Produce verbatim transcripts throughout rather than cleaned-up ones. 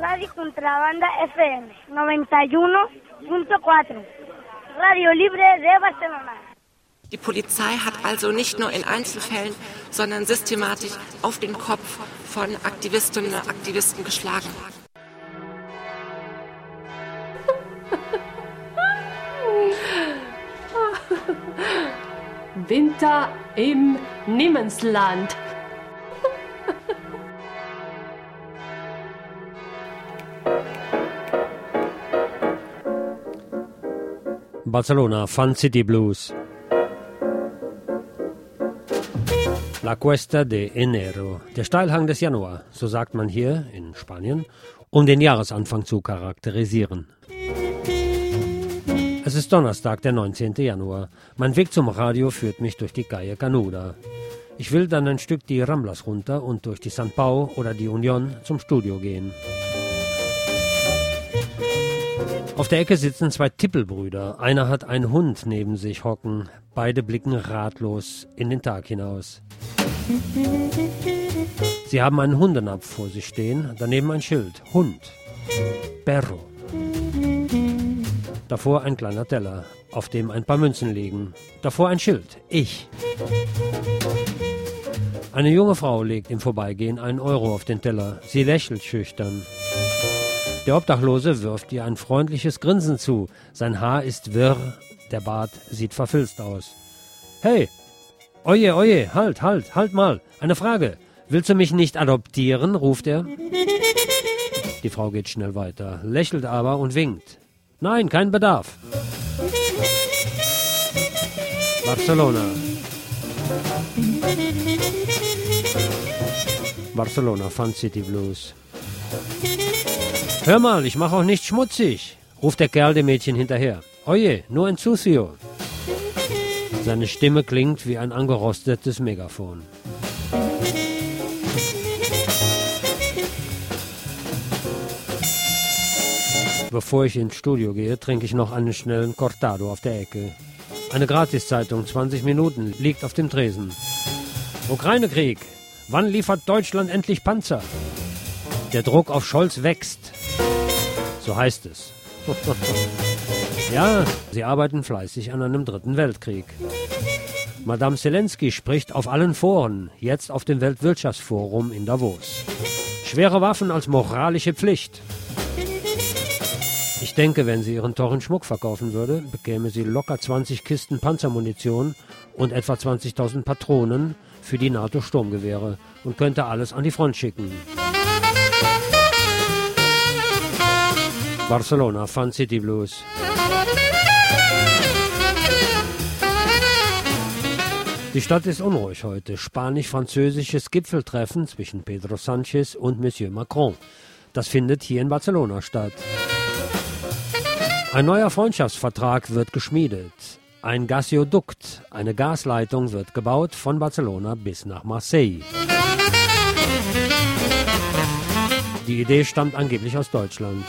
Radio Contrabanda F M noventa y uno punto cuatro. Radio Libre de Barcelona. Die Polizei hat also nicht nur in Einzelfällen, sondern systematisch auf den Kopf von Aktivistinnen und Aktivisten geschlagen. Winter im Niemandsland. Barcelona, Fun City Blues. La Cuesta de Enero, der Steilhang des Januar, so sagt man hier in Spanien, um den Jahresanfang zu charakterisieren. Es ist Donnerstag, der neunzehnten Januar. Mein Weg zum Radio führt mich durch die Calle Canuda. Ich will dann ein Stück die Ramblas runter und durch die San Pau oder die Union zum Studio gehen. Auf der Ecke sitzen zwei Tippelbrüder. Einer hat einen Hund neben sich hocken. Beide blicken ratlos in den Tag hinaus. Sie haben einen Hundenapf vor sich stehen, daneben ein Schild. Hund. Perro. Davor ein kleiner Teller, auf dem ein paar Münzen liegen. Davor ein Schild. Ich. Eine junge Frau legt im Vorbeigehen einen Euro auf den Teller. Sie lächelt schüchtern. Der Obdachlose wirft ihr ein freundliches Grinsen zu. Sein Haar ist wirr, der Bart sieht verfilzt aus. Hey, oje, oje, halt, halt, halt mal. Eine Frage. Willst du mich nicht adoptieren? Ruft er. Die Frau geht schnell weiter, lächelt aber und winkt. Nein, kein Bedarf. Barcelona. Barcelona, Fun City Blues. Hör mal, ich mache auch nicht schmutzig, ruft der Kerl dem Mädchen hinterher. Oje, nur ein Sucio. Seine Stimme klingt wie ein angerostetes Megafon. Bevor ich ins Studio gehe, trinke ich noch einen schnellen Cortado auf der Ecke. Eine Gratiszeitung, zwanzig Minuten, liegt auf dem Tresen. Ukraine-Krieg. Wann liefert Deutschland endlich Panzer? Der Druck auf Scholz wächst. So heißt es. Ja, sie arbeiten fleißig an einem dritten Weltkrieg. Madame Zelensky spricht auf allen Foren, jetzt auf dem Weltwirtschaftsforum in Davos. Schwere Waffen als moralische Pflicht. Ich denke, wenn sie ihren teuren Schmuck verkaufen würde, bekäme sie locker zwanzig Kisten Panzermunition und etwa zwanzigtausend Patronen für die NATO-Sturmgewehre und könnte alles an die Front schicken. Barcelona, Fun City Blues. Die Stadt ist unruhig heute. Spanisch-französisches Gipfeltreffen zwischen Pedro Sánchez und Monsieur Macron. Das findet hier in Barcelona statt. Ein neuer Freundschaftsvertrag wird geschmiedet. Ein Gasodukt, eine Gasleitung wird gebaut von Barcelona bis nach Marseille. Die Idee stammt angeblich aus Deutschland.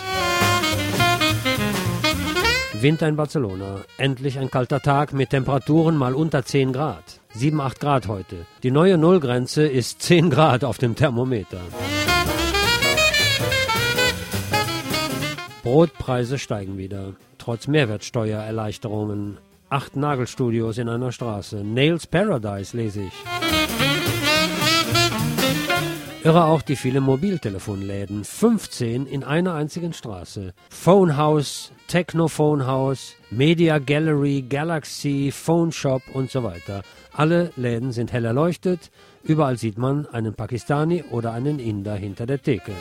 Winter in Barcelona. Endlich ein kalter Tag mit Temperaturen mal unter zehn Grad. sieben, acht Grad heute. Die neue Nullgrenze ist zehn Grad auf dem Thermometer. Brotpreise steigen wieder. Trotz Mehrwertsteuererleichterungen. Acht Nagelstudios in einer Straße. Nails Paradise lese ich. Irre auch die vielen Mobiltelefonläden. fünfzehn in einer einzigen Straße. Phone House, Techno Phone House, Media Gallery, Galaxy, Phone Shop und so weiter. Alle Läden sind hell erleuchtet. Überall sieht man einen Pakistani oder einen Inder hinter der Theke.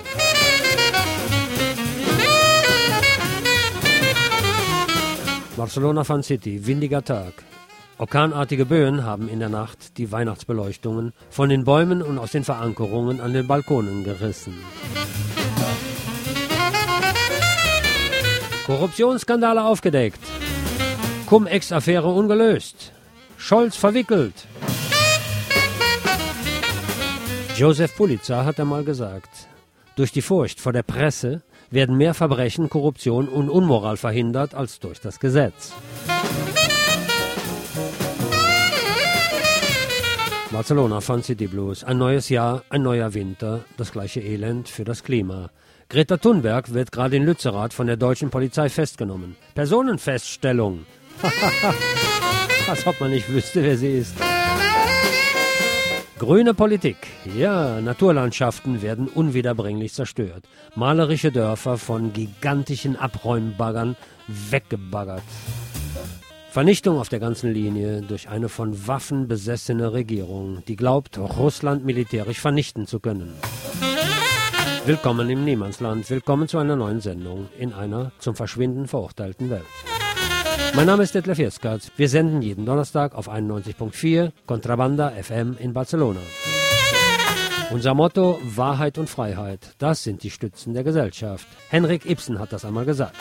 Barcelona Fun City, windiger Tag. Orkanartige Böen haben in der Nacht die Weihnachtsbeleuchtungen von den Bäumen und aus den Verankerungen an den Balkonen gerissen. Korruptionsskandale aufgedeckt. Cum-Ex-Affäre ungelöst. Scholz verwickelt. Joseph Pulitzer hat einmal gesagt, durch die Furcht vor der Presse werden mehr Verbrechen, Korruption und Unmoral verhindert als durch das Gesetz. Barcelona Fun City Blues. Ein neues Jahr, ein neuer Winter, das gleiche Elend für das Klima. Greta Thunberg wird gerade in Lützerath von der deutschen Polizei festgenommen. Personenfeststellung. Als ob man nicht wüsste, wer sie ist. Grüne Politik. Ja, Naturlandschaften werden unwiederbringlich zerstört. Malerische Dörfer von gigantischen Abräumbaggern weggebaggert. Vernichtung auf der ganzen Linie durch eine von Waffen besessene Regierung, die glaubt, Russland militärisch vernichten zu können. Willkommen im Niemandsland, willkommen zu einer neuen Sendung in einer zum Verschwinden verurteilten Welt. Mein Name ist Detlef Jeskac. Wir senden jeden Donnerstag auf einundneunzig Komma vier Contrabanda F M in Barcelona. Unser Motto: Wahrheit und Freiheit. Das sind die Stützen der Gesellschaft. Henrik Ibsen hat das einmal gesagt.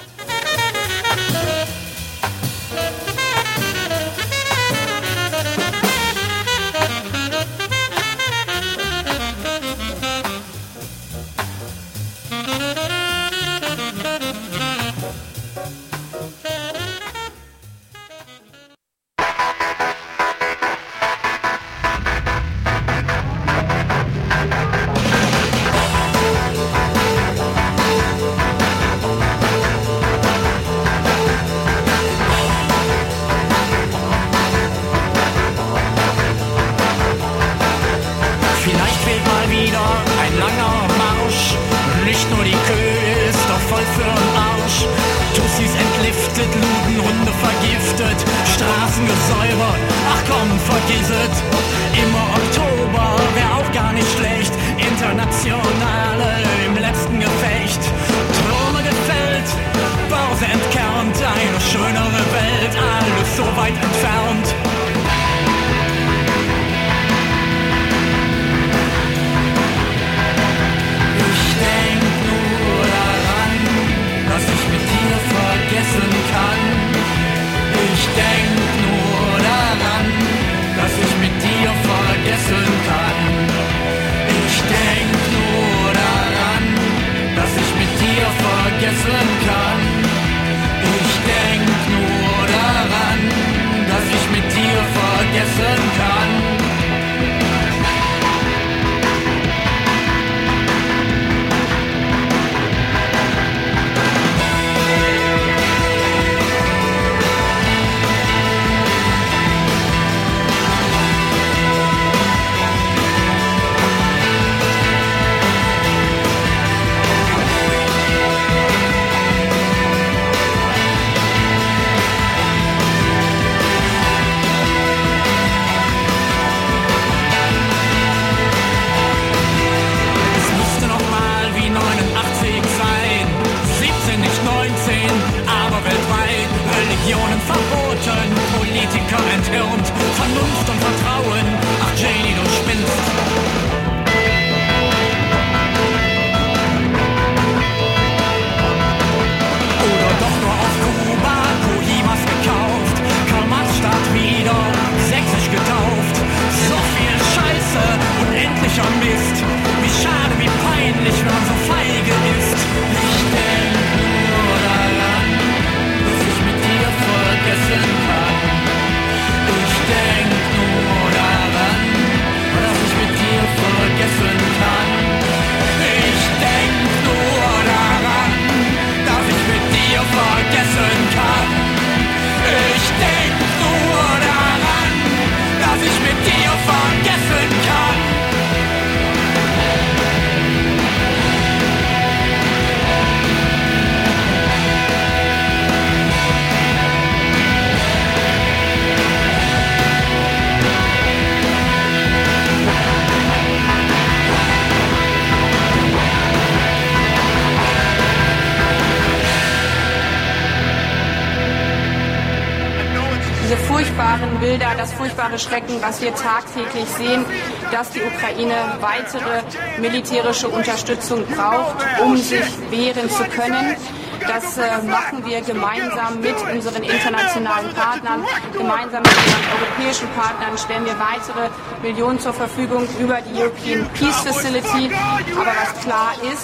Bilder, das furchtbare Schrecken, was wir tagtäglich sehen, dass die Ukraine weitere militärische Unterstützung braucht, um sich wehren zu können. Das äh, machen wir gemeinsam mit unseren internationalen Partnern, gemeinsam mit unseren europäischen Partnern stellen wir weitere Millionen zur Verfügung über die European Peace Facility. Aber was klar ist,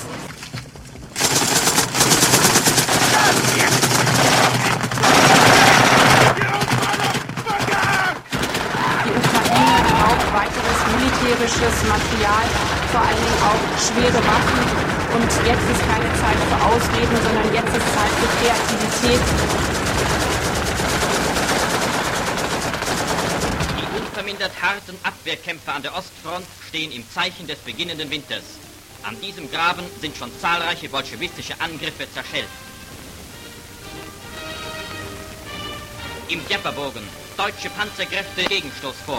weiteres militärisches Material, vor allen Dingen auch schwere Waffen. Und jetzt ist keine Zeit für Ausreden, sondern jetzt ist Zeit für Kreativität. Die unvermindert harten Abwehrkämpfer an der Ostfront stehen im Zeichen des beginnenden Winters. An diesem Graben sind schon zahlreiche bolschewistische Angriffe zerschellt. Im Djeperbogen, deutsche Panzerkräfte Gegenstoß vor.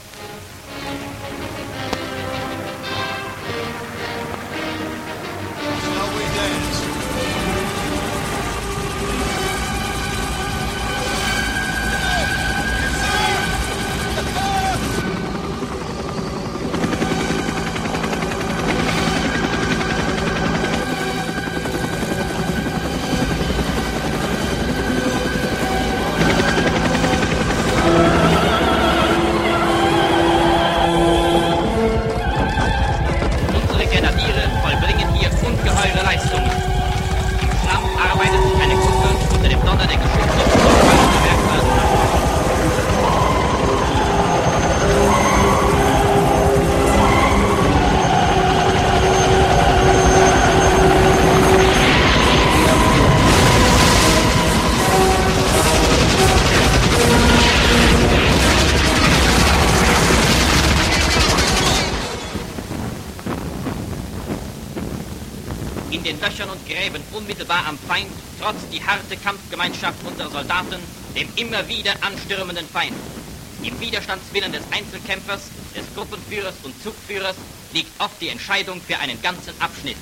In den Löchern und Gräben unmittelbar am Feind trotzt die harte Kampfgemeinschaft unserer Soldaten dem immer wieder anstürmenden Feind. Im Widerstandswillen des Einzelkämpfers, des Gruppenführers und Zugführers liegt oft die Entscheidung für einen ganzen Abschnitt.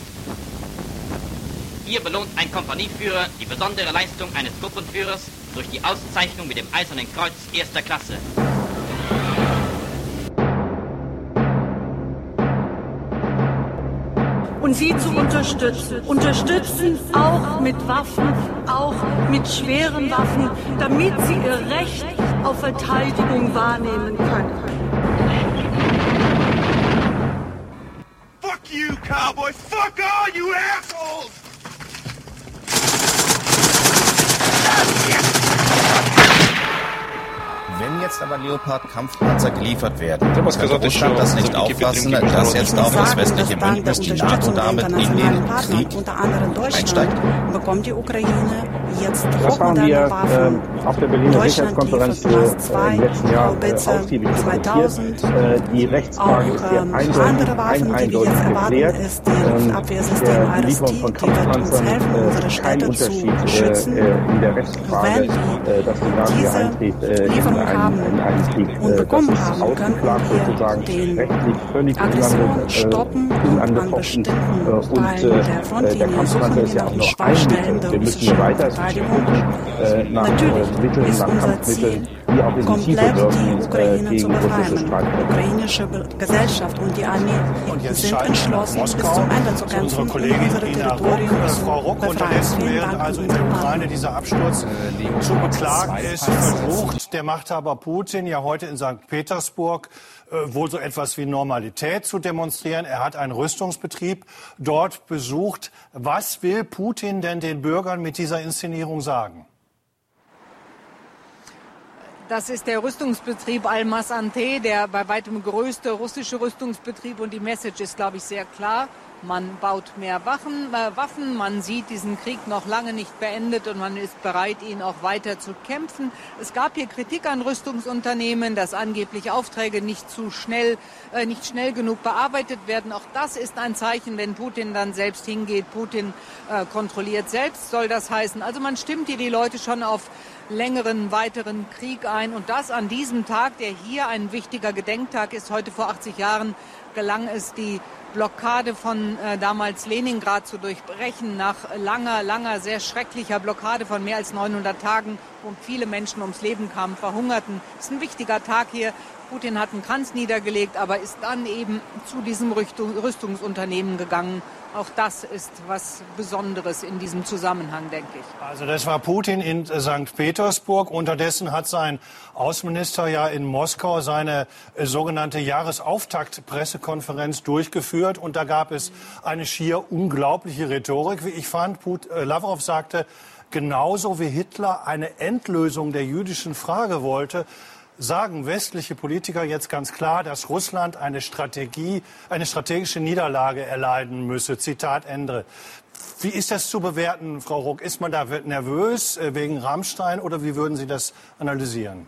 Hier belohnt ein Kompanieführer die besondere Leistung eines Gruppenführers durch die Auszeichnung mit dem Eisernen Kreuz erster Klasse. Und sie zu unterstützen. Unterstützen auch mit Waffen, auch mit schweren Waffen, damit sie ihr Recht auf Verteidigung wahrnehmen können. Fuck you, cowboys! Fuck all you assholes! Wenn jetzt aber Leopard-Kampfpanzer geliefert werden, kann Russland das nicht auffassen, dass jetzt auch das westliche Bündnis, die NATO, damit in den Krieg einsteigt? Bekommt die Ukraine jetzt das haben wir äh, auf der Berliner Sicherheitskonferenz äh, im letzten Jahr äh, ausgiebig diskutiert. Äh, die Rechtsfrage ist hier eindeutig, eindeutig geklärt. Ähm, der Lieferung von Kampfpanzern äh, kein Unterschied äh, in der Rechtsfrage, äh, dass die NATO hier eintritt äh, in, einen, in einen Krieg. Äh, das ist ausgeklagt sozusagen, rechtlich völlig unangefochten. Äh, und äh, der Kampfpanzer ist ja auch noch ein Mittel. Wir müssen hier weiter Äh, nach äh, Mitteln, nach Kampfmitteln, die auch in die Tiefe wirken äh, gegen russische Streitkräfte. Die ukrainische Gesellschaft und die Armee sind entschlossen, bis zum Ende zu kämpfen, unsere Kollegin um unser Territorium Ruck, zu Frau Ruck, unterdessen, während also in der Ukraine dieser Absturz äh, zu beklagen ist, versucht der Machthaber Putin ja heute in Sankt Petersburg äh, wohl so etwas wie Normalität zu demonstrieren. Er hat einen Rüstungsbetrieb dort besucht. Was will Putin denn den Bürgern mit dieser Inszenierung sagen? Das ist der Rüstungsbetrieb Almaz-Antey, der bei weitem größte russische Rüstungsbetrieb. Und die Message ist, glaube ich, sehr klar. Man baut mehr Waffen, äh, Waffen, man sieht diesen Krieg noch lange nicht beendet und man ist bereit, ihn auch weiter zu kämpfen. Es gab hier Kritik an Rüstungsunternehmen, dass angeblich Aufträge nicht zu schnell, äh, nicht schnell genug bearbeitet werden. Auch das ist ein Zeichen, wenn Putin dann selbst hingeht. Putin äh, kontrolliert selbst, soll das heißen. Also man stimmt hier die Leute schon auf längeren, weiteren Krieg ein. Und das an diesem Tag, der hier ein wichtiger Gedenktag ist. Heute vor achtzig Jahren gelang es, die Blockade von äh, damals Leningrad zu durchbrechen, nach langer, langer, sehr schrecklicher Blockade von mehr als neunhundert Tagen, wo viele Menschen ums Leben kamen, verhungerten. Das ist ein wichtiger Tag hier. Putin hat einen Kranz niedergelegt, aber ist dann eben zu diesem Rüstungsunternehmen gegangen. Auch das ist was Besonderes in diesem Zusammenhang, denke ich. Also das war Putin in Sankt Petersburg. Unterdessen hat sein Außenminister ja in Moskau seine äh, sogenannte Jahresauftaktpressekonferenz durchgeführt. Und da gab es eine schier unglaubliche Rhetorik, wie ich fand. Put, äh, Lavrov sagte, genauso wie Hitler eine Endlösung der jüdischen Frage wollte, sagen westliche Politiker jetzt ganz klar, dass Russland eine Strategie, eine strategische Niederlage erleiden müsse. Zitat Ende. Wie ist das zu bewerten, Frau Ruck? Ist man da nervös wegen Rammstein oder wie würden Sie das analysieren?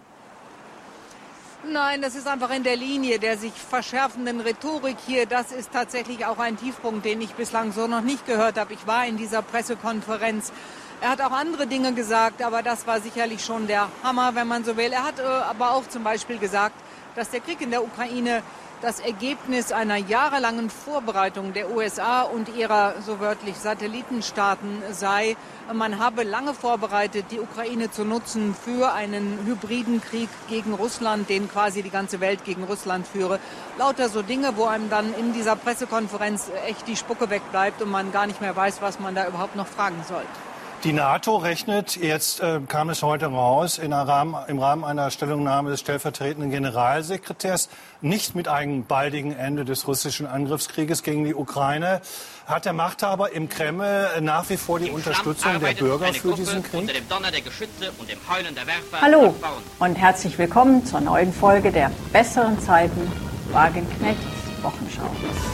Nein, das ist einfach in der Linie der sich verschärfenden Rhetorik hier. Das ist tatsächlich auch ein Tiefpunkt, den ich bislang so noch nicht gehört habe. Ich war in dieser Pressekonferenz. Er hat auch andere Dinge gesagt, aber das war sicherlich schon der Hammer, wenn man so will. Er hat äh, aber auch zum Beispiel gesagt, dass der Krieg in der Ukraine das Ergebnis einer jahrelangen Vorbereitung der U S A und ihrer, so wörtlich, Satellitenstaaten sei. Man habe lange vorbereitet, die Ukraine zu nutzen für einen hybriden Krieg gegen Russland, den quasi die ganze Welt gegen Russland führe. Lauter so Dinge, wo einem dann in dieser Pressekonferenz echt die Spucke wegbleibt und man gar nicht mehr weiß, was man da überhaupt noch fragen soll. Die NATO rechnet, jetzt äh, kam es heute raus, in Rahmen, im Rahmen einer Stellungnahme des stellvertretenden Generalsekretärs nicht mit einem baldigen Ende des russischen Angriffskrieges gegen die Ukraine. Hat der Machthaber im Kreml nach wie vor die Im Unterstützung der Bürger für diesen Krieg? Unter dem Donner der Geschütze und dem Heulen der Werfer. Hallo und herzlich willkommen zur neuen Folge der Besseren Zeiten Wagenknechts Wochenschau.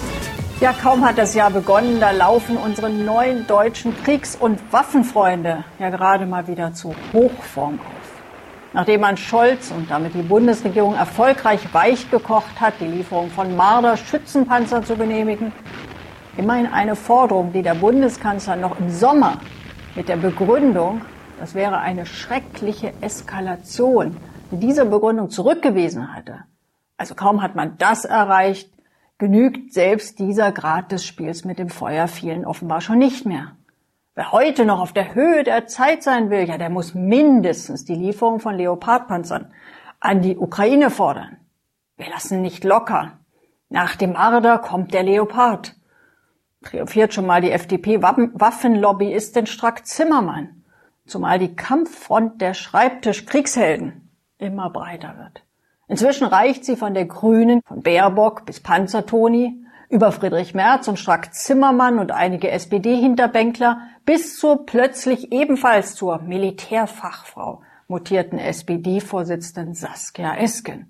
Ja, kaum hat das Jahr begonnen, da laufen unsere neuen deutschen Kriegs- und Waffenfreunde ja gerade mal wieder zu Hochform auf. Nachdem man Scholz und damit die Bundesregierung erfolgreich weichgekocht hat, die Lieferung von Marder-Schützenpanzern zu genehmigen, immerhin eine Forderung, die der Bundeskanzler noch im Sommer mit der Begründung, das wäre eine schreckliche Eskalation, mit dieser Begründung zurückgewiesen hatte. Also kaum hat man das erreicht, genügt selbst dieser Grad des Spiels mit dem Feuer vielen offenbar schon nicht mehr. Wer heute noch auf der Höhe der Zeit sein will, ja, der muss mindestens die Lieferung von Leopardpanzern an die Ukraine fordern. Wir lassen nicht locker. Nach dem Marder kommt der Leopard. Triumphiert schon mal die F D P-Waffenlobbyistin Strack-Zimmermann, zumal die Kampffront der Schreibtisch-Kriegshelden immer breiter wird. Inzwischen reicht sie von der Grünen, von Baerbock bis Panzertoni, über Friedrich Merz und Strack-Zimmermann und einige S P D-Hinterbänkler bis zur plötzlich ebenfalls zur Militärfachfrau mutierten S P D-Vorsitzenden Saskia Esken.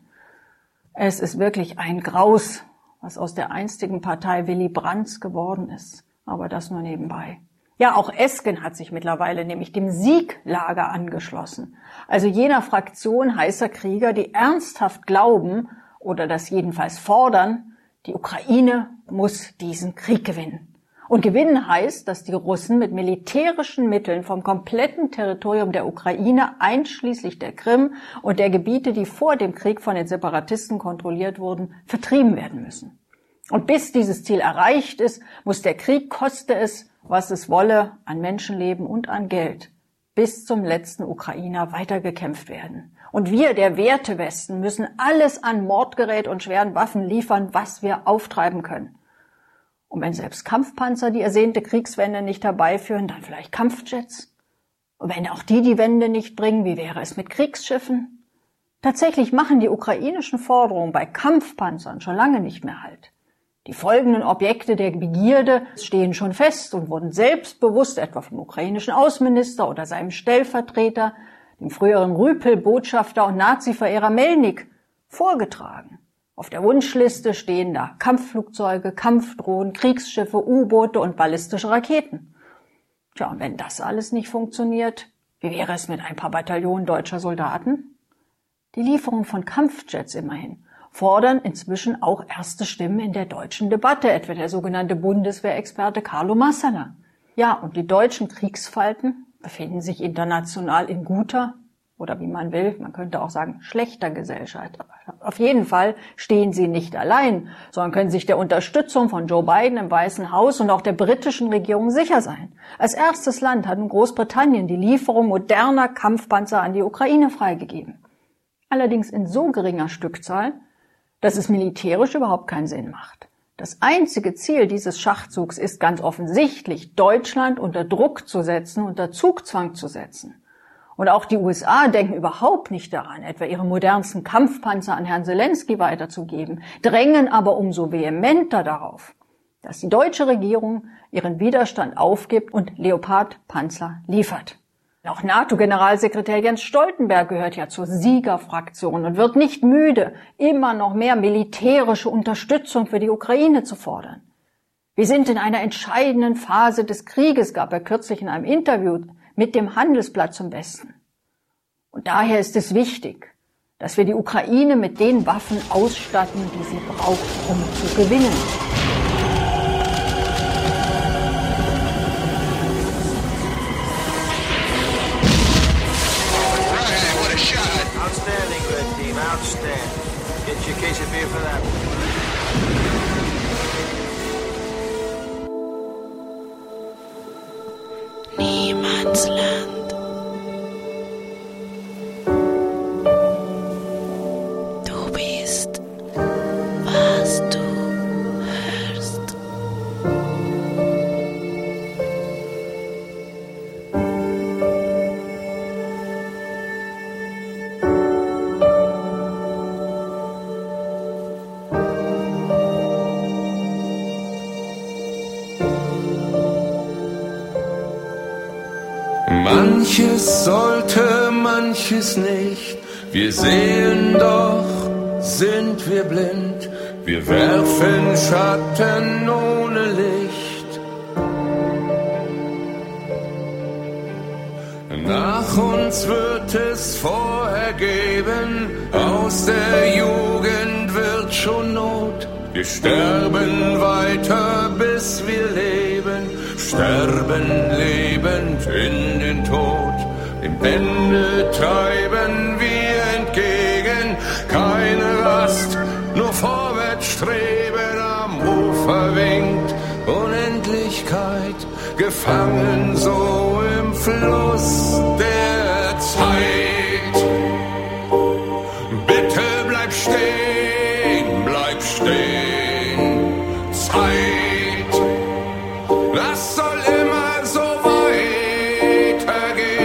Es ist wirklich ein Graus, was aus der einstigen Partei Willy Brandts geworden ist. Aber das nur nebenbei. Ja, auch Esken hat sich mittlerweile nämlich dem Sieglager angeschlossen. Also jener Fraktion heißer Krieger, die ernsthaft glauben oder das jedenfalls fordern, die Ukraine muss diesen Krieg gewinnen. Und gewinnen heißt, dass die Russen mit militärischen Mitteln vom kompletten Territorium der Ukraine, einschließlich der Krim und der Gebiete, die vor dem Krieg von den Separatisten kontrolliert wurden, vertrieben werden müssen. Und bis dieses Ziel erreicht ist, muss der Krieg, koste es, was es wolle, an Menschenleben und an Geld, bis zum letzten Ukrainer weitergekämpft werden. Und wir, der Wertewesten, müssen alles an Mordgerät und schweren Waffen liefern, was wir auftreiben können. Und wenn selbst Kampfpanzer die ersehnte Kriegswende nicht herbeiführen, dann vielleicht Kampfjets? Und wenn auch die die Wende nicht bringen, wie wäre es mit Kriegsschiffen? Tatsächlich machen die ukrainischen Forderungen bei Kampfpanzern schon lange nicht mehr Halt. Die folgenden Objekte der Begierde stehen schon fest und wurden selbstbewusst etwa vom ukrainischen Außenminister oder seinem Stellvertreter, dem früheren Rüpel-Botschafter und Nazi-Verehrer Melnik, vorgetragen. Auf der Wunschliste stehen da Kampfflugzeuge, Kampfdrohnen, Kriegsschiffe, U-Boote und ballistische Raketen. Tja, und wenn das alles nicht funktioniert, wie wäre es mit ein paar Bataillonen deutscher Soldaten? Die Lieferung von Kampfjets immerhin fordern inzwischen auch erste Stimmen in der deutschen Debatte, etwa der sogenannte Bundeswehrexperte Carlo Massala. Ja, und die deutschen Kriegsfalten befinden sich international in guter oder wie man will, man könnte auch sagen schlechter Gesellschaft. Auf jeden Fall stehen sie nicht allein, sondern können sich der Unterstützung von Joe Biden im Weißen Haus und auch der britischen Regierung sicher sein. Als erstes Land hat nun Großbritannien die Lieferung moderner Kampfpanzer an die Ukraine freigegeben. Allerdings in so geringer Stückzahl, dass es militärisch überhaupt keinen Sinn macht. Das einzige Ziel dieses Schachzugs ist ganz offensichtlich, Deutschland unter Druck zu setzen, unter Zugzwang zu setzen. Und auch die U S A denken überhaupt nicht daran, etwa ihre modernsten Kampfpanzer an Herrn Zelensky weiterzugeben, drängen aber umso vehementer darauf, dass die deutsche Regierung ihren Widerstand aufgibt und Leopard-Panzer liefert. Auch NATO-Generalsekretär Jens Stoltenberg gehört ja zur Siegerfraktion und wird nicht müde, immer noch mehr militärische Unterstützung für die Ukraine zu fordern. Wir sind in einer entscheidenden Phase des Krieges, gab er kürzlich in einem Interview mit dem Handelsblatt zum Besten. Und daher ist es wichtig, dass wir die Ukraine mit den Waffen ausstatten, die sie braucht, um zu gewinnen. Outstanding, Red Team, outstanding. Get your case of beer for that one. Niemandsland. Du bist, was du hörst. Manches sollte, manches nicht. Wir sehen doch, sind wir blind. Wir werfen Schatten ohne Licht. Nach uns wird es vorher geben. Aus der Jugend wird schon Not. Wir sterben weiter, bis wir leben. Sterben lebend in den Tod. Dem Ende treiben wir entgegen. Keine Rast, nur vorwärts streben. Am Ufer winkt Unendlichkeit. Gefangen so im Fluss der Zeit. Bitte bleib stehen, bleib stehen. Zeit, das soll immer so weitergehen.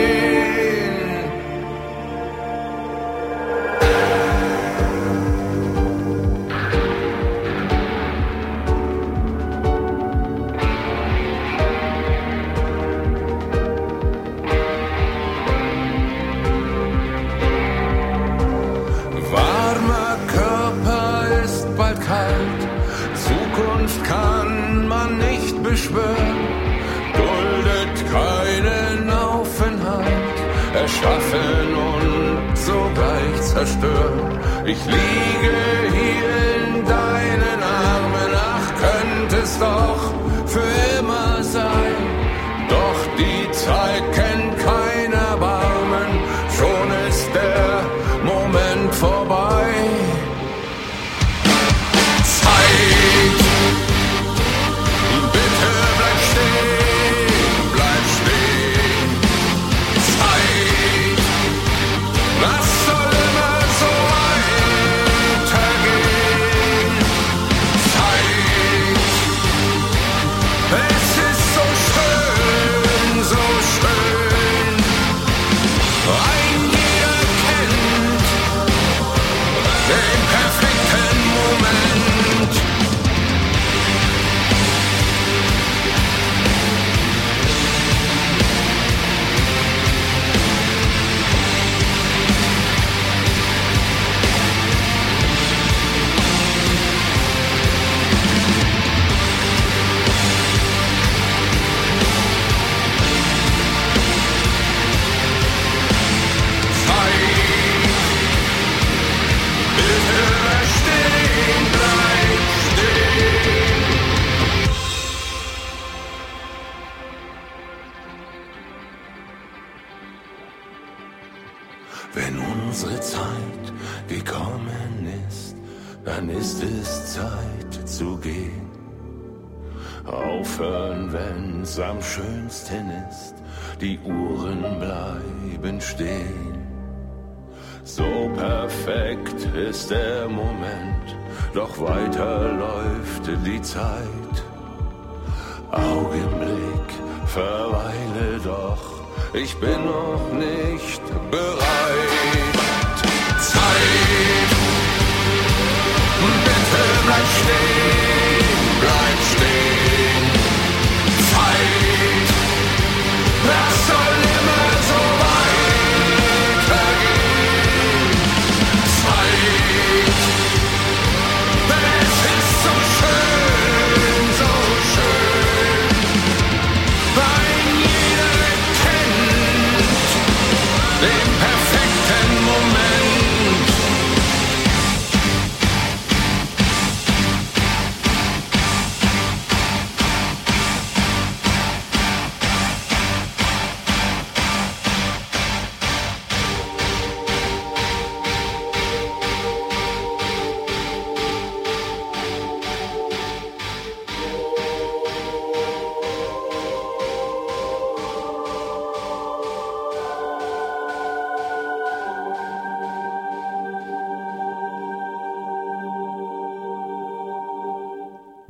Warmer Körper ist bald kalt. Zukunft kann man nicht beschwören. Duldet keinen Aufenthalt. Erschaffen und sogleich zerstören. Ich liege hier in deinen Armen. Ach, könnte es doch für immer sein. Doch die Zeit kennt kein Erbarmen. Schon ist der Moment vorbei. Zeit, bitte bleib stehen, bleib stehen. Zeit, das soll immer so weitergehen. Zeit, es ist so schön, so schön. Ein jeder kennt den perfekten Moment. Wenn unsere Zeit gekommen ist, dann ist es Zeit zu gehen. Aufhören, wenn's am schönsten ist, die Uhren bleiben stehen. So perfekt ist der Moment, doch weiter läuft die Zeit. Augenblick, verweile doch, ich bin noch nicht bereit. Zeit, bitte bleib stehen, bleib stehen. Zeit, das soll immer so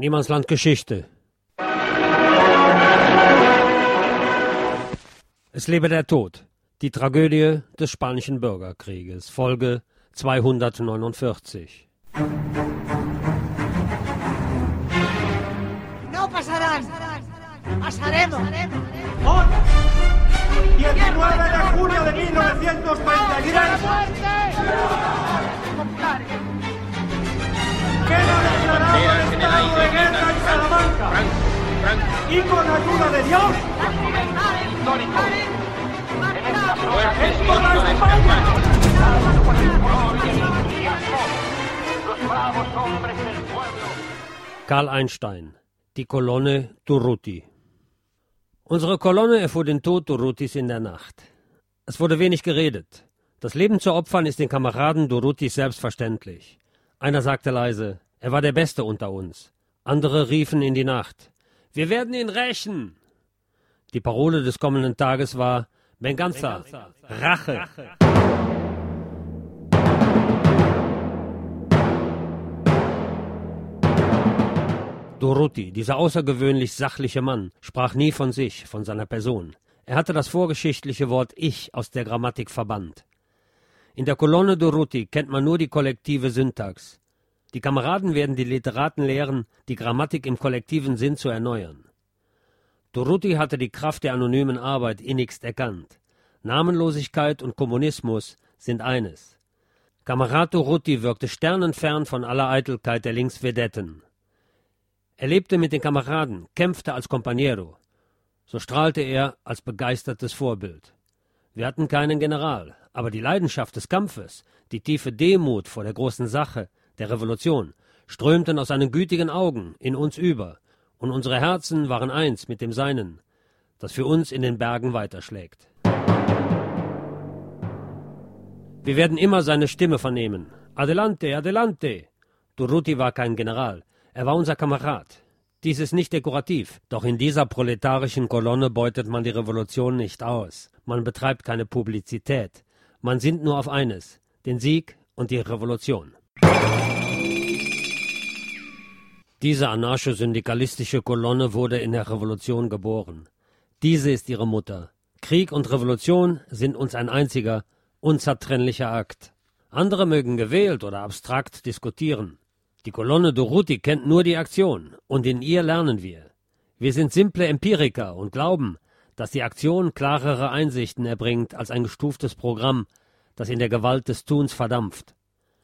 Niemandsland Geschichte. Es lebe der Tod. Die Tragödie des Spanischen Bürgerkrieges. Folge zweihundertneunundvierzig. No pasarán. Pasaremos. Hoy, diecinueve de junio de mil novecientos treinta y tres, queda declarado el estado de guerra en Salamanca. Y con ayuda de Dios, es toda España. Los bravos hombres del pueblo. Karl Einstein. Die Kolonne Durruti. Unsere Kolonne erfuhr den Tod Durrutis in der Nacht. Es wurde wenig geredet. Das Leben zu opfern ist den Kameraden Durrutis selbstverständlich. Einer sagte leise, er war der Beste unter uns. Andere riefen in die Nacht, wir werden ihn rächen. Die Parole des kommenden Tages war Venganza, Rache. Durruti, dieser außergewöhnlich sachliche Mann, sprach nie von sich, von seiner Person. Er hatte das vorgeschichtliche Wort Ich aus der Grammatik verbannt. In der Kolonne Durruti kennt man nur die kollektive Syntax. Die Kameraden werden die Literaten lehren, die Grammatik im kollektiven Sinn zu erneuern. Durruti hatte die Kraft der anonymen Arbeit innigst erkannt. Namenlosigkeit und Kommunismus sind eines. Kamerad Durruti wirkte sternenfern von aller Eitelkeit der Linksvedetten. Er lebte mit den Kameraden, kämpfte als Compañero. So strahlte er als begeistertes Vorbild. Wir hatten keinen General, aber die Leidenschaft des Kampfes, die tiefe Demut vor der großen Sache, der Revolution, strömten aus seinen gütigen Augen in uns über, und unsere Herzen waren eins mit dem Seinen, das für uns in den Bergen weiterschlägt. Wir werden immer seine Stimme vernehmen. Adelante, adelante! Durruti war kein General. Er war unser Kamerad. Dies ist nicht dekorativ, doch in dieser proletarischen Kolonne beutet man die Revolution nicht aus. Man betreibt keine Publizität. Man sinnt nur auf eines, den Sieg und die Revolution. Diese anarcho-syndikalistische Kolonne wurde in der Revolution geboren. Diese ist ihre Mutter. Krieg und Revolution sind uns ein einziger, unzertrennlicher Akt. Andere mögen gewählt oder abstrakt diskutieren. Die Kolonne Durruti kennt nur die Aktion, und in ihr lernen wir. Wir sind simple Empiriker und glauben, dass die Aktion klarere Einsichten erbringt als ein gestuftes Programm, das in der Gewalt des Tuns verdampft.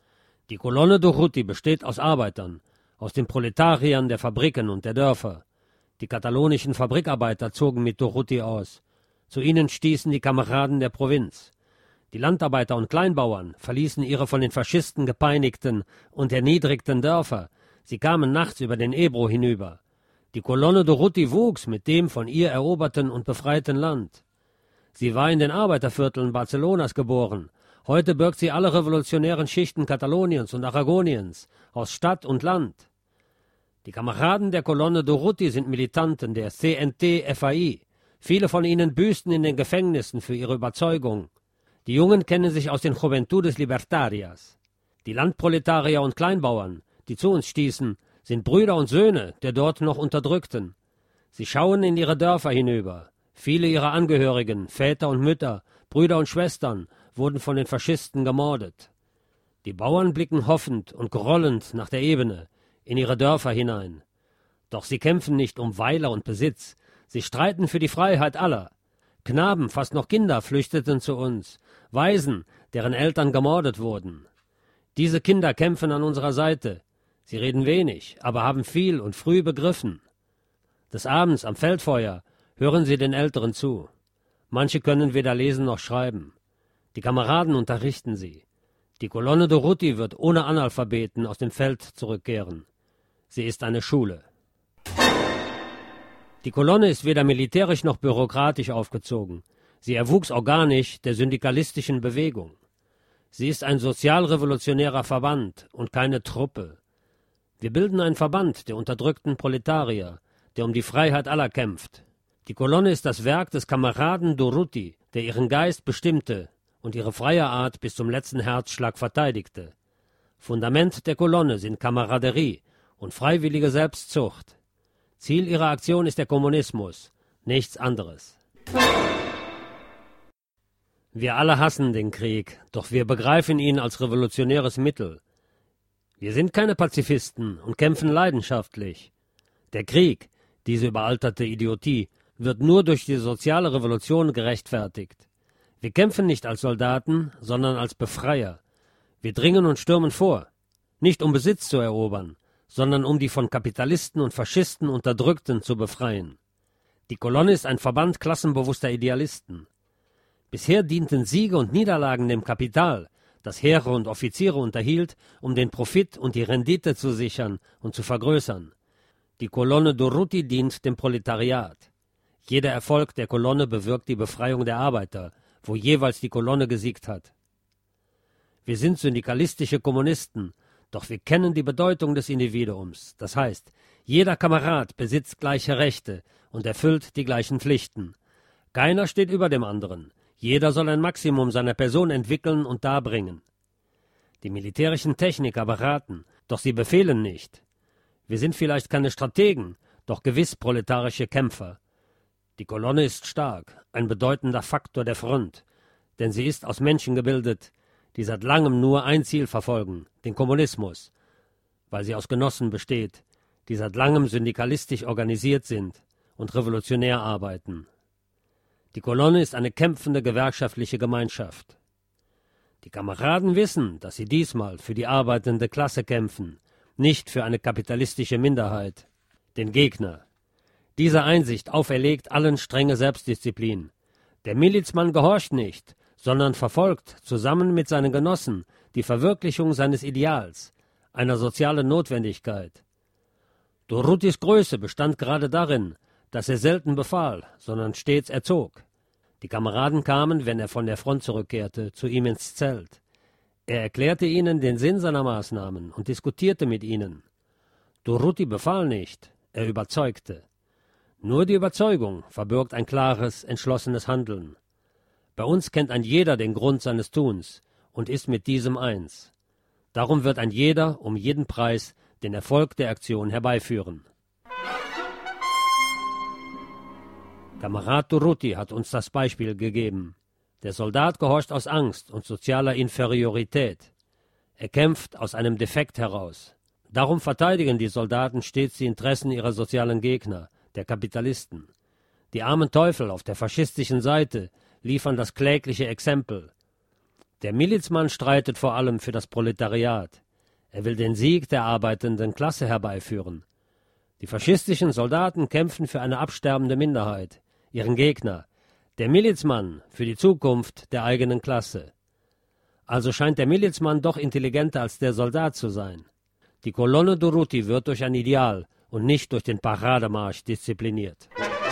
Die Kolonne Durruti besteht aus Arbeitern, aus den Proletariern der Fabriken und der Dörfer. Die katalonischen Fabrikarbeiter zogen mit Durruti aus. Zu ihnen stießen die Kameraden der Provinz. Die Landarbeiter und Kleinbauern verließen ihre von den Faschisten gepeinigten und erniedrigten Dörfer. Sie kamen nachts über den Ebro hinüber. Die Kolonne Durruti wuchs mit dem von ihr eroberten und befreiten Land. Sie war in den Arbeitervierteln Barcelonas geboren. Heute birgt sie alle revolutionären Schichten Kataloniens und Aragoniens, aus Stadt und Land. Die Kameraden der Kolonne Durruti sind Militanten der C N T F A I. Viele von ihnen büßten in den Gefängnissen für ihre Überzeugung. Die Jungen kennen sich aus den Juventudes Libertarias. Die Landproletarier und Kleinbauern, die zu uns stießen, sind Brüder und Söhne der dort noch Unterdrückten. Sie schauen in ihre Dörfer hinüber. Viele ihrer Angehörigen, Väter und Mütter, Brüder und Schwestern, wurden von den Faschisten gemordet. Die Bauern blicken hoffend und grollend nach der Ebene, in ihre Dörfer hinein. Doch sie kämpfen nicht um Weiler und Besitz, sie streiten für die Freiheit aller. Knaben, fast noch Kinder, flüchteten zu uns, Waisen, deren Eltern gemordet wurden. Diese Kinder kämpfen an unserer Seite. Sie reden wenig, aber haben viel und früh begriffen. Des Abends am Feldfeuer hören sie den Älteren zu. Manche können weder lesen noch schreiben. Die Kameraden unterrichten sie. Die Kolonne Durruti wird ohne Analphabeten aus dem Feld zurückkehren. Sie ist eine Schule. Die Kolonne ist weder militärisch noch bürokratisch aufgezogen. Sie erwuchs organisch der syndikalistischen Bewegung. Sie ist ein sozialrevolutionärer Verband und keine Truppe. Wir bilden einen Verband der unterdrückten Proletarier, der um die Freiheit aller kämpft. Die Kolonne ist das Werk des Kameraden Durruti, der ihren Geist bestimmte und ihre freie Art bis zum letzten Herzschlag verteidigte. Fundament der Kolonne sind Kameraderie und freiwillige Selbstzucht. Ziel ihrer Aktion ist der Kommunismus, nichts anderes. Wir alle hassen den Krieg, doch wir begreifen ihn als revolutionäres Mittel. Wir sind keine Pazifisten und kämpfen leidenschaftlich. Der Krieg, diese überalterte Idiotie, wird nur durch die soziale Revolution gerechtfertigt. Wir kämpfen nicht als Soldaten, sondern als Befreier. Wir dringen und stürmen vor, nicht um Besitz zu erobern, sondern um die von Kapitalisten und Faschisten Unterdrückten zu befreien. Die Kolonne ist ein Verband klassenbewusster Idealisten. Bisher dienten Siege und Niederlagen dem Kapital, das Heere und Offiziere unterhielt, um den Profit und die Rendite zu sichern und zu vergrößern. Die Kolonne Durruti dient dem Proletariat. Jeder Erfolg der Kolonne bewirkt die Befreiung der Arbeiter, wo jeweils die Kolonne gesiegt hat. Wir sind syndikalistische Kommunisten, doch wir kennen die Bedeutung des Individuums. Das heißt, jeder Kamerad besitzt gleiche Rechte und erfüllt die gleichen Pflichten. Keiner steht über dem anderen. Jeder soll ein Maximum seiner Person entwickeln und darbringen. Die militärischen Techniker beraten, doch sie befehlen nicht. Wir sind vielleicht keine Strategen, doch gewiss proletarische Kämpfer. Die Kolonne ist stark, ein bedeutender Faktor der Front, denn sie ist aus Menschen gebildet, die seit langem nur ein Ziel verfolgen, den Kommunismus, weil sie aus Genossen besteht, die seit langem syndikalistisch organisiert sind und revolutionär arbeiten. Die Kolonne ist eine kämpfende gewerkschaftliche Gemeinschaft. Die Kameraden wissen, dass sie diesmal für die arbeitende Klasse kämpfen, nicht für eine kapitalistische Minderheit, den Gegner. Diese Einsicht auferlegt allen strenge Selbstdisziplin. Der Milizmann gehorcht nicht, sondern verfolgt zusammen mit seinen Genossen die Verwirklichung seines Ideals, einer sozialen Notwendigkeit. Durrutis Größe bestand gerade darin, dass er selten befahl, sondern stets erzog. Die Kameraden kamen, wenn er von der Front zurückkehrte, zu ihm ins Zelt. Er erklärte ihnen den Sinn seiner Maßnahmen und diskutierte mit ihnen. Durruti befahl nicht, er überzeugte. Nur die Überzeugung verbirgt ein klares, entschlossenes Handeln. Bei uns kennt ein jeder den Grund seines Tuns und ist mit diesem eins. Darum wird ein jeder um jeden Preis den Erfolg der Aktion herbeiführen. Kamerad Durruti hat uns das Beispiel gegeben. Der Soldat gehorcht aus Angst und sozialer Inferiorität. Er kämpft aus einem Defekt heraus. Darum verteidigen die Soldaten stets die Interessen ihrer sozialen Gegner, der Kapitalisten. Die armen Teufel auf der faschistischen Seite liefern das klägliche Exempel. Der Milizmann streitet vor allem für das Proletariat. Er will den Sieg der arbeitenden Klasse herbeiführen. Die faschistischen Soldaten kämpfen für eine absterbende Minderheit, ihren Gegner. Der Milizmann für die Zukunft der eigenen Klasse. Also scheint der Milizmann doch intelligenter als der Soldat zu sein. Die Kolonne Durruti wird durch ein Ideal und nicht durch den Parademarsch diszipliniert.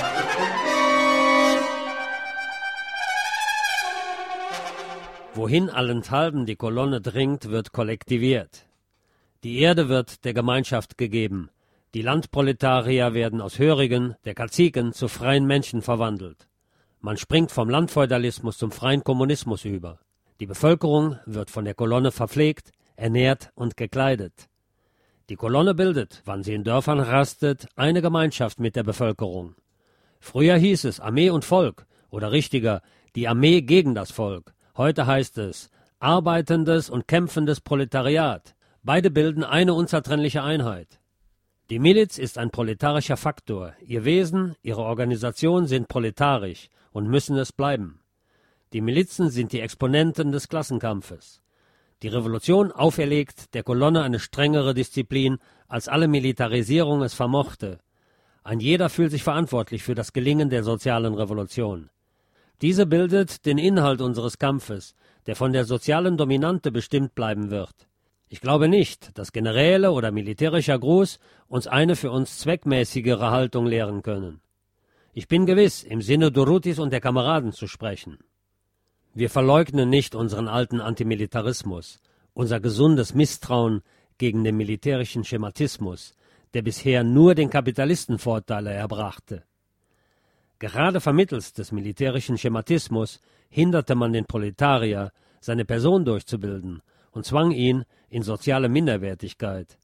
Wohin allenthalben die Kolonne dringt, wird kollektiviert. Die Erde wird der Gemeinschaft gegeben. Die Landproletarier werden aus Hörigen, der Kaziken, zu freien Menschen verwandelt. Man springt vom Landfeudalismus zum freien Kommunismus über. Die Bevölkerung wird von der Kolonne verpflegt, ernährt und gekleidet. Die Kolonne bildet, wann sie in Dörfern rastet, eine Gemeinschaft mit der Bevölkerung. Früher hieß es Armee und Volk, oder richtiger, die Armee gegen das Volk. Heute heißt es arbeitendes und kämpfendes Proletariat. Beide bilden eine unzertrennliche Einheit. Die Miliz ist ein proletarischer Faktor. Ihr Wesen, ihre Organisation sind proletarisch und müssen es bleiben. Die Milizen sind die Exponenten des Klassenkampfes. Die Revolution auferlegt der Kolonne eine strengere Disziplin, als alle Militarisierung es vermochte. Ein jeder fühlt sich verantwortlich für das Gelingen der sozialen Revolution. Diese bildet den Inhalt unseres Kampfes, der von der sozialen Dominante bestimmt bleiben wird. Ich glaube nicht, dass Generäle oder militärischer Gruß uns eine für uns zweckmäßigere Haltung lehren können. Ich bin gewiss, im Sinne Durrutis und der Kameraden zu sprechen. Wir verleugnen nicht unseren alten Antimilitarismus, unser gesundes Misstrauen gegen den militärischen Schematismus, der bisher nur den Kapitalisten Vorteile erbrachte. Gerade vermittels des militärischen Schematismus hinderte man den Proletarier, seine Person durchzubilden, und zwang ihn in soziale Minderwertigkeit.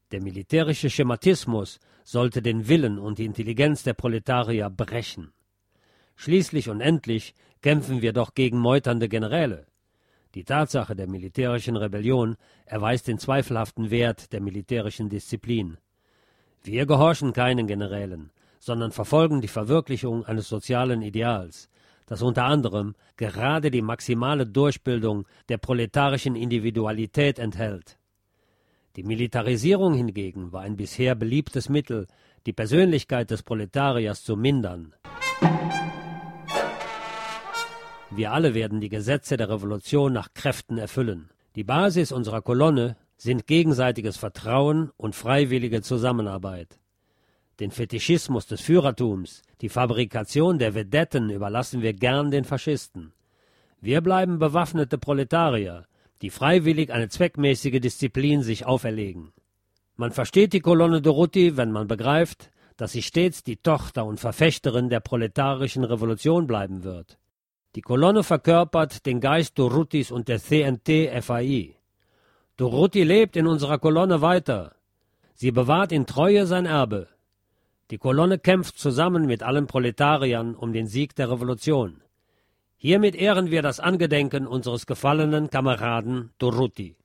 Der militärische Schematismus sollte den Willen und die Intelligenz der Proletarier brechen. Schließlich und endlich kämpfen wir doch gegen meuternde Generäle. Die Tatsache der militärischen Rebellion erweist den zweifelhaften Wert der militärischen Disziplin. Wir gehorchen keinen Generälen, sondern verfolgen die Verwirklichung eines sozialen Ideals, das unter anderem gerade die maximale Durchbildung der proletarischen Individualität enthält. Die Militarisierung hingegen war ein bisher beliebtes Mittel, die Persönlichkeit des Proletariers zu mindern. Wir alle werden die Gesetze der Revolution nach Kräften erfüllen. Die Basis unserer Kolonne sind gegenseitiges Vertrauen und freiwillige Zusammenarbeit. Den Fetischismus des Führertums, die Fabrikation der Vedetten überlassen wir gern den Faschisten. Wir bleiben bewaffnete Proletarier, die freiwillig eine zweckmäßige Disziplin sich auferlegen. Man versteht die Kolonne Durruti, wenn man begreift, dass sie stets die Tochter und Verfechterin der proletarischen Revolution bleiben wird. Die Kolonne verkörpert den Geist Durrutis und der C N T F A I. Durruti lebt in unserer Kolonne weiter. Sie bewahrt in Treue sein Erbe. Die Kolonne kämpft zusammen mit allen Proletariern um den Sieg der Revolution. Hiermit ehren wir das Angedenken unseres gefallenen Kameraden Durruti.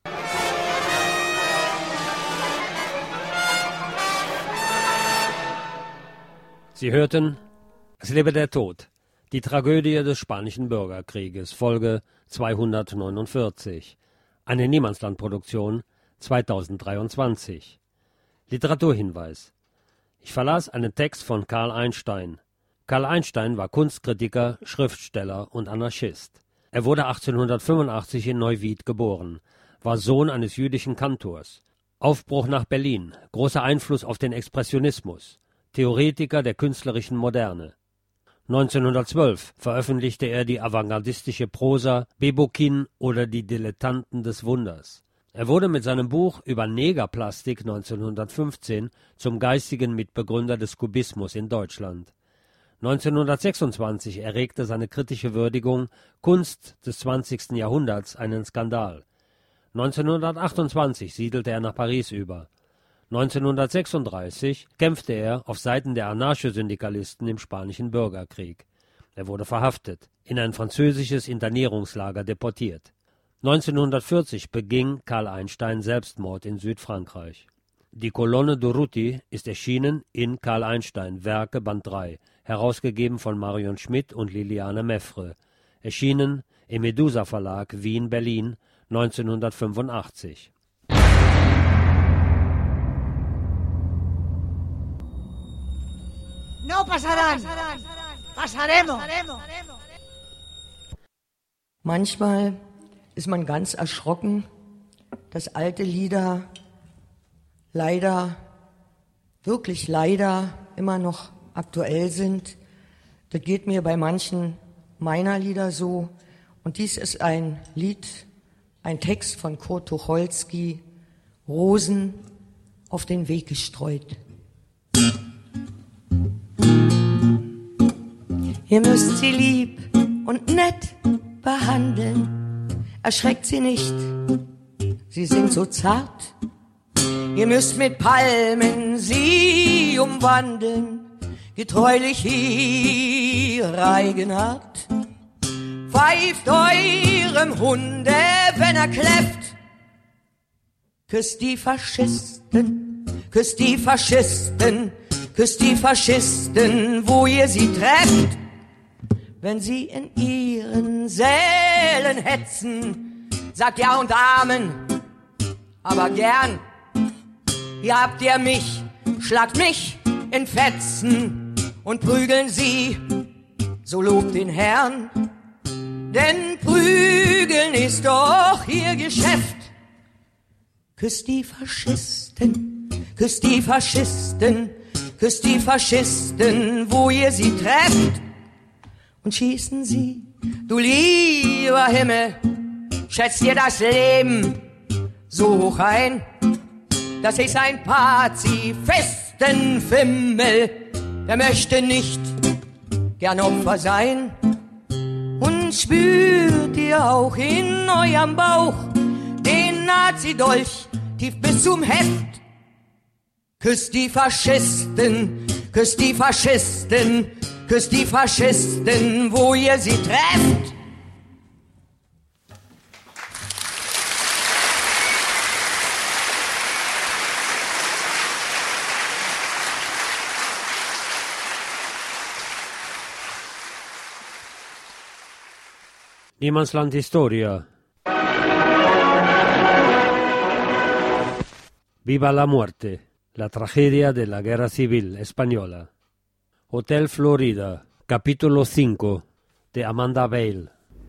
Sie hörten Es lebe der Tod, die Tragödie des Spanischen Bürgerkrieges, Folge zweihundertneunundvierzig. Eine Niemandslandproduktion zweitausenddreiundzwanzig. Literaturhinweis. Ich verlas einen Text von Karl Einstein. Karl Einstein war Kunstkritiker, Schriftsteller und Anarchist. Er wurde achtzehnhundertfünfundachtzig in Neuwied geboren, war Sohn eines jüdischen Kantors. Aufbruch nach Berlin, großer Einfluss auf den Expressionismus, Theoretiker der künstlerischen Moderne. neunzehnhundertzwölf veröffentlichte er die avantgardistische Prosa Bebokin oder die Dilettanten des Wunders. Er wurde mit seinem Buch über Negerplastik neunzehnhundertfünfzehn zum geistigen Mitbegründer des Kubismus in Deutschland. neunzehnhundertsechsundzwanzig erregte seine kritische Würdigung Kunst des zwanzigsten Jahrhunderts einen Skandal. neunzehnhundertachtundzwanzig siedelte er nach Paris über. neunzehnhundertsechsunddreißig kämpfte er auf Seiten der Anarcho-Syndikalisten im Spanischen Bürgerkrieg. Er wurde verhaftet, in ein französisches Internierungslager deportiert. neunzehnhundertvierzig beging Karl Einstein Selbstmord in Südfrankreich. Die Kolonne Durruti ist erschienen in Karl Einstein, Werke, Band drei, herausgegeben von Marion Schmidt und Liliane Meffre, erschienen im Medusa Verlag Wien-Berlin neunzehnhundertfünfundachtzig. No pasarán. Pasaremos. Manchmal ist man ganz erschrocken, dass alte Lieder leider, wirklich leider immer noch aktuell sind. Das geht mir bei manchen meiner Lieder so. Und dies ist ein Lied, ein Text von Kurt Tucholsky, Rosen auf den Weg gestreut. Ihr müsst sie lieb und nett behandeln, erschreckt sie nicht, sie sind so zart. Ihr müsst mit Palmen sie umwandeln, getreulich ihre Eigenart. Pfeift eurem Hunde, wenn er kläfft, küsst die Faschisten, küsst die Faschisten, küsst die Faschisten, wo ihr sie trefft. Wenn sie in ihren Sälen hetzen, sagt ja und Amen, aber gern. Hier habt ihr mich, schlagt mich in Fetzen und prügeln sie, so lobt den Herrn. Denn prügeln ist doch ihr Geschäft. Küsst die Faschisten, küsst die Faschisten, küsst die Faschisten, wo ihr sie trefft. Und schießen sie, du lieber Himmel, schätzt dir das Leben so hoch ein, dass ich ein Pazifistenfimmel, der möchte nicht gern Opfer sein. Und spürt ihr auch in eurem Bauch den Nazi-Dolch tief bis zum Heft? Küsst die Faschisten, küsst die Faschisten, küsst die Faschisten, wo ihr sie trefft. Niemandsland Historia. Viva la muerte, la tragedia de la Guerra Civil Española. Hotel Florida, capítulo cinco, de Amanda Bale.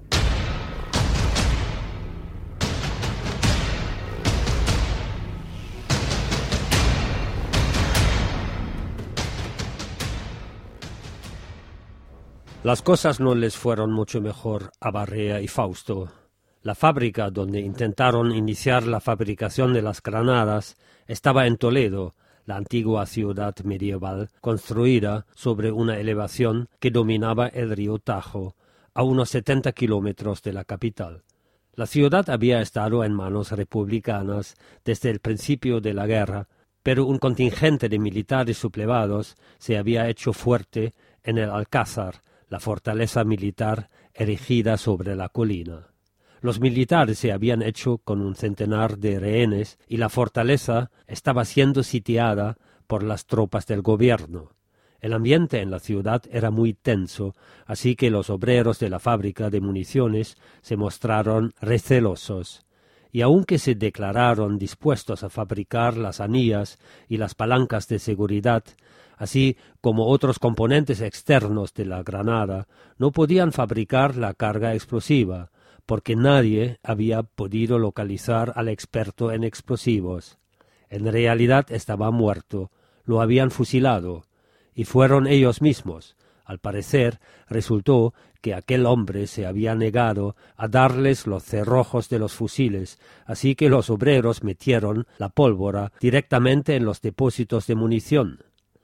Las cosas no les fueron mucho mejor a Barrea y Fausto. La fábrica donde intentaron iniciar la fabricación de las granadas estaba en Toledo, la antigua ciudad medieval construida sobre una elevación que dominaba el río Tajo, a unos setenta kilómetros de la capital. La ciudad había estado en manos republicanas desde el principio de la guerra, pero un contingente de militares sublevados se había hecho fuerte en el Alcázar, la fortaleza militar erigida sobre la colina. Los militares se habían hecho con un centenar de rehenes y la fortaleza estaba siendo sitiada por las tropas del gobierno. El ambiente en la ciudad era muy tenso, así que los obreros de la fábrica de municiones se mostraron recelosos. Y aunque se declararon dispuestos a fabricar las anillas y las palancas de seguridad, así como otros componentes externos de la granada, no podían fabricar la carga explosiva, porque nadie había podido localizar al experto en explosivos. En realidad estaba muerto, lo habían fusilado, y fueron ellos mismos. Al parecer, resultó que aquel hombre se había negado a darles los cerrojos de los fusiles, así que los obreros metieron la pólvora directamente en los depósitos de munición.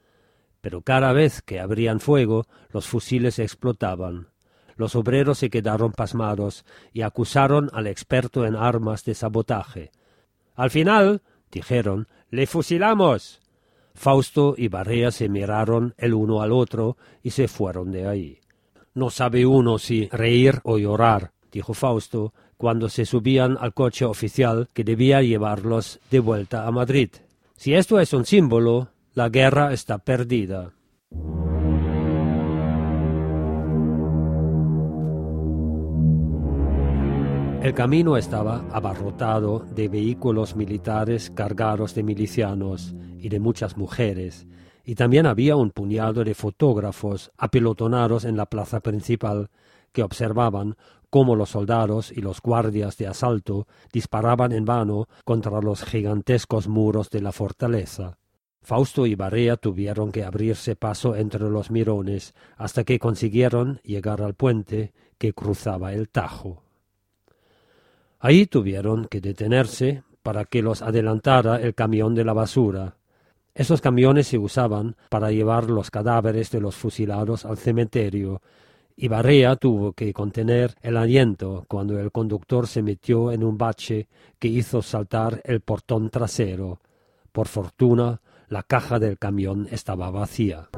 Pero cada vez que abrían fuego, los fusiles explotaban. Los obreros se quedaron pasmados y acusaron al experto en armas de sabotaje. Al final, dijeron, «¡Le fusilamos!». Fausto y Barrea se miraron el uno al otro y se fueron de ahí. «No sabe uno si reír o llorar», dijo Fausto, cuando se subían al coche oficial que debía llevarlos de vuelta a Madrid. «Si esto es un símbolo, la guerra está perdida». El camino estaba abarrotado de vehículos militares cargados de milicianos y de muchas mujeres, y también había un puñado de fotógrafos apelotonados en la plaza principal que observaban cómo los soldados y los guardias de asalto disparaban en vano contra los gigantescos muros de la fortaleza. Fausto y Barrea tuvieron que abrirse paso entre los mirones hasta que consiguieron llegar al puente que cruzaba el Tajo. Ahí tuvieron que detenerse para que los adelantara el camión de la basura. Esos camiones se usaban para llevar los cadáveres de los fusilados al cementerio, y Barrea tuvo que contener el aliento cuando el conductor se metió en un bache que hizo saltar el portón trasero. Por fortuna, la caja del camión estaba vacía.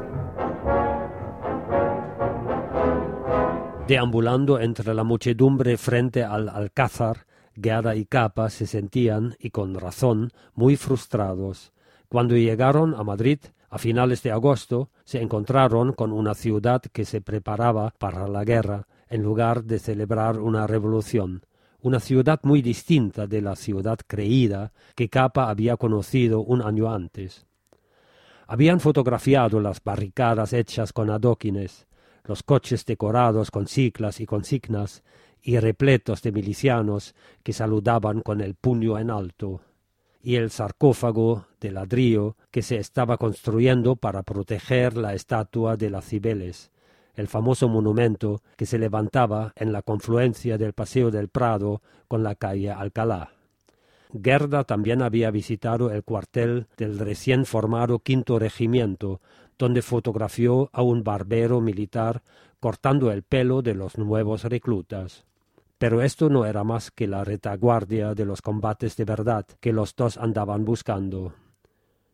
Deambulando entre la muchedumbre frente al Alcázar, Guerra y Capa se sentían, y con razón, muy frustrados. Cuando llegaron a Madrid, a finales de agosto, se encontraron con una ciudad que se preparaba para la guerra, en lugar de celebrar una revolución. Una ciudad muy distinta de la ciudad creída que Capa había conocido un año antes. Habían fotografiado las barricadas hechas con adoquines, los coches decorados con siglas y consignas, y repletos de milicianos que saludaban con el puño en alto, y el sarcófago de ladrillo que se estaba construyendo para proteger la estatua de las Cibeles, el famoso monumento que se levantaba en la confluencia del Paseo del Prado con la calle Alcalá. Gerda también había visitado el cuartel del recién formado Quinto Regimiento, donde fotografió a un barbero militar cortando el pelo de los nuevos reclutas. Pero esto no era más que la retaguardia de los combates de verdad que los dos andaban buscando.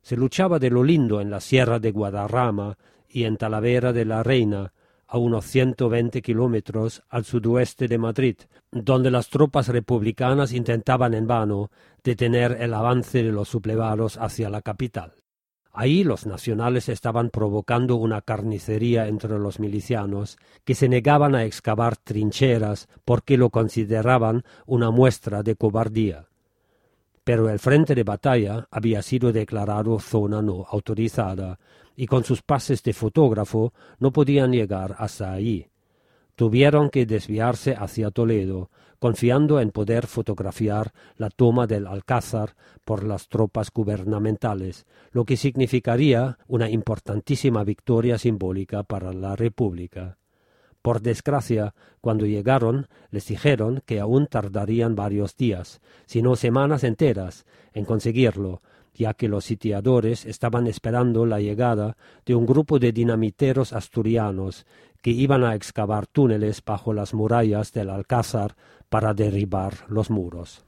Se luchaba de lo lindo en la Sierra de Guadarrama y en Talavera de la Reina, a unos ciento veinte kilómetros al sudoeste de Madrid, donde las tropas republicanas intentaban en vano detener el avance de los sublevados hacia la capital. Ahí los nacionales estaban provocando una carnicería entre los milicianos que se negaban a excavar trincheras porque lo consideraban una muestra de cobardía. Pero el frente de batalla había sido declarado zona no autorizada y con sus pases de fotógrafo no podían llegar hasta allí. Tuvieron que desviarse hacia Toledo, confiando en poder fotografiar la toma del Alcázar por las tropas gubernamentales, lo que significaría una importantísima victoria simbólica para la República. Por desgracia, cuando llegaron, les dijeron que aún tardarían varios días, si no semanas enteras, en conseguirlo, ya que los sitiadores estaban esperando la llegada de un grupo de dinamiteros asturianos que iban a excavar túneles bajo las murallas del Alcázar para derribar los muros.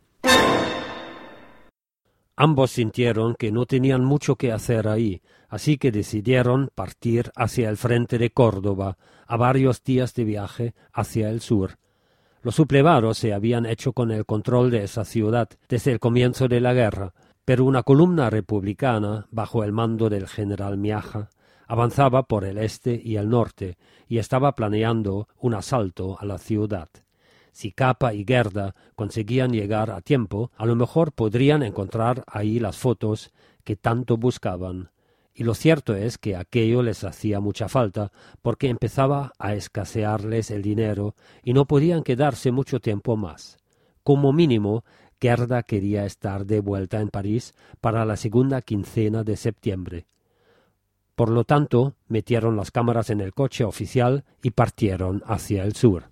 Ambos sintieron que no tenían mucho que hacer ahí, así que decidieron partir hacia el frente de Córdoba, a varios días de viaje hacia el sur. Los sublevados se habían hecho con el control de esa ciudad desde el comienzo de la guerra, pero una columna republicana, bajo el mando del general Miaja, avanzaba por el este y el norte y estaba planeando un asalto a la ciudad. Si Capa y Gerda conseguían llegar a tiempo, a lo mejor podrían encontrar ahí las fotos que tanto buscaban. Y lo cierto es que aquello les hacía mucha falta, porque empezaba a escasearles el dinero y no podían quedarse mucho tiempo más. Como mínimo, Gerda quería estar de vuelta en París para la segunda quincena de septiembre. Por lo tanto, metieron las cámaras en el coche oficial y partieron hacia el sur.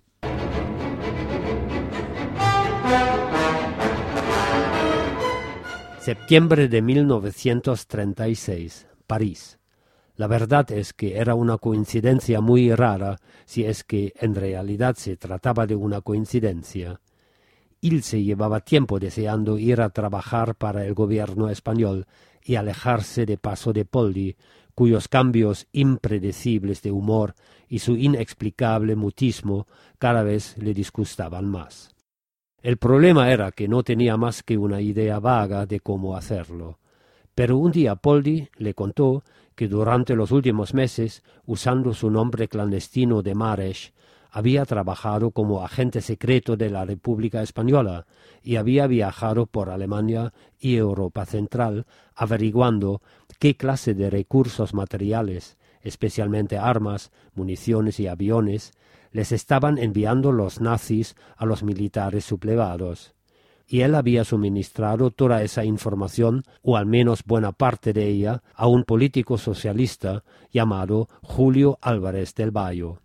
Septiembre de mil novecientos treinta y seis, París. La verdad es que era una coincidencia muy rara, si es que en realidad se trataba de una coincidencia. Ilse llevaba tiempo deseando ir a trabajar para el gobierno español y alejarse de Paso de Poldi, cuyos cambios impredecibles de humor y su inexplicable mutismo cada vez le disgustaban más. El problema era que no tenía más que una idea vaga de cómo hacerlo. Pero un día Poldi le contó que durante los últimos meses, usando su nombre clandestino de Maresch, había trabajado como agente secreto de la República Española y había viajado por Alemania y Europa Central averiguando qué clase de recursos materiales, especialmente armas, municiones y aviones, les estaban enviando los nazis a los militares sublevados. Y él había suministrado toda esa información, o al menos buena parte de ella, a un político socialista llamado Julio Álvarez del Valle.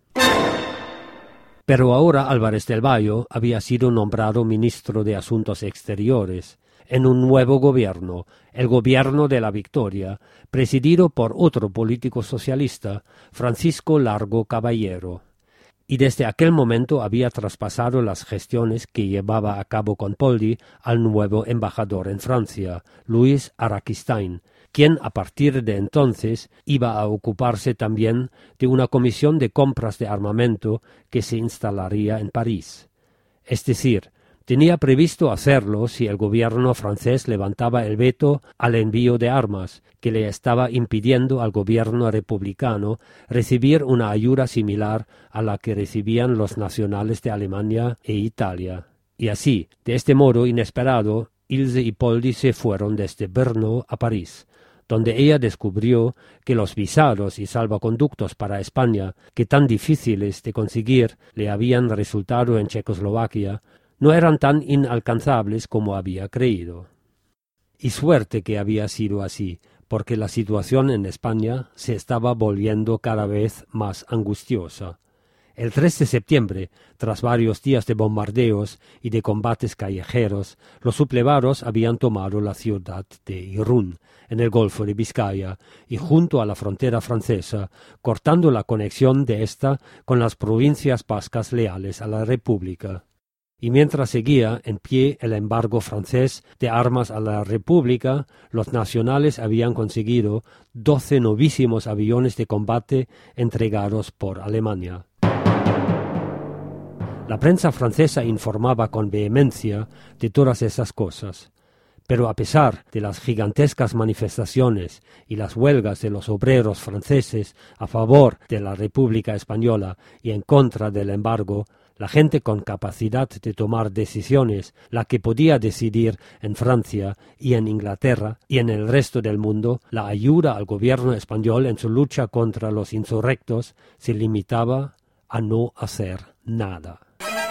Pero ahora Álvarez del Valle había sido nombrado ministro de Asuntos Exteriores en un nuevo gobierno, el gobierno de la Victoria, presidido por otro político socialista, Francisco Largo Caballero. Y desde aquel momento había traspasado las gestiones que llevaba a cabo con Poldi al nuevo embajador en Francia, Luis Araquistain, quien a partir de entonces iba a ocuparse también de una comisión de compras de armamento que se instalaría en París. Es decir, tenía previsto hacerlo si el gobierno francés levantaba el veto al envío de armas, que le estaba impidiendo al gobierno republicano recibir una ayuda similar a la que recibían los nacionales de Alemania e Italia. Y así, de este modo inesperado, Ilse y Poldi se fueron desde Brno a París, donde ella descubrió que los visados y salvoconductos para España, que tan difíciles de conseguir le habían resultado en Checoslovaquia, no eran tan inalcanzables como había creído. Y suerte que había sido así, porque la situación en España se estaba volviendo cada vez más angustiosa. El tres de septiembre, tras varios días de bombardeos y de combates callejeros, los sublevados habían tomado la ciudad de Irún, en el Golfo de Vizcaya, y junto a la frontera francesa, cortando la conexión de ésta con las provincias vascas leales a la República. Y mientras seguía en pie el embargo francés de armas a la República, los nacionales habían conseguido doce novísimos aviones de combate entregados por Alemania. La prensa francesa informaba con vehemencia de todas esas cosas. Pero a pesar de las gigantescas manifestaciones y las huelgas de los obreros franceses a favor de la República Española y en contra del embargo, la gente con capacidad de tomar decisiones, la que podía decidir en Francia y en Inglaterra y en el resto del mundo, la ayuda al gobierno español en su lucha contra los insurrectos se limitaba a no hacer nada.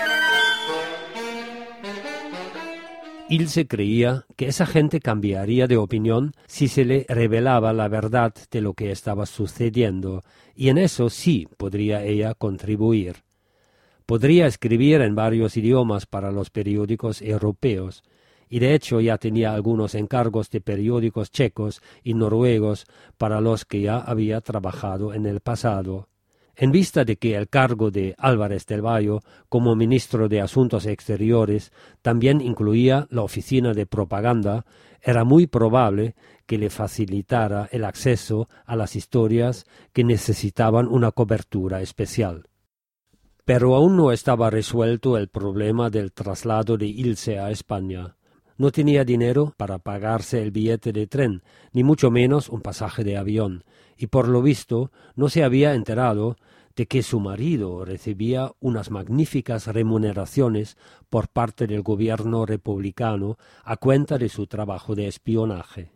Ilse creía que esa gente cambiaría de opinión si se le revelaba la verdad de lo que estaba sucediendo, y en eso sí podría ella contribuir. Podría escribir en varios idiomas para los periódicos europeos, y de hecho ya tenía algunos encargos de periódicos checos y noruegos para los que ya había trabajado en el pasado. En vista de que el cargo de Álvarez del Valle como ministro de Asuntos Exteriores también incluía la oficina de propaganda, era muy probable que le facilitara el acceso a las historias que necesitaban una cobertura especial. Pero aún no estaba resuelto el problema del traslado de Ilse a España. No tenía dinero para pagarse el billete de tren, ni mucho menos un pasaje de avión, y por lo visto no se había enterado de que su marido recibía unas magníficas remuneraciones por parte del gobierno republicano a cuenta de su trabajo de espionaje.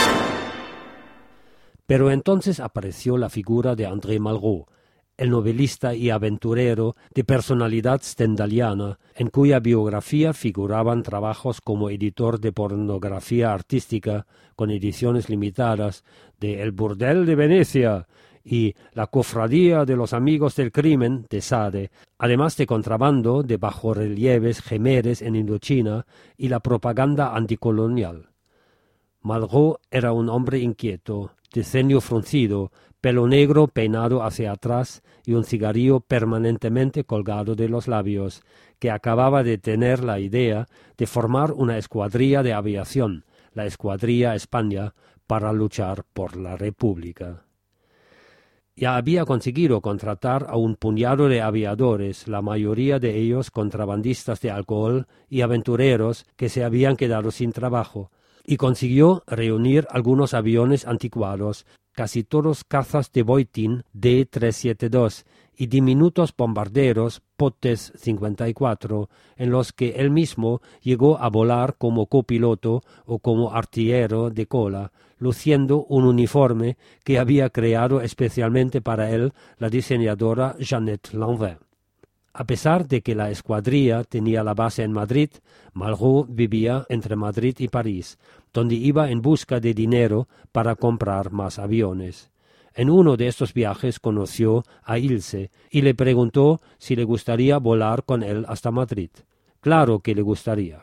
Pero entonces apareció la figura de André Malraux, el novelista y aventurero de personalidad stendhaliana, en cuya biografía figuraban trabajos como editor de pornografía artística con ediciones limitadas de El Burdel de Venecia y La Cofradía de los Amigos del Crimen de Sade, además de contrabando de bajorrelieves gemeres en Indochina y la propaganda anticolonial. Malraux era un hombre inquieto, de ceño fruncido, pelo negro peinado hacia atrás y un cigarrillo permanentemente colgado de los labios, que acababa de tener la idea de formar una escuadrilla de aviación, la Escuadrilla España, para luchar por la República. Ya había conseguido contratar a un puñado de aviadores, la mayoría de ellos contrabandistas de alcohol y aventureros que se habían quedado sin trabajo, y consiguió reunir algunos aviones anticuados, casi todos cazas de Voitin D trescientos setenta y dos y diminutos bombarderos Potes cincuenta y cuatro, en los que él mismo llegó a volar como copiloto o como artillero de cola, luciendo un uniforme que había creado especialmente para él la diseñadora Jeannette Lanvin. A pesar de que la escuadrilla tenía la base en Madrid, Malraux vivía entre Madrid y París, donde iba en busca de dinero para comprar más aviones. En uno de estos viajes conoció a Ilse y le preguntó si le gustaría volar con él hasta Madrid. Claro que le gustaría.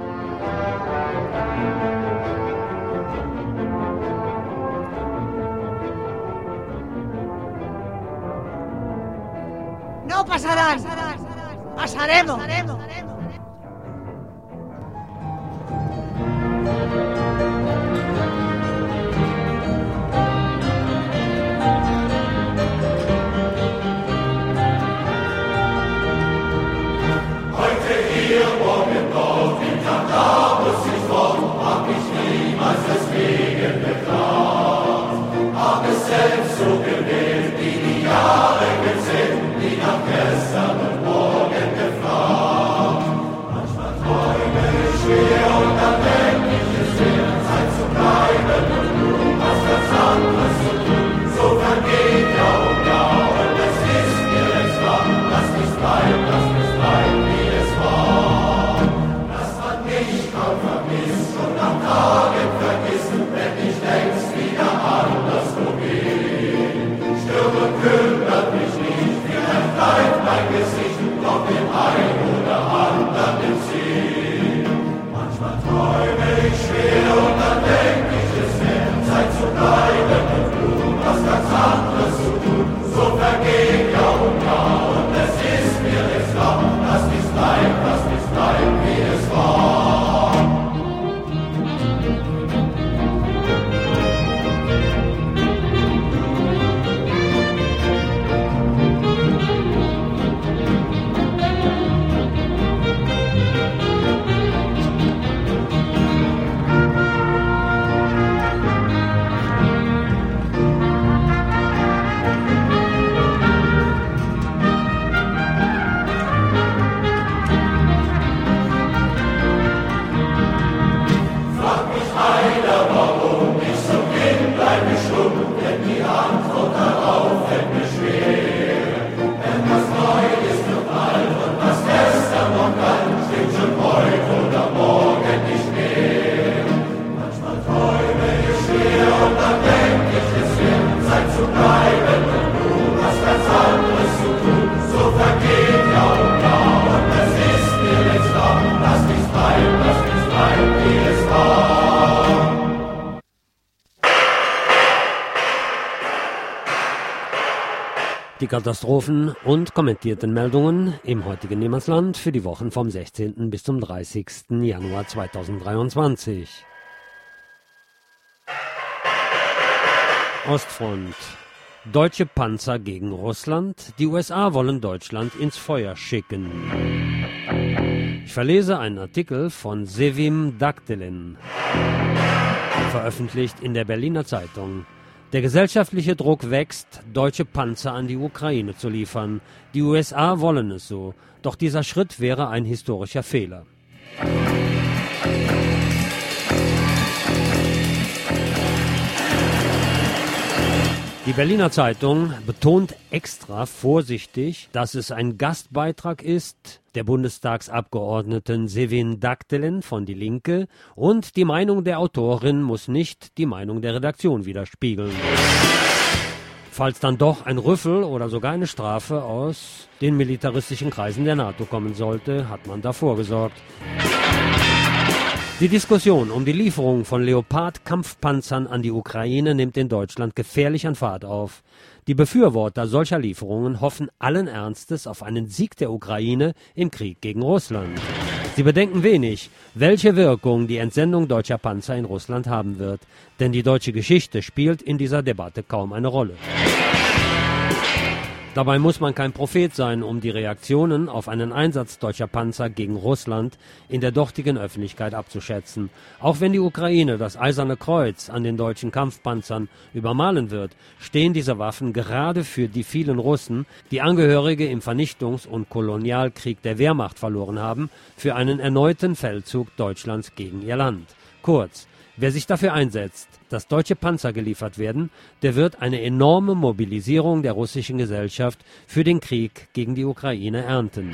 No pasarán. Pasaremos. Heute hier, morgen dort, im Tag da muss ich fort, hab ich niemals deswegen beklagt. Hab es selbst so gewählt, wie die Jahre gezählt, die nach gestern und morgen gefragt. Katastrophen und kommentierten Meldungen im heutigen Niemandsland für die Wochen vom sechzehnten bis zum dreißigsten Januar zweitausenddreiundzwanzig. Ostfront. Deutsche Panzer gegen Russland. Die U S A wollen Deutschland ins Feuer schicken. Ich verlese einen Artikel von Sevim Dagdelen, veröffentlicht in der Berliner Zeitung. Der gesellschaftliche Druck wächst, deutsche Panzer an die Ukraine zu liefern. Die U S A wollen es so, doch dieser Schritt wäre ein historischer Fehler. Die Berliner Zeitung betont extra vorsichtig, dass es ein Gastbeitrag ist, der Bundestagsabgeordneten Sevim Dagdelen von Die Linke, und die Meinung der Autorin muss nicht die Meinung der Redaktion widerspiegeln. Falls dann doch ein Rüffel oder sogar eine Strafe aus den militaristischen Kreisen der NATO kommen sollte, hat man davor gesorgt. Die Diskussion um die Lieferung von Leopard-Kampfpanzern an die Ukraine nimmt in Deutschland gefährlich an Fahrt auf. Die Befürworter solcher Lieferungen hoffen allen Ernstes auf einen Sieg der Ukraine im Krieg gegen Russland. Sie bedenken wenig, welche Wirkung die Entsendung deutscher Panzer in Russland haben wird, denn die deutsche Geschichte spielt in dieser Debatte kaum eine Rolle. Dabei muss man kein Prophet sein, um die Reaktionen auf einen Einsatz deutscher Panzer gegen Russland in der dortigen Öffentlichkeit abzuschätzen. Auch wenn die Ukraine das Eiserne Kreuz an den deutschen Kampfpanzern übermalen wird, stehen diese Waffen gerade für die vielen Russen, die Angehörige im Vernichtungs- und Kolonialkrieg der Wehrmacht verloren haben, für einen erneuten Feldzug Deutschlands gegen ihr Land. Kurz, wer sich dafür einsetzt, dass deutsche Panzer geliefert werden, der wird eine enorme Mobilisierung der russischen Gesellschaft für den Krieg gegen die Ukraine ernten.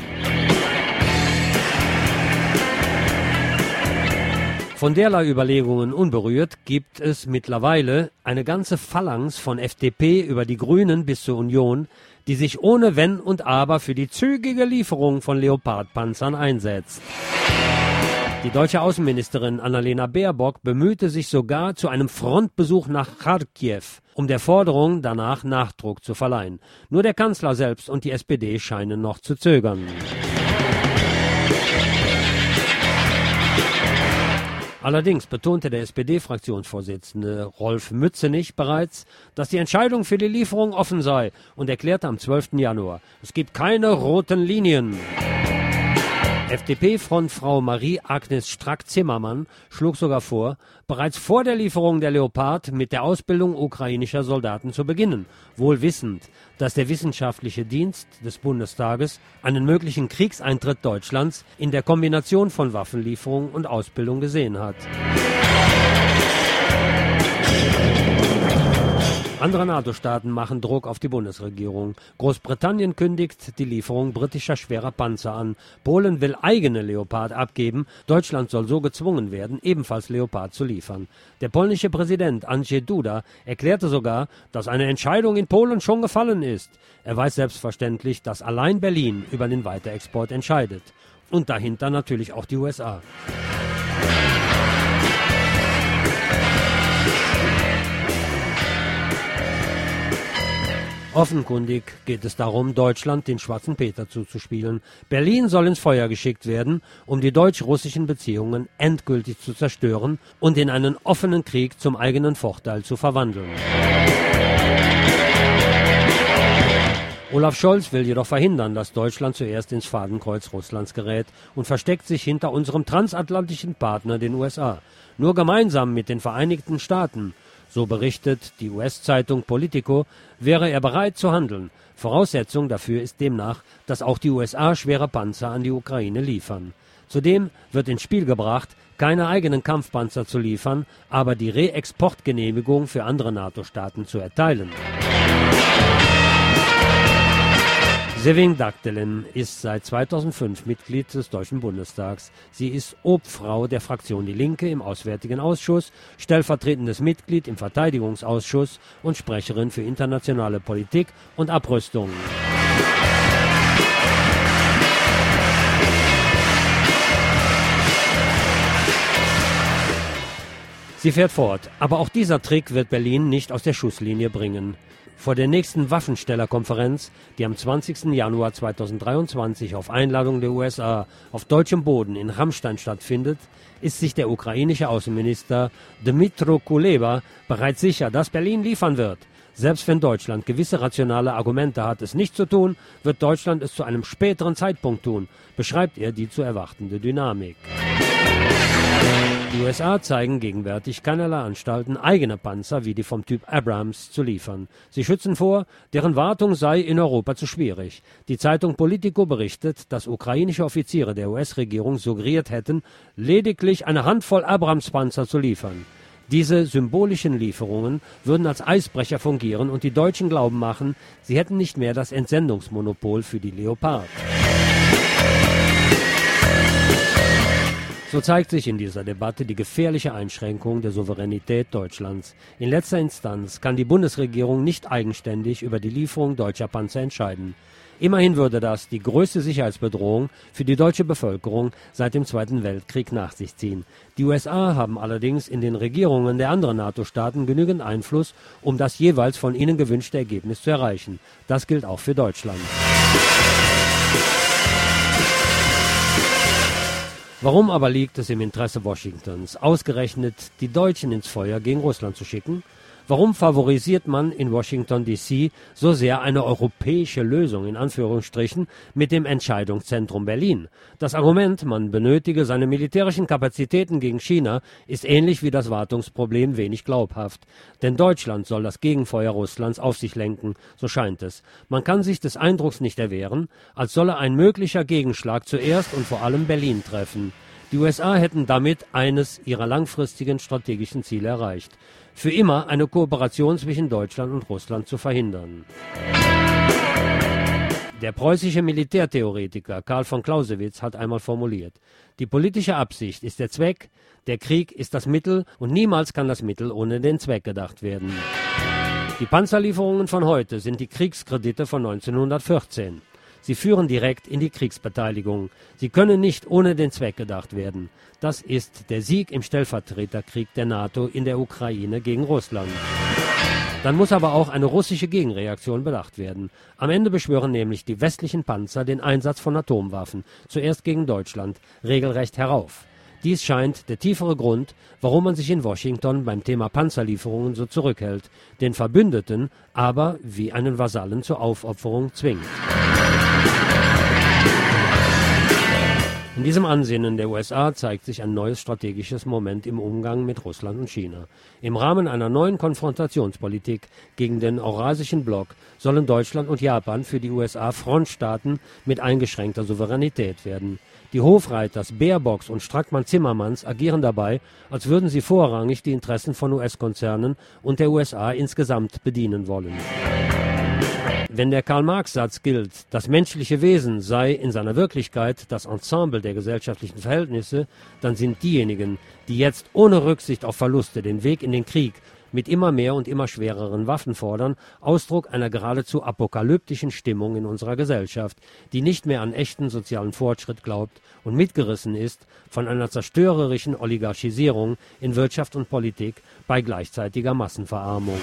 Von derlei Überlegungen unberührt gibt es mittlerweile eine ganze Phalanx von F D P über die Grünen bis zur Union, die sich ohne Wenn und Aber für die zügige Lieferung von Leopardpanzern einsetzt. Die deutsche Außenministerin Annalena Baerbock bemühte sich sogar zu einem Frontbesuch nach Charkiw, um der Forderung danach Nachdruck zu verleihen. Nur der Kanzler selbst und die S P D scheinen noch zu zögern. Allerdings betonte der S P D-Fraktionsvorsitzende Rolf Mützenich bereits, dass die Entscheidung für die Lieferung offen sei, und erklärte am zwölften Januar, es gibt keine roten Linien. F D P-Frontfrau Marie-Agnes Strack-Zimmermann schlug sogar vor, bereits vor der Lieferung der Leopard mit der Ausbildung ukrainischer Soldaten zu beginnen, wohl wissend, dass der wissenschaftliche Dienst des Bundestages einen möglichen Kriegseintritt Deutschlands in der Kombination von Waffenlieferung und Ausbildung gesehen hat. Andere NATO-Staaten machen Druck auf die Bundesregierung. Großbritannien kündigt die Lieferung britischer schwerer Panzer an. Polen will eigene Leopard abgeben. Deutschland soll so gezwungen werden, ebenfalls Leopard zu liefern. Der polnische Präsident Andrzej Duda erklärte sogar, dass eine Entscheidung in Polen schon gefallen ist. Er weiß selbstverständlich, dass allein Berlin über den Weiterexport entscheidet. Und dahinter natürlich auch die U S A. Offenkundig geht es darum, Deutschland den Schwarzen Peter zuzuspielen. Berlin soll ins Feuer geschickt werden, um die deutsch-russischen Beziehungen endgültig zu zerstören und in einen offenen Krieg zum eigenen Vorteil zu verwandeln. Olaf Scholz will jedoch verhindern, dass Deutschland zuerst ins Fadenkreuz Russlands gerät, und versteckt sich hinter unserem transatlantischen Partner, den U S A. Nur gemeinsam mit den Vereinigten Staaten, so berichtet die U S-Zeitung Politico, wäre er bereit zu handeln. Voraussetzung dafür ist demnach, dass auch die U S A schwere Panzer an die Ukraine liefern. Zudem wird ins Spiel gebracht, keine eigenen Kampfpanzer zu liefern, aber die Reexportgenehmigung für andere NATO-Staaten zu erteilen. Sevim Dagdelen ist seit zweitausendfünf Mitglied des Deutschen Bundestags. Sie ist Obfrau der Fraktion Die Linke im Auswärtigen Ausschuss, stellvertretendes Mitglied im Verteidigungsausschuss und Sprecherin für internationale Politik und Abrüstung. Sie fährt fort, aber auch dieser Trick wird Berlin nicht aus der Schusslinie bringen. Vor der nächsten Waffenstellerkonferenz, die am zwanzigsten Januar zweitausenddreiundzwanzig auf Einladung der U S A auf deutschem Boden in Ramstein stattfindet, ist sich der ukrainische Außenminister Dmytro Kuleba bereits sicher, dass Berlin liefern wird. Selbst wenn Deutschland gewisse rationale Argumente hat, es nicht zu tun, wird Deutschland es zu einem späteren Zeitpunkt tun, beschreibt er die zu erwartende Dynamik. Die U S A zeigen gegenwärtig keinerlei Anstalten, eigene Panzer wie die vom Typ Abrams zu liefern. Sie schützen vor, deren Wartung sei in Europa zu schwierig. Die Zeitung Politico berichtet, dass ukrainische Offiziere der U S-Regierung suggeriert hätten, lediglich eine Handvoll Abrams-Panzer zu liefern. Diese symbolischen Lieferungen würden als Eisbrecher fungieren und die Deutschen glauben machen, sie hätten nicht mehr das Entsendungsmonopol für die Leopard. So zeigt sich in dieser Debatte die gefährliche Einschränkung der Souveränität Deutschlands. In letzter Instanz kann die Bundesregierung nicht eigenständig über die Lieferung deutscher Panzer entscheiden. Immerhin würde das die größte Sicherheitsbedrohung für die deutsche Bevölkerung seit dem Zweiten Weltkrieg nach sich ziehen. Die U S A haben allerdings in den Regierungen der anderen NATO-Staaten genügend Einfluss, um das jeweils von ihnen gewünschte Ergebnis zu erreichen. Das gilt auch für Deutschland. Warum aber liegt es im Interesse Washingtons, ausgerechnet die Deutschen ins Feuer gegen Russland zu schicken? Warum favorisiert man in Washington D C so sehr eine europäische Lösung in Anführungsstrichen mit dem Entscheidungszentrum Berlin? Das Argument, man benötige seine militärischen Kapazitäten gegen China, ist ähnlich wie das Wartungsproblem wenig glaubhaft. Denn Deutschland soll das Gegenfeuer Russlands auf sich lenken, so scheint es. Man kann sich des Eindrucks nicht erwehren, als solle ein möglicher Gegenschlag zuerst und vor allem Berlin treffen. Die U S A hätten damit eines ihrer langfristigen strategischen Ziele erreicht: für immer eine Kooperation zwischen Deutschland und Russland zu verhindern. Der preußische Militärtheoretiker Karl von Clausewitz hat einmal formuliert: Die politische Absicht ist der Zweck, der Krieg ist das Mittel und niemals kann das Mittel ohne den Zweck gedacht werden. Die Panzerlieferungen von heute sind die Kriegskredite von neunzehnhundertvierzehn. Sie führen direkt in die Kriegsbeteiligung. Sie können nicht ohne den Zweck gedacht werden. Das ist der Sieg im Stellvertreterkrieg der NATO in der Ukraine gegen Russland. Dann muss aber auch eine russische Gegenreaktion bedacht werden. Am Ende beschwören nämlich die westlichen Panzer den Einsatz von Atomwaffen, zuerst gegen Deutschland, regelrecht herauf. Dies scheint der tiefere Grund, warum man sich in Washington beim Thema Panzerlieferungen so zurückhält, den Verbündeten aber wie einen Vasallen zur Aufopferung zwingt. In diesem Ansinnen der U S A zeigt sich ein neues strategisches Moment im Umgang mit Russland und China. Im Rahmen einer neuen Konfrontationspolitik gegen den Eurasischen Block sollen Deutschland und Japan für die U S A Frontstaaten mit eingeschränkter Souveränität werden. Die Hofreiters Baerbocks und Strackmann-Zimmermanns agieren dabei, als würden sie vorrangig die Interessen von U S-Konzernen und der U S A insgesamt bedienen wollen. Wenn der Karl-Marx-Satz gilt, das menschliche Wesen sei in seiner Wirklichkeit das Ensemble der gesellschaftlichen Verhältnisse, dann sind diejenigen, die jetzt ohne Rücksicht auf Verluste den Weg in den Krieg mit immer mehr und immer schwereren Waffen fordern, Ausdruck einer geradezu apokalyptischen Stimmung in unserer Gesellschaft, die nicht mehr an echten sozialen Fortschritt glaubt und mitgerissen ist von einer zerstörerischen Oligarchisierung in Wirtschaft und Politik bei gleichzeitiger Massenverarmung.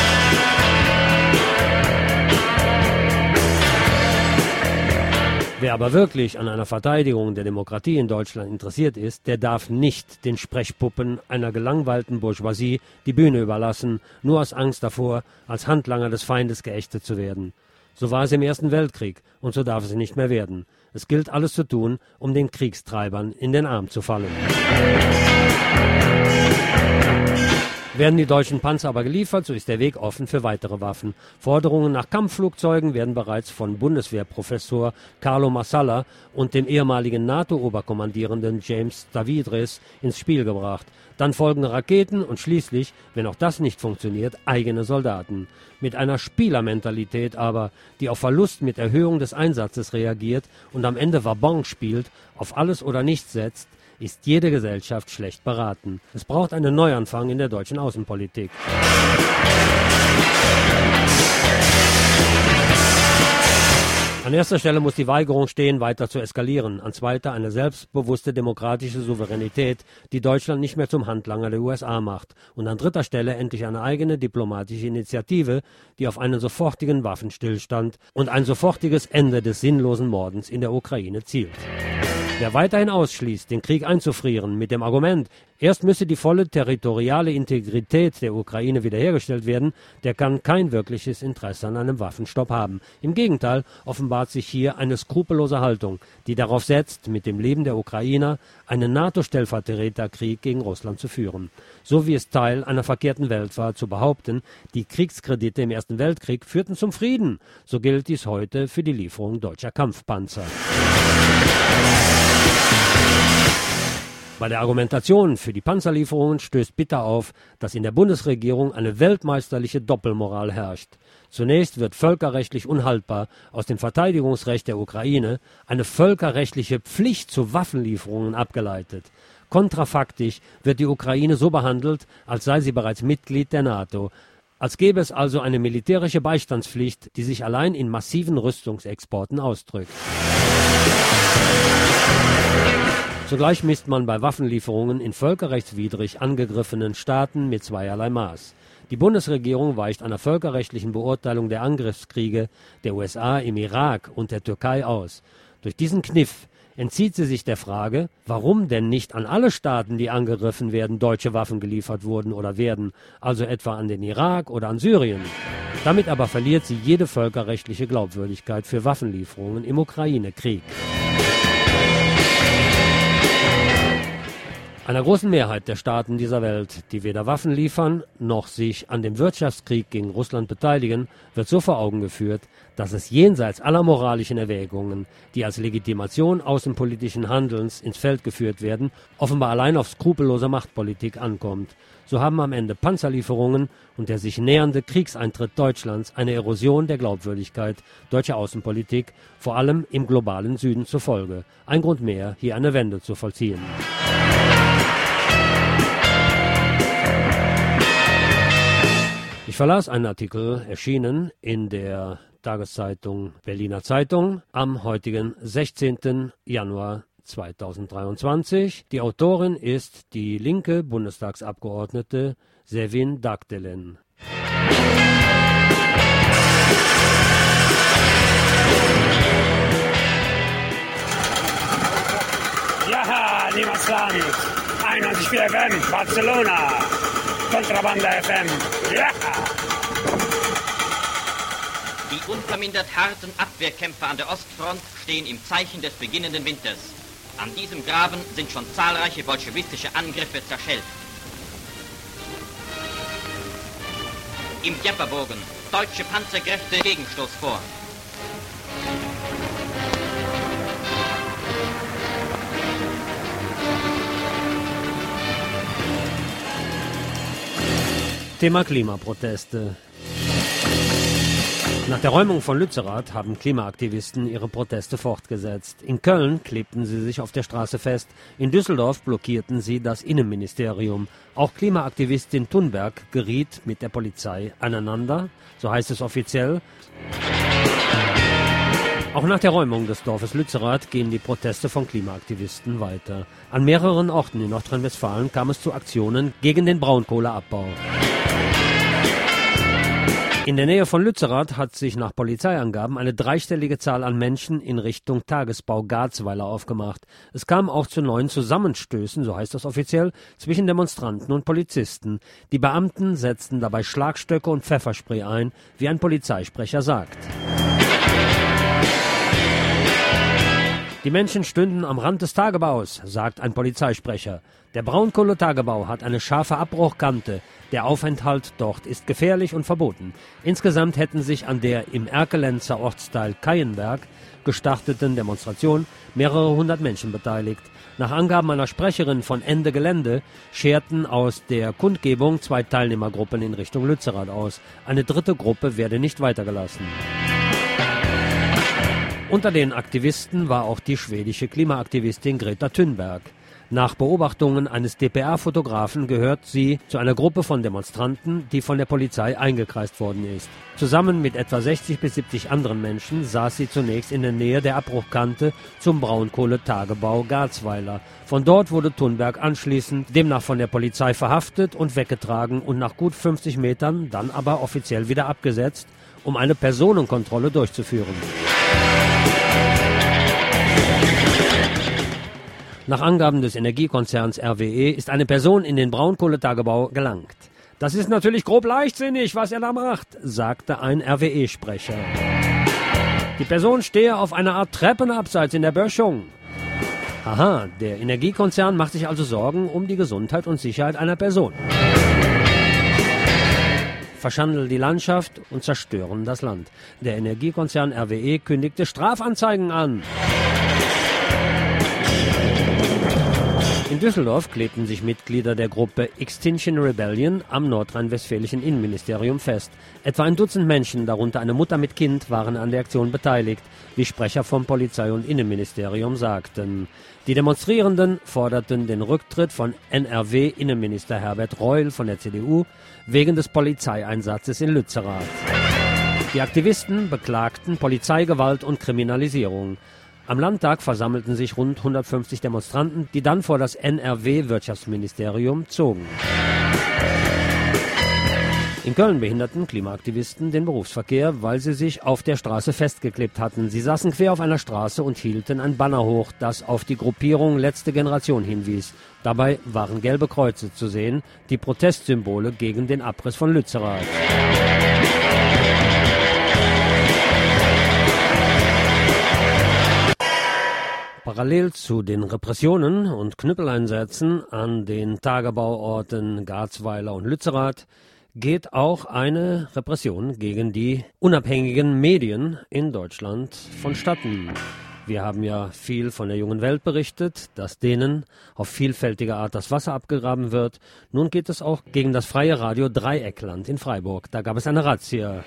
Wer aber wirklich an einer Verteidigung der Demokratie in Deutschland interessiert ist, der darf nicht den Sprechpuppen einer gelangweilten Bourgeoisie die Bühne überlassen, nur aus Angst davor, als Handlanger des Feindes geächtet zu werden. So war es im Ersten Weltkrieg und so darf es nicht mehr werden. Es gilt alles zu tun, um den Kriegstreibern in den Arm zu fallen. Werden die deutschen Panzer aber geliefert, so ist der Weg offen für weitere Waffen. Forderungen nach Kampfflugzeugen werden bereits von Bundeswehrprofessor Carlo Massala und dem ehemaligen NATO-Oberkommandierenden James Stavridis ins Spiel gebracht. Dann folgen Raketen und schließlich, wenn auch das nicht funktioniert, eigene Soldaten. Mit einer Spielermentalität aber, die auf Verlust mit Erhöhung des Einsatzes reagiert und am Ende Vabon spielt, auf alles oder nichts setzt, ist jede Gesellschaft schlecht beraten. Es braucht einen Neuanfang in der deutschen Außenpolitik. An erster Stelle muss die Weigerung stehen, weiter zu eskalieren. An zweiter eine selbstbewusste demokratische Souveränität, die Deutschland nicht mehr zum Handlanger der U S A macht. Und an dritter Stelle endlich eine eigene diplomatische Initiative, die auf einen sofortigen Waffenstillstand und ein sofortiges Ende des sinnlosen Mordens in der Ukraine zielt. Wer weiterhin ausschließt, den Krieg einzufrieren, mit dem Argument, erst müsse die volle territoriale Integrität der Ukraine wiederhergestellt werden, der kann kein wirkliches Interesse an einem Waffenstopp haben. Im Gegenteil offenbart sich hier eine skrupellose Haltung, die darauf setzt, mit dem Leben der Ukrainer einen NATO-Stellvertreterkrieg gegen Russland zu führen. So wie es Teil einer verkehrten Welt war, zu behaupten, die Kriegskredite im Ersten Weltkrieg führten zum Frieden. So gilt dies heute für die Lieferung deutscher Kampfpanzer. Bei der Argumentation für die Panzerlieferungen stößt bitter auf, dass in der Bundesregierung eine weltmeisterliche Doppelmoral herrscht. Zunächst wird völkerrechtlich unhaltbar aus dem Verteidigungsrecht der Ukraine eine völkerrechtliche Pflicht zu Waffenlieferungen abgeleitet. Kontrafaktisch wird die Ukraine so behandelt, als sei sie bereits Mitglied der NATO. Als gäbe es also eine militärische Beistandspflicht, die sich allein in massiven Rüstungsexporten ausdrückt. Zugleich misst man bei Waffenlieferungen in völkerrechtswidrig angegriffenen Staaten mit zweierlei Maß. Die Bundesregierung weicht einer völkerrechtlichen Beurteilung der Angriffskriege der U S A im Irak und der Türkei aus. Durch diesen Kniff entzieht sie sich der Frage, warum denn nicht an alle Staaten, die angegriffen werden, deutsche Waffen geliefert wurden oder werden, also etwa an den Irak oder an Syrien. Damit aber verliert sie jede völkerrechtliche Glaubwürdigkeit für Waffenlieferungen im Ukraine-Krieg. Einer großen Mehrheit der Staaten dieser Welt, die weder Waffen liefern, noch sich an dem Wirtschaftskrieg gegen Russland beteiligen, wird so vor Augen geführt, dass es jenseits aller moralischen Erwägungen, die als Legitimation außenpolitischen Handelns ins Feld geführt werden, offenbar allein auf skrupellose Machtpolitik ankommt. So haben am Ende Panzerlieferungen und der sich nähernde Kriegseintritt Deutschlands eine Erosion der Glaubwürdigkeit deutscher Außenpolitik, vor allem im globalen Süden, zur Folge. Ein Grund mehr, hier eine Wende zu vollziehen. Ich verlas einen Artikel, erschienen in der Tageszeitung Berliner Zeitung am heutigen sechzehnten Januar zweitausenddreiundzwanzig. Die Autorin ist die linke Bundestagsabgeordnete Sevin Dagdelen. Ja, lieber Land, einundneunzig Komma vier F M, Barcelona, Kontrabanda F M, ja! Die unvermindert harten Abwehrkämpfer an der Ostfront stehen im Zeichen des beginnenden Winters. An diesem Graben sind schon zahlreiche bolschewistische Angriffe zerschellt. Im Djeperbogen, deutsche Panzerkräfte Gegenstoß vor. Thema Klimaproteste. Nach der Räumung von Lützerath haben Klimaaktivisten ihre Proteste fortgesetzt. In Köln klebten sie sich auf der Straße fest, in Düsseldorf blockierten sie das Innenministerium. Auch Klimaaktivistin Thunberg geriet mit der Polizei aneinander, so heißt es offiziell. Auch nach der Räumung des Dorfes Lützerath gehen die Proteste von Klimaaktivisten weiter. An mehreren Orten in Nordrhein-Westfalen kam es zu Aktionen gegen den Braunkohleabbau. In der Nähe von Lützerath hat sich nach Polizeiangaben eine dreistellige Zahl an Menschen in Richtung Tagesbau Garzweiler aufgemacht. Es kam auch zu neuen Zusammenstößen, so heißt das offiziell, zwischen Demonstranten und Polizisten. Die Beamten setzten dabei Schlagstöcke und Pfefferspray ein, wie ein Polizeisprecher sagt. Die Menschen stünden am Rand des Tagebaus, sagt ein Polizeisprecher. Der Braunkohletagebau hat eine scharfe Abbruchkante. Der Aufenthalt dort ist gefährlich und verboten. Insgesamt hätten sich an der im Erkelenzer Ortsteil Keienberg gestarteten Demonstration mehrere hundert Menschen beteiligt. Nach Angaben einer Sprecherin von Ende Gelände scherten aus der Kundgebung zwei Teilnehmergruppen in Richtung Lützerath aus. Eine dritte Gruppe werde nicht weitergelassen. Unter den Aktivisten war auch die schwedische Klimaaktivistin Greta Thunberg. Nach Beobachtungen eines D P R-Fotografen gehört sie zu einer Gruppe von Demonstranten, die von der Polizei eingekreist worden ist. Zusammen mit etwa sechzig bis siebzig anderen Menschen saß sie zunächst in der Nähe der Abbruchkante zum Braunkohletagebau Garzweiler. Von dort wurde Thunberg anschließend demnach von der Polizei verhaftet und weggetragen und nach gut fünfzig Metern dann aber offiziell wieder abgesetzt, um eine Personenkontrolle durchzuführen. Nach Angaben des Energiekonzerns R W E ist eine Person in den Braunkohletagebau gelangt. Das ist natürlich grob leichtsinnig, was er da macht, sagte ein R W E-Sprecher. Die Person stehe auf einer Art Treppenabseits in der Böschung. Aha, der Energiekonzern macht sich also Sorgen um die Gesundheit und Sicherheit einer Person. Verschandeln die Landschaft und zerstören das Land. Der Energiekonzern R W E kündigte Strafanzeigen an. In Düsseldorf klebten sich Mitglieder der Gruppe Extinction Rebellion am nordrhein-westfälischen Innenministerium fest. Etwa ein Dutzend Menschen, darunter eine Mutter mit Kind, waren an der Aktion beteiligt, wie Sprecher vom Polizei- und Innenministerium sagten. Die Demonstrierenden forderten den Rücktritt von N R W-Innenminister Herbert Reul von der C D U wegen des Polizeieinsatzes in Lützerath. Die Aktivisten beklagten Polizeigewalt und Kriminalisierung. Am Landtag versammelten sich rund hundertfünfzig Demonstranten, die dann vor das N R W-Wirtschaftsministerium zogen. In Köln behinderten Klimaaktivisten den Berufsverkehr, weil sie sich auf der Straße festgeklebt hatten. Sie saßen quer auf einer Straße und hielten ein Banner hoch, das auf die Gruppierung Letzte Generation hinwies. Dabei waren gelbe Kreuze zu sehen, die Protestsymbole gegen den Abriss von Lützerath. Parallel zu den Repressionen und Knüppeleinsätzen an den Tagebauorten Garzweiler und Lützerath geht auch eine Repression gegen die unabhängigen Medien in Deutschland vonstatten. Wir haben ja viel von der Jungen Welt berichtet, dass denen auf vielfältige Art das Wasser abgegraben wird. Nun geht es auch gegen das freie Radio Dreieckland in Freiburg. Da gab es eine Razzia.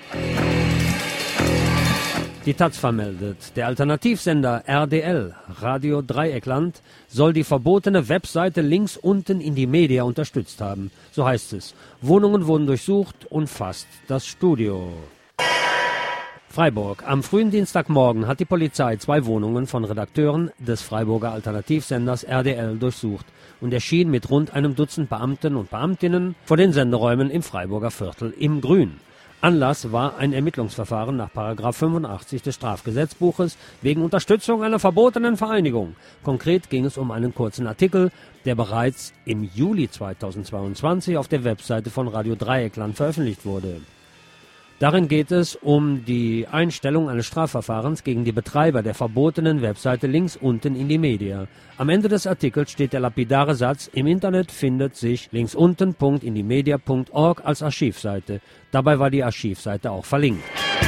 Die Taz vermeldet, der Alternativsender R D L, Radio Dreieckland, soll die verbotene Webseite links unten in die Media unterstützt haben. So heißt es. Wohnungen wurden durchsucht und fast das Studio. Freiburg. Am frühen Dienstagmorgen hat die Polizei zwei Wohnungen von Redakteuren des Freiburger Alternativsenders R D L durchsucht und erschien mit rund einem Dutzend Beamten und Beamtinnen vor den Senderäumen im Freiburger Viertel im Grün. Anlass war ein Ermittlungsverfahren nach Paragraph fünfundachtzig des Strafgesetzbuches wegen Unterstützung einer verbotenen Vereinigung. Konkret ging es um einen kurzen Artikel, der bereits im Juli zweitausendzweiundzwanzig auf der Webseite von Radio Dreieckland veröffentlicht wurde. Darin geht es um die Einstellung eines Strafverfahrens gegen die Betreiber der verbotenen Webseite links unten in die Media. Am Ende des Artikels steht der lapidare Satz, im Internet findet sich links unten punkt in die media punkt org als Archivseite. Dabei war die Archivseite auch verlinkt.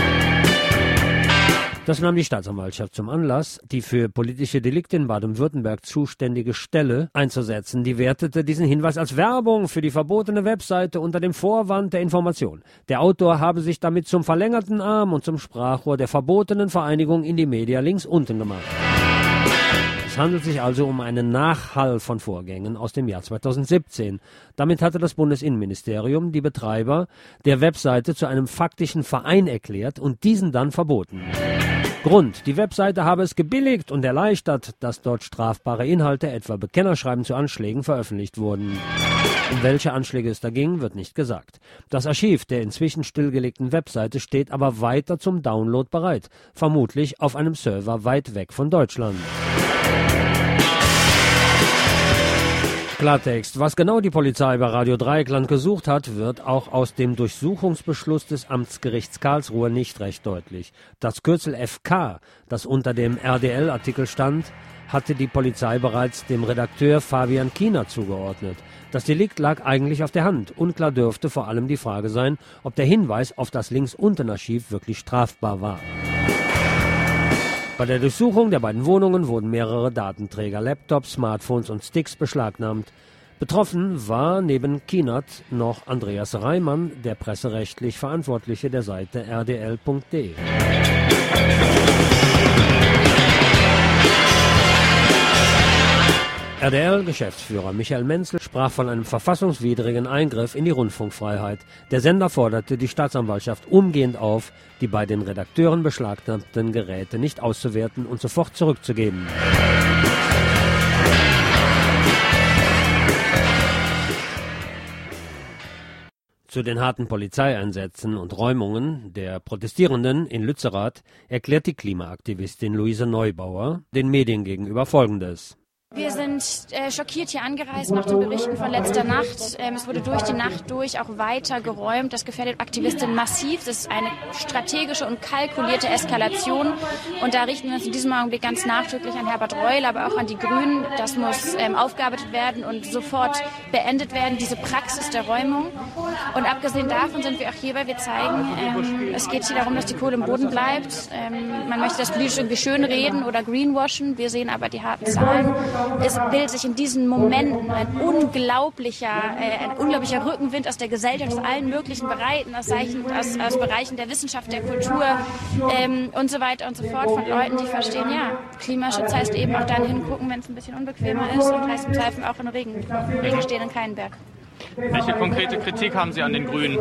Das nahm die Staatsanwaltschaft zum Anlass, die für politische Delikte in Baden-Württemberg zuständige Stelle einzusetzen. Die wertete diesen Hinweis als Werbung für die verbotene Webseite unter dem Vorwand der Information. Der Autor habe sich damit zum verlängerten Arm und zum Sprachrohr der verbotenen Vereinigung in die Media links unten gemacht. Es handelt sich also um einen Nachhall von Vorgängen aus dem Jahr zweitausendsiebzehn. Damit hatte das Bundesinnenministerium die Betreiber der Webseite zu einem faktischen Verein erklärt und diesen dann verboten. Grund: Die Webseite habe es gebilligt und erleichtert, dass dort strafbare Inhalte, etwa Bekennerschreiben zu Anschlägen, veröffentlicht wurden. Um welche Anschläge es da ging, wird nicht gesagt. Das Archiv der inzwischen stillgelegten Webseite steht aber weiter zum Download bereit, vermutlich auf einem Server weit weg von Deutschland. Klartext: Was genau die Polizei bei Radio Dreieckland gesucht hat, wird auch aus dem Durchsuchungsbeschluss des Amtsgerichts Karlsruhe nicht recht deutlich. Das Kürzel F K, das unter dem R D L-Artikel stand, hatte die Polizei bereits dem Redakteur Fabian Kiener zugeordnet. Das Delikt lag eigentlich auf der Hand. Unklar dürfte vor allem die Frage sein, ob der Hinweis auf das Links-Unten-Archiv wirklich strafbar war. Bei der Durchsuchung der beiden Wohnungen wurden mehrere Datenträger, Laptops, Smartphones und Sticks beschlagnahmt. Betroffen war neben Kienert noch Andreas Reimann, der presserechtlich Verantwortliche der Seite r d l punkt d e. R D L-Geschäftsführer Michael Menzel sprach von einem verfassungswidrigen Eingriff in die Rundfunkfreiheit. Der Sender forderte die Staatsanwaltschaft umgehend auf, die bei den Redakteuren beschlagnahmten Geräte nicht auszuwerten und sofort zurückzugeben. Zu den harten Polizeieinsätzen und Räumungen der Protestierenden in Lützerath erklärt die Klimaaktivistin Luise Neubauer den Medien gegenüber Folgendes. Wir sind äh, schockiert hier angereist nach den Berichten von letzter Nacht. Ähm, es wurde durch die Nacht durch auch weiter geräumt. Das gefährdet Aktivistinnen massiv. Das ist eine strategische und kalkulierte Eskalation. Und da richten wir uns in diesem Augenblick ganz nachdrücklich an Herbert Reul, aber auch an die Grünen. Das muss ähm, aufgearbeitet werden und sofort beendet werden, diese Praxis der Räumung. Und abgesehen davon sind wir auch hier, weil wir zeigen, ähm, es geht hier darum, dass die Kohle im Boden bleibt. Ähm, man möchte das politisch irgendwie schönreden oder greenwashen. Wir sehen aber die harten Zahlen. Es bildet sich in diesen Momenten ein unglaublicher, äh, ein unglaublicher Rückenwind aus der Gesellschaft, aus allen möglichen Bereichen, aus, aus, aus Bereichen der Wissenschaft, der Kultur ähm, und so weiter und so fort, von Leuten, die verstehen, ja, Klimaschutz heißt eben auch dann hingucken, wenn es ein bisschen unbequemer ist und heißt im Zweifel auch in Regen, Regen stehen in keinem Berg. Welche konkrete Kritik haben Sie an den Grünen?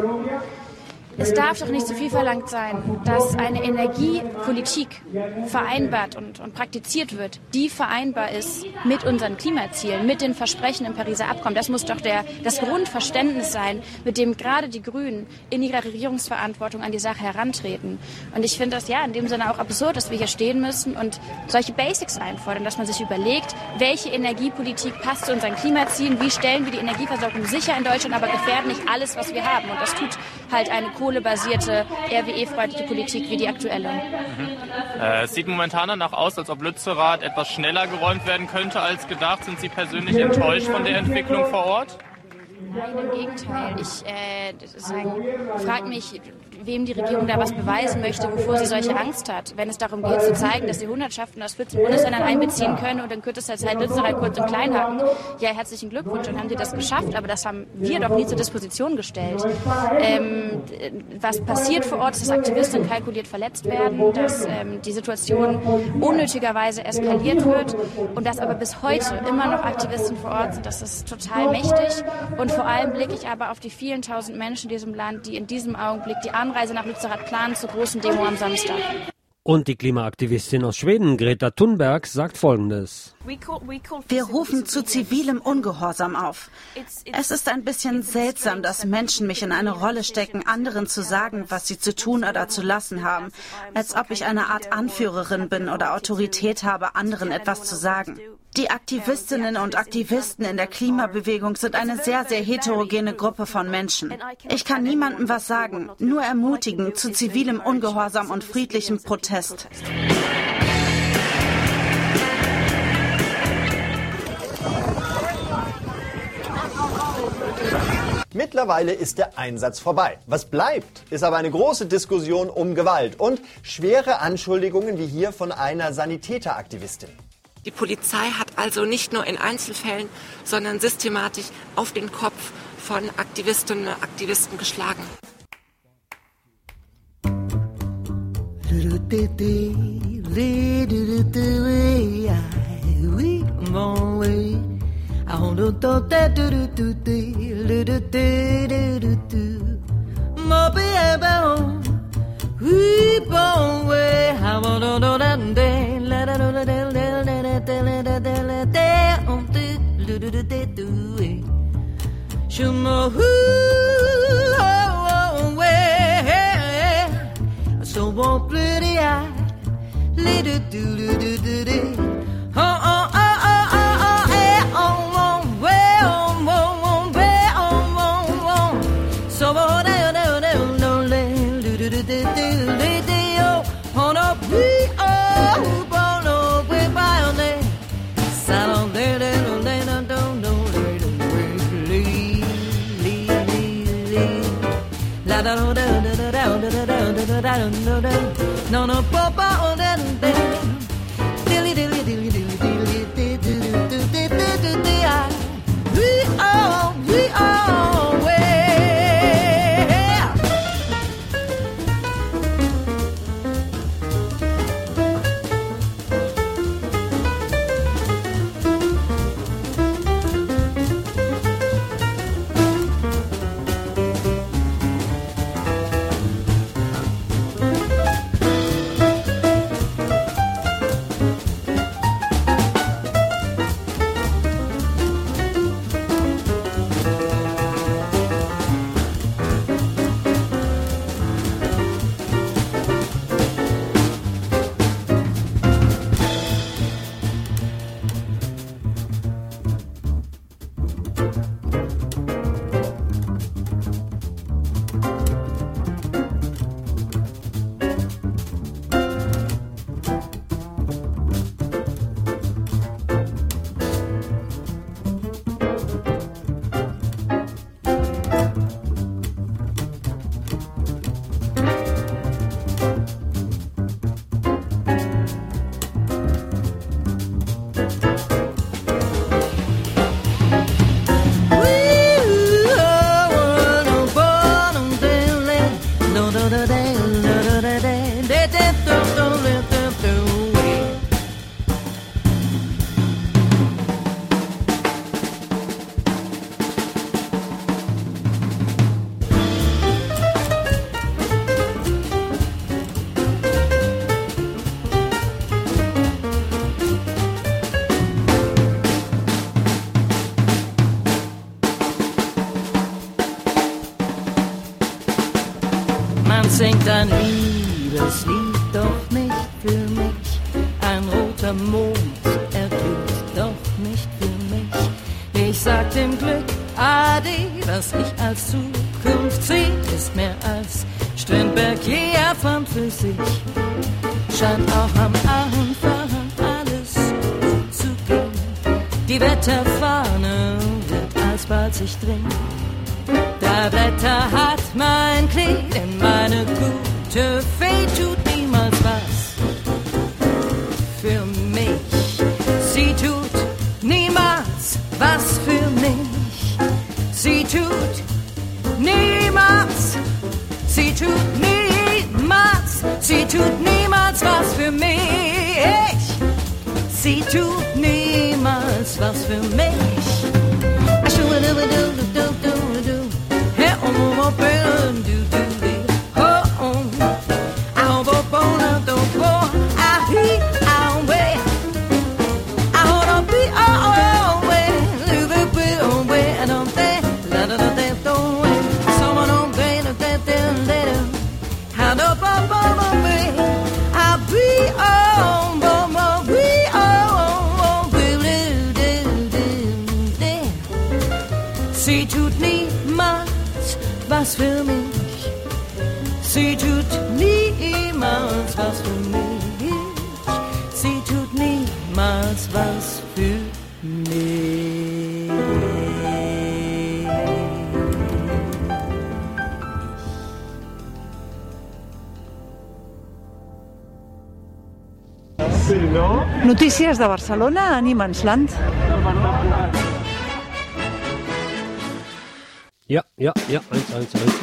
Es darf doch nicht zu viel verlangt sein, dass eine Energiepolitik vereinbart und, und praktiziert wird, die vereinbar ist mit unseren Klimazielen, mit den Versprechen im Pariser Abkommen. Das muss doch der, das Grundverständnis sein, mit dem gerade die Grünen in ihrer Regierungsverantwortung an die Sache herantreten. Und ich finde das ja in dem Sinne auch absurd, dass wir hier stehen müssen und solche Basics einfordern, dass man sich überlegt, welche Energiepolitik passt zu unseren Klimazielen, wie stellen wir die Energieversorgung sicher in Deutschland, aber gefährden nicht alles, was wir haben. Und das tut halt eine kohlebasierte, R W E-freundliche Politik wie die aktuelle. Mhm. Äh, es sieht momentan danach aus, als ob Lützerath etwas schneller geräumt werden könnte als gedacht. Sind Sie persönlich enttäuscht von der Entwicklung vor Ort? Nein, im Gegenteil. Ich äh, frage mich, wem die Regierung da was beweisen möchte, wovor sie solche Angst hat. Wenn es darum geht, zu zeigen, dass sie Hundertschaften aus vierzehn Bundesländern einbeziehen können und in kürzester Zeit Lützerath kurz und klein hacken, ja, herzlichen Glückwunsch, dann haben die das geschafft, aber das haben wir doch nie zur Disposition gestellt. Ähm, was passiert vor Ort, ist, dass Aktivistinnen kalkuliert verletzt werden, dass ähm, die Situation unnötigerweise eskaliert wird und dass aber bis heute immer noch Aktivisten vor Ort sind. Das ist total mächtig und vor allem blicke ich aber auf die vielen tausend Menschen in diesem Land, die in diesem Augenblick die Anreise nach Lützerath planen zur großen Demo am Samstag. Und die Klimaaktivistin aus Schweden, Greta Thunberg, sagt Folgendes. Wir rufen zu zivilem Ungehorsam auf. Es ist ein bisschen seltsam, dass Menschen mich in eine Rolle stecken, anderen zu sagen, was sie zu tun oder zu lassen haben, als ob ich eine Art Anführerin bin oder Autorität habe, anderen etwas zu sagen. Die Aktivistinnen und Aktivisten in der Klimabewegung sind eine sehr, sehr heterogene Gruppe von Menschen. Ich kann niemandem was sagen, nur ermutigen zu zivilem Ungehorsam und friedlichem Protest. Mittlerweile ist der Einsatz vorbei. Was bleibt, ist aber eine große Diskussion um Gewalt und schwere Anschuldigungen wie hier von einer Sanitäteraktivistin. Die Polizei hat also nicht nur in Einzelfällen, sondern systematisch auf den Kopf von Aktivistinnen und Aktivisten geschlagen. No, no, papa, we all, we all, Singt ein Liebeslied, doch nicht für mich. Ein roter Mond erglüht, doch nicht für mich. Ich sag dem Glück Ade, was ich als Zukunft sehe, ist mehr als Strindberg je erfand für sich. Scheint auch am Anfang alles gut zu gehen. Die Wetterfahne wird alsbald sich drehen. Der Blätter hat mein Glied in meine gute Fee, tut niemals was für mich. Sie tut niemals was für mich. Sie tut niemals, sie tut niemals, sie tut niemals was für mich. Sie tut niemals was für mich. Sie tut niemals was für mich. Sie tut niemals was für mich. Sie tut niemals was für mich. Notícies de Barcelona a Niemandsland. Ja, ja, ja, eins, eins, eins.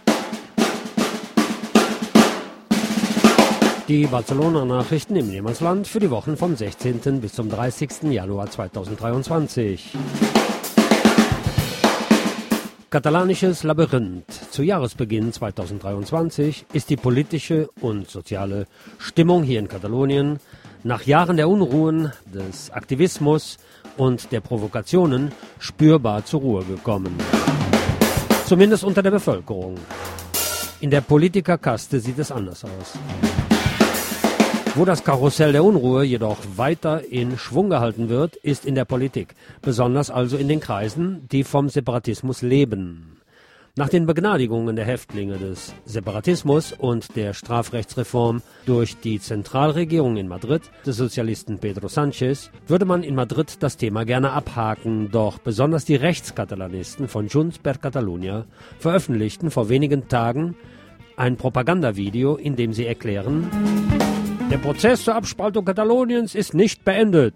Die Barcelona-Nachrichten im Niemandsland für die Wochen vom sechzehnten bis zum dreißigsten Januar zweitausenddreiundzwanzig. Katalanisches Labyrinth. Zu Jahresbeginn zweitausenddreiundzwanzig ist die politische und soziale Stimmung hier in Katalonien nach Jahren der Unruhen, des Aktivismus und der Provokationen spürbar zur Ruhe gekommen. Zumindest unter der Bevölkerung. In der Politikerkaste sieht es anders aus. Wo das Karussell der Unruhe jedoch weiter in Schwung gehalten wird, ist in der Politik, besonders also in den Kreisen, die vom Separatismus leben. Nach den Begnadigungen der Häftlinge des Separatismus und der Strafrechtsreform durch die Zentralregierung in Madrid, des Sozialisten Pedro Sánchez, würde man in Madrid das Thema gerne abhaken, doch besonders die Rechtskatalanisten von Junts per Catalunya veröffentlichten vor wenigen Tagen ein Propagandavideo, in dem sie erklären: Der Prozess zur Abspaltung Kataloniens ist nicht beendet.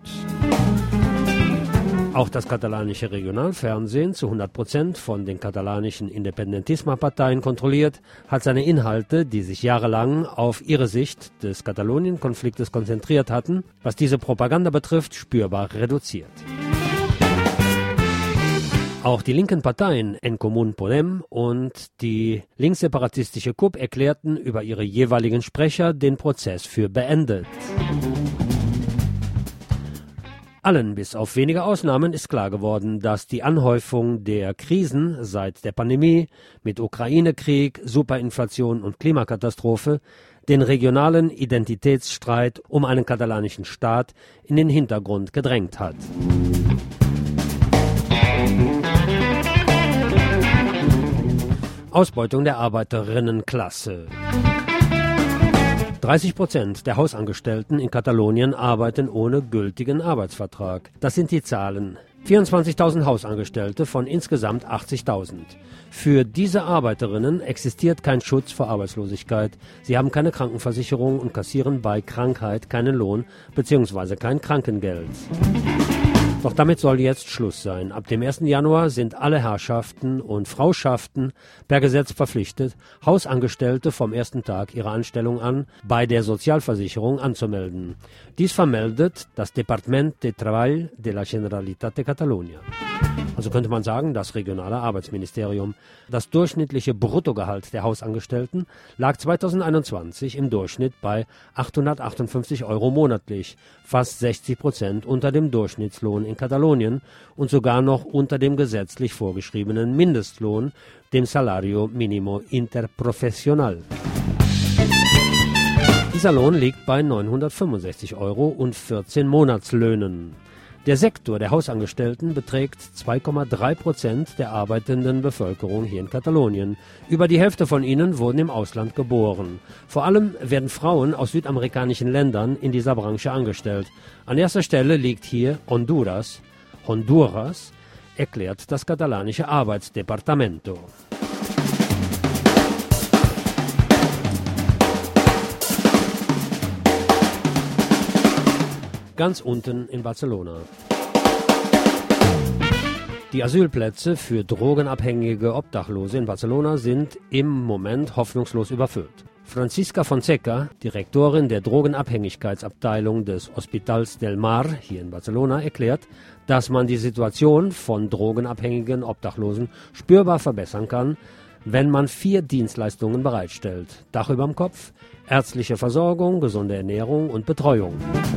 Auch das katalanische Regionalfernsehen, zu hundert Prozent von den katalanischen Independentismo-Parteien kontrolliert, hat seine Inhalte, die sich jahrelang auf ihre Sicht des Katalonien-Konfliktes konzentriert hatten, was diese Propaganda betrifft, spürbar reduziert. Auch die linken Parteien En Comú Podem und die linksseparatistische C U P erklärten über ihre jeweiligen Sprecher den Prozess für beendet. Allen bis auf wenige Ausnahmen ist klar geworden, dass die Anhäufung der Krisen seit der Pandemie mit Ukraine-Krieg, Superinflation und Klimakatastrophe den regionalen Identitätsstreit um einen katalanischen Staat in den Hintergrund gedrängt hat. Ausbeutung der Arbeiterinnenklasse. dreißig Prozent der Hausangestellten in Katalonien arbeiten ohne gültigen Arbeitsvertrag. Das sind die Zahlen vierundzwanzigtausend Hausangestellte von insgesamt achtzigtausend. Für diese Arbeiterinnen existiert kein Schutz vor Arbeitslosigkeit. Sie haben keine Krankenversicherung und kassieren bei Krankheit keinen Lohn bzw. kein Krankengeld. Doch damit soll jetzt Schluss sein. Ab dem ersten Januar sind alle Herrschaften und Frauschaften per Gesetz verpflichtet, Hausangestellte vom ersten Tag ihrer Anstellung an bei der Sozialversicherung anzumelden. Dies vermeldet das Departament de Treball de la Generalitat de Catalunya. Also könnte man sagen, das regionale Arbeitsministerium. Das durchschnittliche Bruttogehalt der Hausangestellten lag zweitausendeinundzwanzig im Durchschnitt bei achthundertachtundfünfzig Euro monatlich, fast sechzig Prozent unter dem Durchschnittslohn in Katalonien und sogar noch unter dem gesetzlich vorgeschriebenen Mindestlohn, dem Salario Minimo Interprofessional. Dieser Lohn liegt bei neunhundertfünfundsechzig Euro und vierzehn Monatslöhnen. Der Sektor der Hausangestellten beträgt zwei Komma drei Prozent der arbeitenden Bevölkerung hier in Katalonien. Über die Hälfte von ihnen wurden im Ausland geboren. Vor allem werden Frauen aus südamerikanischen Ländern in dieser Branche angestellt. An erster Stelle liegt hier Honduras. Honduras, erklärt das katalanische Arbeitsdepartamento. Ganz unten in Barcelona. Die Asylplätze für drogenabhängige Obdachlose in Barcelona sind im Moment hoffnungslos überfüllt. Francisca Fonseca, Direktorin der Drogenabhängigkeitsabteilung des Hospitals del Mar hier in Barcelona, erklärt, dass man die Situation von drogenabhängigen Obdachlosen spürbar verbessern kann, wenn man vier Dienstleistungen bereitstellt: Dach überm Kopf, ärztliche Versorgung, gesunde Ernährung und Betreuung.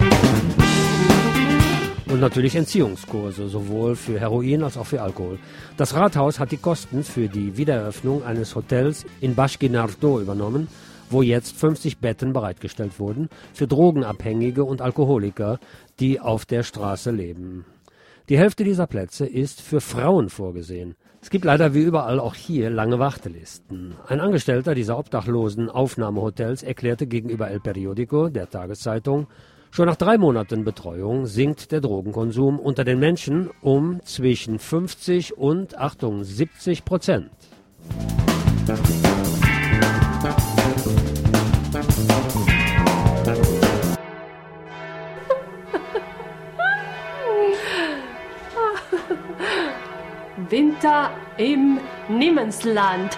Und natürlich Entziehungskurse, sowohl für Heroin als auch für Alkohol. Das Rathaus hat die Kosten für die Wiedereröffnung eines Hotels in Baix Guinardó übernommen, wo jetzt fünfzig Betten bereitgestellt wurden für Drogenabhängige und Alkoholiker, die auf der Straße leben. Die Hälfte dieser Plätze ist für Frauen vorgesehen. Es gibt leider wie überall auch hier lange Wartelisten. Ein Angestellter dieser obdachlosen Aufnahmehotels erklärte gegenüber El Periódico, der Tageszeitung, schon nach drei Monaten Betreuung sinkt der Drogenkonsum unter den Menschen um zwischen fünfzig und, Achtung, siebzig Prozent. Winter im Niemensland.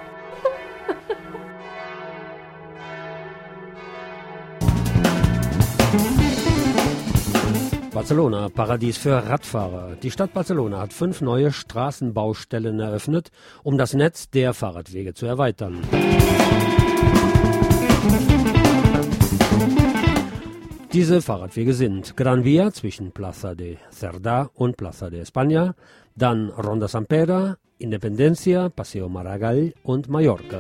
Barcelona, Paradies für Radfahrer. Die Stadt Barcelona hat fünf neue Straßenbaustellen eröffnet, um das Netz der Fahrradwege zu erweitern. Diese Fahrradwege sind Gran Via zwischen Plaza de Cerdà und Plaza de España, dann Ronda San Pere, Independencia, Paseo Maragall und Mallorca.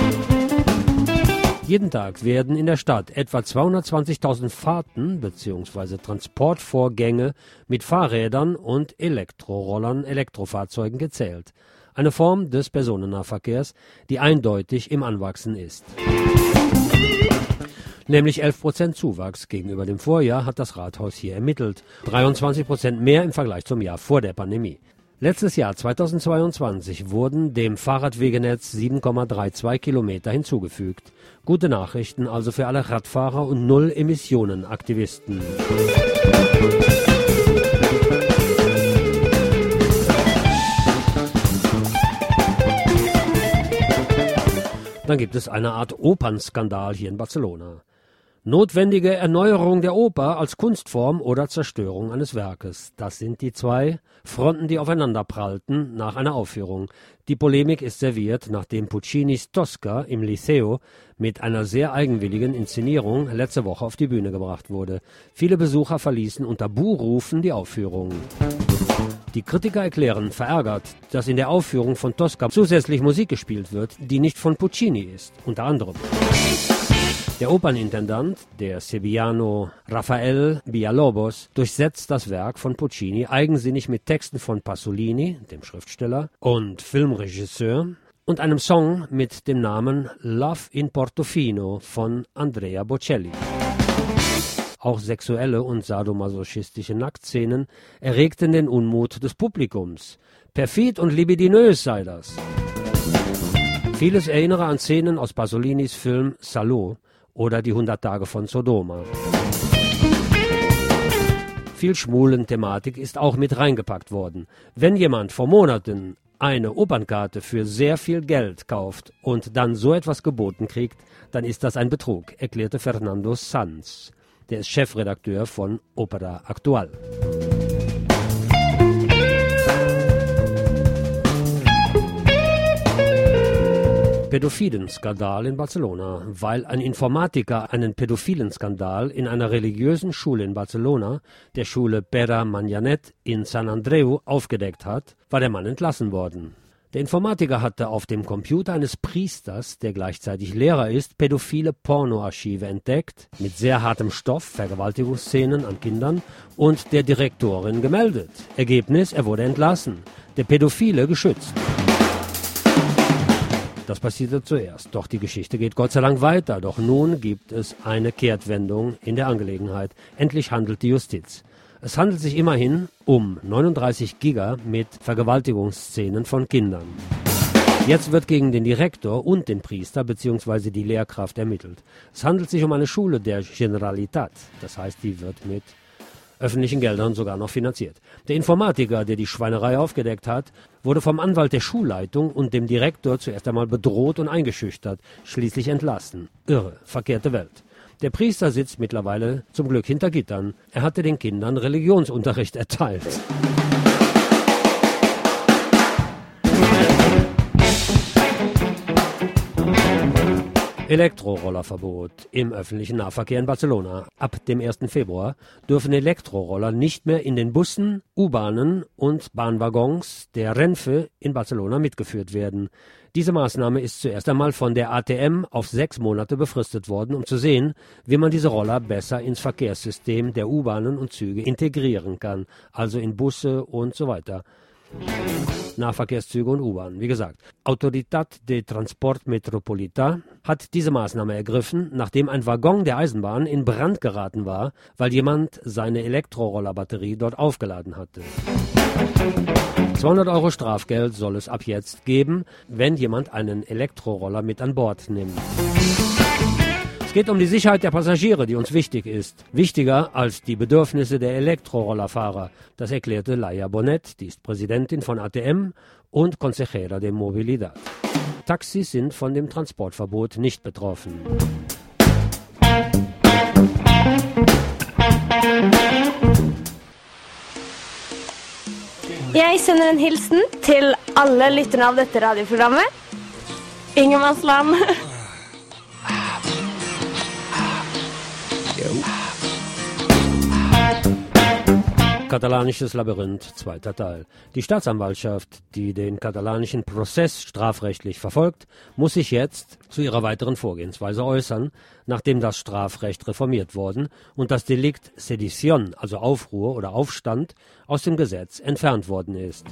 Jeden Tag werden in der Stadt etwa zweihundertzwanzigtausend Fahrten bzw. Transportvorgänge mit Fahrrädern und Elektrorollern, Elektrofahrzeugen gezählt. Eine Form des Personennahverkehrs, die eindeutig im Anwachsen ist. Nämlich elf Prozent Zuwachs gegenüber dem Vorjahr hat das Rathaus hier ermittelt. dreiundzwanzig Prozent mehr im Vergleich zum Jahr vor der Pandemie. Letztes Jahr zweitausendzweiundzwanzig wurden dem Fahrradwegenetz sieben Komma zweiunddreißig Kilometer hinzugefügt. Gute Nachrichten also für alle Radfahrer und Null-Emissionen-Aktivisten. Dann gibt es eine Art Opernskandal hier in Barcelona. Notwendige Erneuerung der Oper als Kunstform oder Zerstörung eines Werkes. Das sind die zwei Fronten, die aufeinander prallten nach einer Aufführung. Die Polemik ist serviert, nachdem Puccinis Tosca im Liceo mit einer sehr eigenwilligen Inszenierung letzte Woche auf die Bühne gebracht wurde. Viele Besucher verließen unter Buhrufen die Aufführung. Die Kritiker erklären verärgert, dass in der Aufführung von Tosca zusätzlich Musik gespielt wird, die nicht von Puccini ist, unter anderem. Der Opernintendant, der Sevillano Rafael Villalobos, durchsetzt das Werk von Puccini eigensinnig mit Texten von Pasolini, dem Schriftsteller und Filmregisseur, und einem Song mit dem Namen Love in Portofino von Andrea Bocelli. Auch sexuelle und sadomasochistische Nacktszenen erregten den Unmut des Publikums. Perfid und libidinös sei das. Vieles erinnere an Szenen aus Pasolinis Film Salo oder Die hundert Tage von Sodoma. Viel Schwulen-Thematik ist auch mit reingepackt worden. Wenn jemand vor Monaten eine Opernkarte für sehr viel Geld kauft und dann so etwas geboten kriegt, dann ist das ein Betrug, erklärte Fernando Sanz. Der ist Chefredakteur von Opera Actual. Pädophilen-Skandal in Barcelona. Weil ein Informatiker einen Pädophilen-Skandal in einer religiösen Schule in Barcelona, der Schule Pere Manyanet in San Andreu, aufgedeckt hat, war der Mann entlassen worden. Der Informatiker hatte auf dem Computer eines Priesters, der gleichzeitig Lehrer ist, pädophile Pornoarchive entdeckt, mit sehr hartem Stoff, Vergewaltigungsszenen an Kindern, und der Direktorin gemeldet. Ergebnis, er wurde entlassen. Der Pädophile geschützt. Das passierte zuerst, doch die Geschichte geht Gott sei Dank weiter. Doch nun gibt es eine Kehrtwendung in der Angelegenheit. Endlich handelt die Justiz. Es handelt sich immerhin um neununddreißig Giga mit Vergewaltigungsszenen von Kindern. Jetzt wird gegen den Direktor und den Priester bzw. die Lehrkraft ermittelt. Es handelt sich um eine Schule der Generalitat, das heißt, die wird mit öffentlichen Geldern sogar noch finanziert. Der Informatiker, der die Schweinerei aufgedeckt hat, wurde vom Anwalt der Schulleitung und dem Direktor zuerst einmal bedroht und eingeschüchtert, schließlich entlassen. Irre, verkehrte Welt. Der Priester sitzt mittlerweile zum Glück hinter Gittern. Er hatte den Kindern Religionsunterricht erteilt. Elektrorollerverbot im öffentlichen Nahverkehr in Barcelona. Ab dem ersten Februar dürfen Elektroroller nicht mehr in den Bussen, U-Bahnen und Bahnwaggons der Renfe in Barcelona mitgeführt werden. Diese Maßnahme ist zuerst einmal von der A T M auf sechs Monate befristet worden, um zu sehen, wie man diese Roller besser ins Verkehrssystem der U-Bahnen und Züge integrieren kann, also in Busse und so weiter. Nahverkehrszüge und U-Bahn. Wie gesagt, Autoritat de Transport Metropolità hat diese Maßnahme ergriffen, nachdem ein Waggon der Eisenbahn in Brand geraten war, weil jemand seine Elektrorollerbatterie dort aufgeladen hatte. zweihundert Euro Strafgeld soll es ab jetzt geben, wenn jemand einen Elektroroller mit an Bord nimmt. Es geht um die Sicherheit der Passagiere, die uns wichtig ist. Wichtiger als die Bedürfnisse der Elektrorollerfahrer. Das erklärte Laia Bonet, die ist Präsidentin von A T M und Consejera de Movilidad. Taxis sind von dem Transportverbot nicht betroffen. Jeg sender en hilsen til alle lytterne av dette radioprogrammet. Ingenmannsland. Katalanisches Labyrinth, zweiter Teil. Die Staatsanwaltschaft, die den katalanischen Prozess strafrechtlich verfolgt, muss sich jetzt zu ihrer weiteren Vorgehensweise äußern, nachdem das Strafrecht reformiert worden und das Delikt Sedición, also Aufruhr oder Aufstand, aus dem Gesetz entfernt worden ist.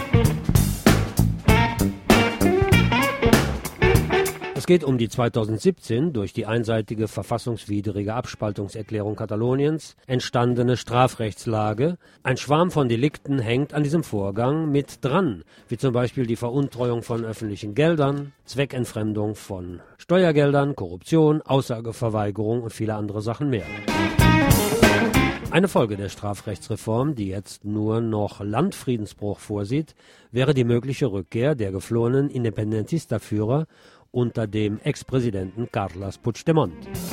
Es geht um die zweitausendsiebzehn durch die einseitige verfassungswidrige Abspaltungserklärung Kataloniens entstandene Strafrechtslage. Ein Schwarm von Delikten hängt an diesem Vorgang mit dran, wie zum Beispiel die Veruntreuung von öffentlichen Geldern, Zweckentfremdung von Steuergeldern, Korruption, Aussageverweigerung und viele andere Sachen mehr. Eine Folge der Strafrechtsreform, die jetzt nur noch Landfriedensbruch vorsieht, wäre die mögliche Rückkehr der geflohenen Independentista-Führer unter dem Ex-Präsidenten Carles Puigdemont.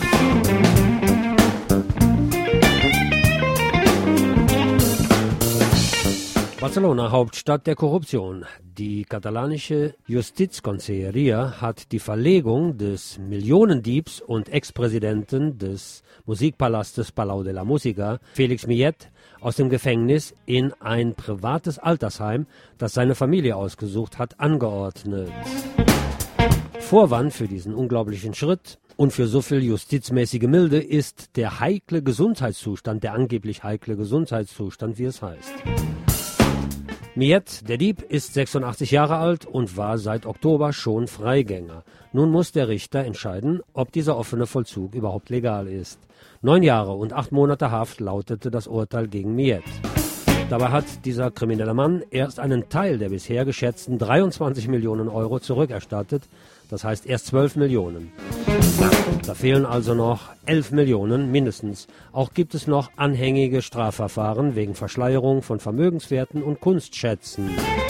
Barcelona, Hauptstadt der Korruption. Die katalanische Justizconselleria hat die Verlegung des Millionendiebs und Ex-Präsidenten des Musikpalastes Palau de la Música, Félix Millet, aus dem Gefängnis in ein privates Altersheim, das seine Familie ausgesucht hat, angeordnet. Vorwand für diesen unglaublichen Schritt und für so viel justizmäßige Milde ist der heikle Gesundheitszustand, der angeblich heikle Gesundheitszustand, wie es heißt. Millet, der Dieb, ist sechsundachtzig Jahre alt und war seit Oktober schon Freigänger. Nun muss der Richter entscheiden, ob dieser offene Vollzug überhaupt legal ist. Neun Jahre und acht Monate Haft lautete das Urteil gegen Millet. Dabei hat dieser kriminelle Mann erst einen Teil der bisher geschätzten dreiundzwanzig Millionen Euro zurückerstattet, das heißt erst zwölf Millionen. Da fehlen also noch elf Millionen mindestens. Auch gibt es noch anhängige Strafverfahren wegen Verschleierung von Vermögenswerten und Kunstschätzen.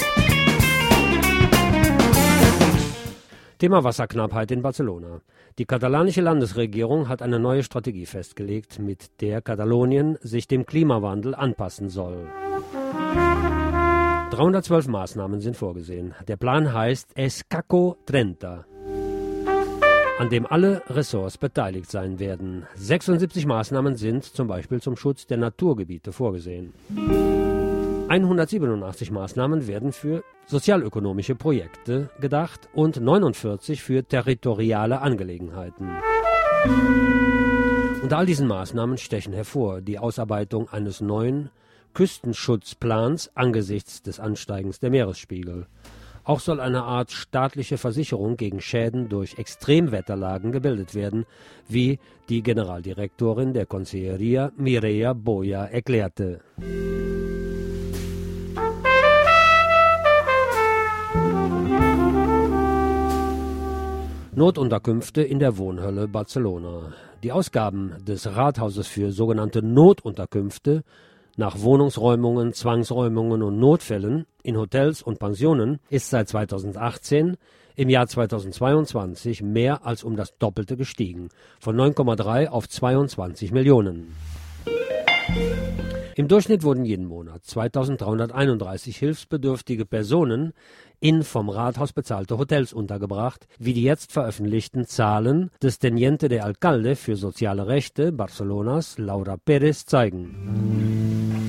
Thema Wasserknappheit in Barcelona. Die katalanische Landesregierung hat eine neue Strategie festgelegt, mit der Katalonien sich dem Klimawandel anpassen soll. dreihundertzwölf Maßnahmen sind vorgesehen. Der Plan heißt Escaco dreißig, an dem alle Ressorts beteiligt sein werden. sechsundsiebzig Maßnahmen sind zum Beispiel zum Schutz der Naturgebiete vorgesehen. hundertsiebenundachtzig Maßnahmen werden für sozialökonomische Projekte gedacht und neunundvierzig für territoriale Angelegenheiten. Unter all diesen Maßnahmen stechen hervor die Ausarbeitung eines neuen Küstenschutzplans angesichts des Ansteigens der Meeresspiegel. Auch soll eine Art staatliche Versicherung gegen Schäden durch Extremwetterlagen gebildet werden, wie die Generaldirektorin der Conselleria Mireia Boya erklärte. Notunterkünfte in der Wohnhölle Barcelona. Die Ausgaben des Rathauses für sogenannte Notunterkünfte nach Wohnungsräumungen, Zwangsräumungen und Notfällen in Hotels und Pensionen ist seit zweitausendachtzehn im Jahr zweitausendzweiundzwanzig mehr als um das Doppelte gestiegen, von neun Komma drei auf zweiundzwanzig Millionen. Im Durchschnitt wurden jeden Monat zweitausenddreihunderteinunddreißig hilfsbedürftige Personen in vom Rathaus bezahlte Hotels untergebracht, wie die jetzt veröffentlichten Zahlen des Teniente de Alcalde für soziale Rechte Barcelonas, Laura Perez, zeigen.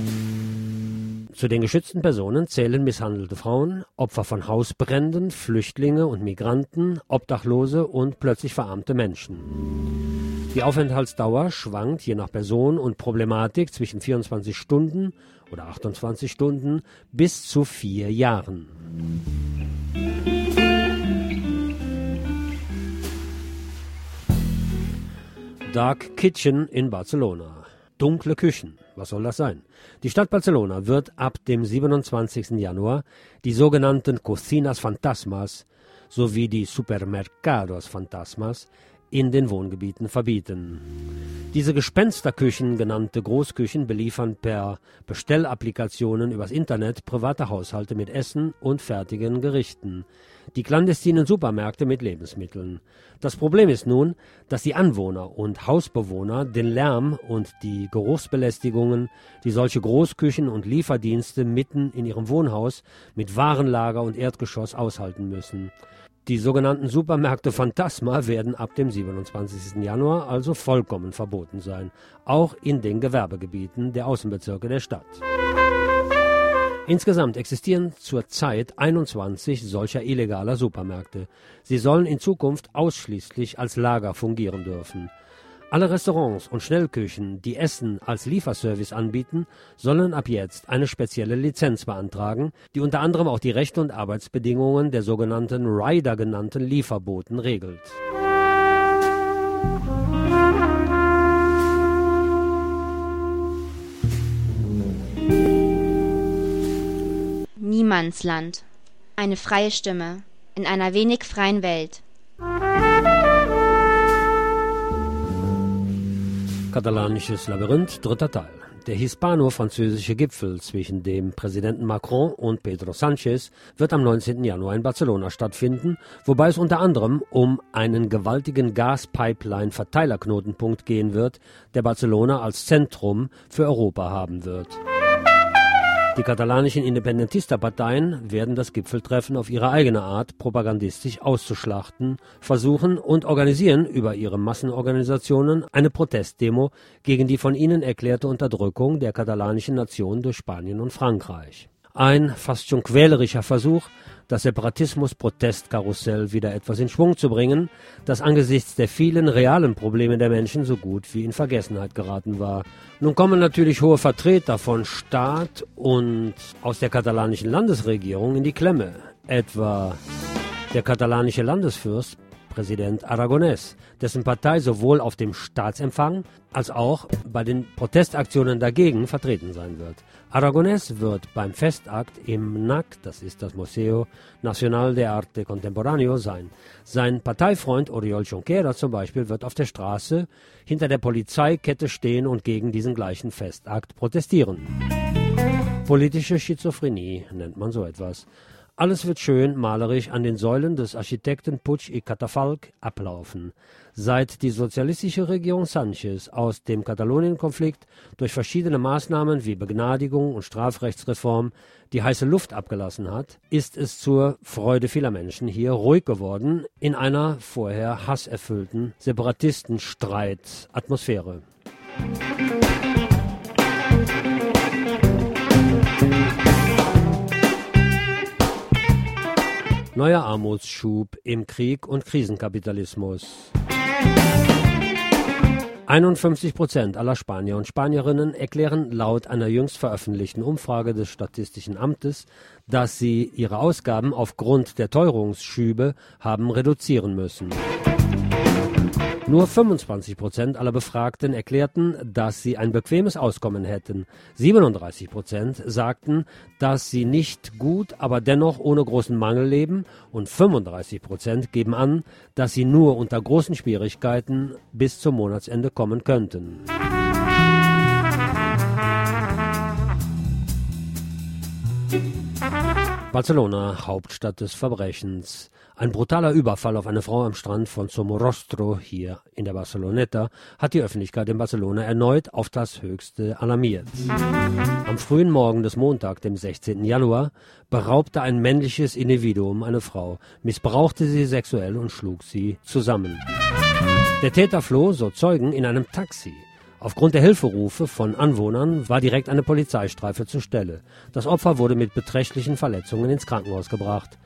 Zu den geschützten Personen zählen misshandelte Frauen, Opfer von Hausbränden, Flüchtlinge und Migranten, Obdachlose und plötzlich verarmte Menschen. Die Aufenthaltsdauer schwankt je nach Person und Problematik zwischen vierundzwanzig Stunden oder achtundzwanzig Stunden bis zu vier Jahren. Dark Kitchen in Barcelona. Dunkle Küchen. Was soll das sein? Die Stadt Barcelona wird ab dem siebenundzwanzigsten Januar die sogenannten Cocinas Fantasmas sowie die Supermercados Fantasmas in den Wohngebieten verbieten. Diese Gespensterküchen, genannte Großküchen, beliefern per Bestellapplikationen übers Internet private Haushalte mit Essen und fertigen Gerichten, die clandestinen Supermärkte mit Lebensmitteln. Das Problem ist nun, dass die Anwohner und Hausbewohner den Lärm und die Geruchsbelästigungen, die solche Großküchen und Lieferdienste mitten in ihrem Wohnhaus mit Warenlager und Erdgeschoss aushalten müssen. Die sogenannten Supermärkte Phantasma werden ab dem siebenundzwanzigsten Januar also vollkommen verboten sein, auch in den Gewerbegebieten der Außenbezirke der Stadt. Insgesamt existieren zurzeit einundzwanzig solcher illegaler Supermärkte. Sie sollen in Zukunft ausschließlich als Lager fungieren dürfen. Alle Restaurants und Schnellküchen, die Essen als Lieferservice anbieten, sollen ab jetzt eine spezielle Lizenz beantragen, die unter anderem auch die Rechte und Arbeitsbedingungen der sogenannten Rider genannten Lieferboten regelt. Niemandsland. Eine freie Stimme in einer wenig freien Welt. Katalanisches Labyrinth, dritter Teil. Der hispano-französische Gipfel zwischen dem Präsidenten Macron und Pedro Sánchez wird am neunzehnten Januar in Barcelona stattfinden, wobei es unter anderem um einen gewaltigen Gaspipeline-Verteilerknotenpunkt gehen wird, der Barcelona als Zentrum für Europa haben wird. Die katalanischen Independentista-Parteien werden das Gipfeltreffen auf ihre eigene Art propagandistisch auszuschlachten versuchen und organisieren über ihre Massenorganisationen eine Protestdemo gegen die von ihnen erklärte Unterdrückung der katalanischen Nation durch Spanien und Frankreich. Ein fast schon quälerischer Versuch, das Separatismus-Protestkarussell wieder etwas in Schwung zu bringen, das angesichts der vielen realen Probleme der Menschen so gut wie in Vergessenheit geraten war. Nun kommen natürlich hohe Vertreter von Staat und aus der katalanischen Landesregierung in die Klemme, etwa der katalanische Landesfürst, Präsident Aragonés, dessen Partei sowohl auf dem Staatsempfang als auch bei den Protestaktionen dagegen vertreten sein wird. Aragonés wird beim Festakt im N A C, das ist das Museo Nacional de Arte Contemporáneo, sein. Sein Parteifreund Oriol Junqueras zum Beispiel wird auf der Straße hinter der Polizeikette stehen und gegen diesen gleichen Festakt protestieren. Politische Schizophrenie nennt man so etwas. Alles wird schön malerisch an den Säulen des Architekten Puig y Catafalch ablaufen. Seit die sozialistische Regierung Sánchez aus dem Katalonien-Konflikt durch verschiedene Maßnahmen wie Begnadigung und Strafrechtsreform die heiße Luft abgelassen hat, ist es zur Freude vieler Menschen hier ruhig geworden in einer vorher hasserfüllten Separatistenstreit-Atmosphäre. Neuer Armutsschub im Krieg und Krisenkapitalismus. einundfünfzig Prozent aller Spanier und Spanierinnen erklären laut einer jüngst veröffentlichten Umfrage des Statistischen Amtes, dass sie ihre Ausgaben aufgrund der Teuerungsschübe haben reduzieren müssen. Nur fünfundzwanzig Prozent aller Befragten erklärten, dass sie ein bequemes Auskommen hätten. siebenunddreißig Prozent sagten, dass sie nicht gut, aber dennoch ohne großen Mangel leben. Und fünfunddreißig Prozent geben an, dass sie nur unter großen Schwierigkeiten bis zum Monatsende kommen könnten. Barcelona, Hauptstadt des Verbrechens. Ein brutaler Überfall auf eine Frau am Strand von Somorrostro hier in der Barceloneta hat die Öffentlichkeit in Barcelona erneut auf das Höchste alarmiert. Am frühen Morgen des Montags, dem sechzehnten Januar, beraubte ein männliches Individuum eine Frau, missbrauchte sie sexuell und schlug sie zusammen. Der Täter floh, so Zeugen, in einem Taxi. Aufgrund der Hilferufe von Anwohnern war direkt eine Polizeistreife zur Stelle. Das Opfer wurde mit beträchtlichen Verletzungen ins Krankenhaus gebracht.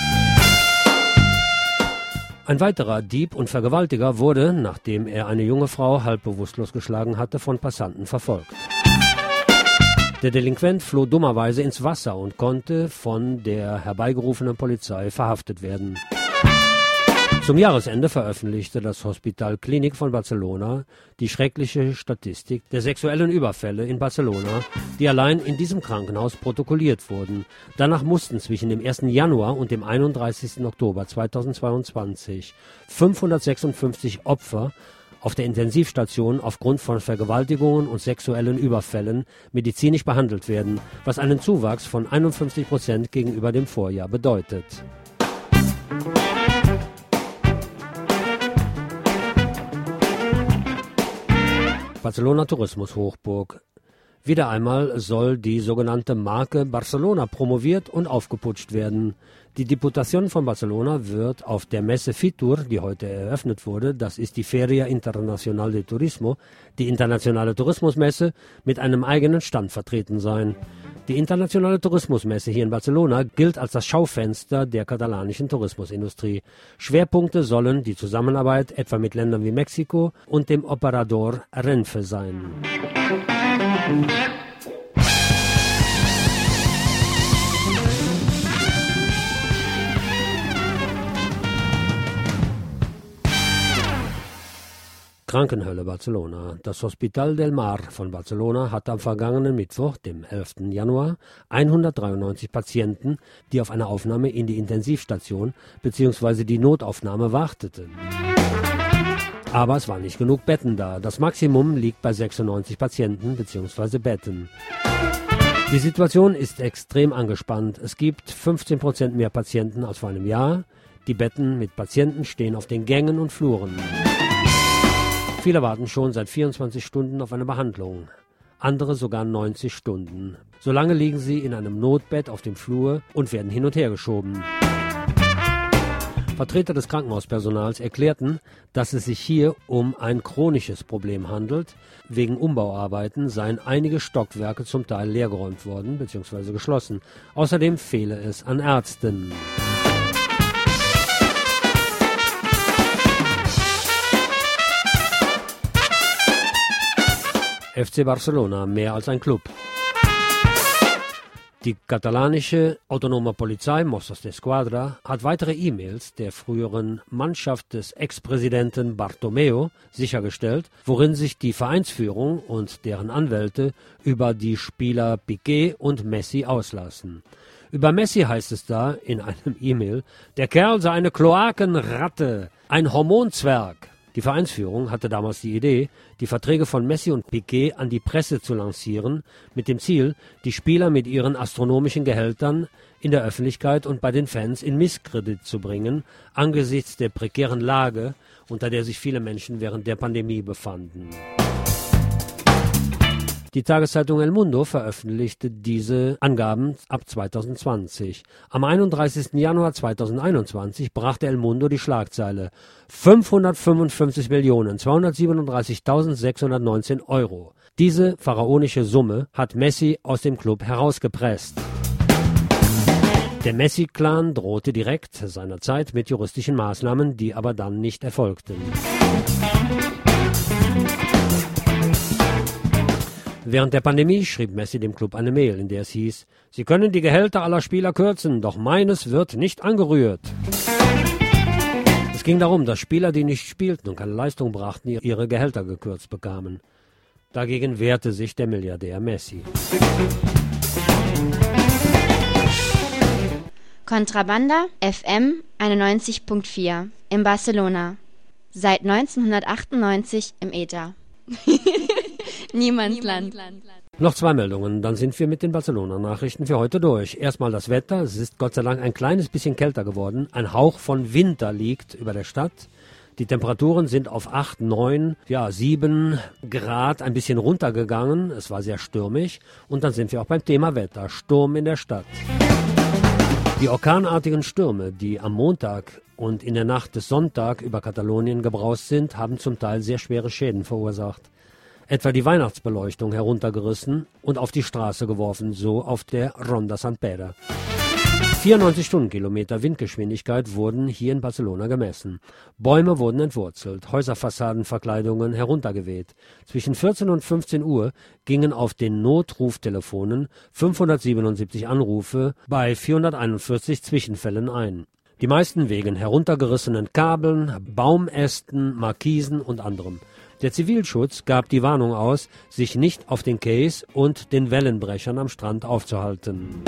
Ein weiterer Dieb und Vergewaltiger wurde, nachdem er eine junge Frau halb bewusstlos geschlagen hatte, von Passanten verfolgt. Der Delinquent floh dummerweise ins Wasser und konnte von der herbeigerufenen Polizei verhaftet werden. Zum Jahresende veröffentlichte das Hospital Clínic von Barcelona die schreckliche Statistik der sexuellen Überfälle in Barcelona, die allein in diesem Krankenhaus protokolliert wurden. Danach mussten zwischen dem ersten Januar und dem einunddreißigsten Oktober zweitausendzweiundzwanzig fünfhundertsechsundfünfzig Opfer auf der Intensivstation aufgrund von Vergewaltigungen und sexuellen Überfällen medizinisch behandelt werden, was einen Zuwachs von einundfünfzig Prozent gegenüber dem Vorjahr bedeutet. Barcelona Tourismushochburg. Wieder einmal soll die sogenannte Marke Barcelona promoviert und aufgeputscht werden. Die Diputación von Barcelona wird auf der Messe Fitur, die heute eröffnet wurde, das ist die Feria Internacional de Turismo, die internationale Tourismusmesse, mit einem eigenen Stand vertreten sein. Die internationale Tourismusmesse hier in Barcelona gilt als das Schaufenster der katalanischen Tourismusindustrie. Schwerpunkte sollen die Zusammenarbeit etwa mit Ländern wie Mexiko und dem Operador Renfe sein. Krankenhölle Barcelona. Das Hospital del Mar von Barcelona hatte am vergangenen Mittwoch, dem elften Januar, hundertdreiundneunzig Patienten, die auf eine Aufnahme in die Intensivstation bzw. die Notaufnahme warteten. Aber es waren nicht genug Betten da. Das Maximum liegt bei sechsundneunzig Patienten bzw. Betten. Die Situation ist extrem angespannt. Es gibt fünfzehn Prozent mehr Patienten als vor einem Jahr. Die Betten mit Patienten stehen auf den Gängen und Fluren. Viele warten schon seit vierundzwanzig Stunden auf eine Behandlung, andere sogar neunzig Stunden. Solange liegen sie in einem Notbett auf dem Flur und werden hin und her geschoben. Vertreter des Krankenhauspersonals erklärten, dass es sich hier um ein chronisches Problem handelt. Wegen Umbauarbeiten seien einige Stockwerke zum Teil leergeräumt worden bzw. geschlossen. Außerdem fehle es an Ärzten. F C Barcelona, mehr als ein Club. Die katalanische autonome Polizei, Mossos d'Esquadra, hat weitere E-Mails der früheren Mannschaft des Ex-Präsidenten Bartomeu sichergestellt, worin sich die Vereinsführung und deren Anwälte über die Spieler Piqué und Messi auslassen. Über Messi heißt es da in einem E-Mail, der Kerl sei eine Kloakenratte, ein Hormonzwerg. Die Vereinsführung hatte damals die Idee, die Verträge von Messi und Piqué an die Presse zu lancieren, mit dem Ziel, die Spieler mit ihren astronomischen Gehältern in der Öffentlichkeit und bei den Fans in Misskredit zu bringen, angesichts der prekären Lage, unter der sich viele Menschen während der Pandemie befanden. Die Tageszeitung El Mundo veröffentlichte diese Angaben ab zweitausendzwanzig. Am einunddreißigsten Januar zweitausendeinundzwanzig brachte El Mundo die Schlagzeile fünfhundertfünfundfünfzig Millionen zweihundertsiebenunddreißigtausendsechshundertneunzehn Euro. Diese pharaonische Summe hat Messi aus dem Club herausgepresst. Der Messi-Clan drohte direkt seinerzeit mit juristischen Maßnahmen, die aber dann nicht erfolgten. Während der Pandemie schrieb Messi dem Club eine Mail, in der es hieß, Sie können die Gehälter aller Spieler kürzen, doch meines wird nicht angerührt. Es ging darum, dass Spieler, die nicht spielten und keine Leistung brachten, ihre Gehälter gekürzt bekamen. Dagegen wehrte sich der Milliardär Messi. Contrabanda F M einundneunzig Komma vier in Barcelona. Seit neunzehnhundertachtundneunzig im Äther. Niemandsland. Noch zwei Meldungen, dann sind wir mit den Barcelona-Nachrichten für heute durch. Erstmal das Wetter. Es ist Gott sei Dank ein kleines bisschen kälter geworden. Ein Hauch von Winter liegt über der Stadt. Die Temperaturen sind auf acht, neun, ja sieben Grad ein bisschen runtergegangen. Es war sehr stürmisch. Und dann sind wir auch beim Thema Wetter. Sturm in der Stadt. Die orkanartigen Stürme, die am Montag und in der Nacht des Sonntag über Katalonien gebraust sind, haben zum Teil sehr schwere Schäden verursacht. Etwa die Weihnachtsbeleuchtung heruntergerissen und auf die Straße geworfen, so auf der Ronda San Pedro. vierundneunzig Stundenkilometer Windgeschwindigkeit wurden hier in Barcelona gemessen. Bäume wurden entwurzelt, Häuserfassadenverkleidungen heruntergeweht. Zwischen vierzehn und fünfzehn Uhr gingen auf den Notruftelefonen fünfhundertsiebenundsiebzig Anrufe bei vierhunderteinundvierzig Zwischenfällen ein. Die meisten wegen heruntergerissenen Kabeln, Baumästen, Markisen und anderem. Der Zivilschutz gab die Warnung aus, sich nicht auf den Quays und den Wellenbrechern am Strand aufzuhalten.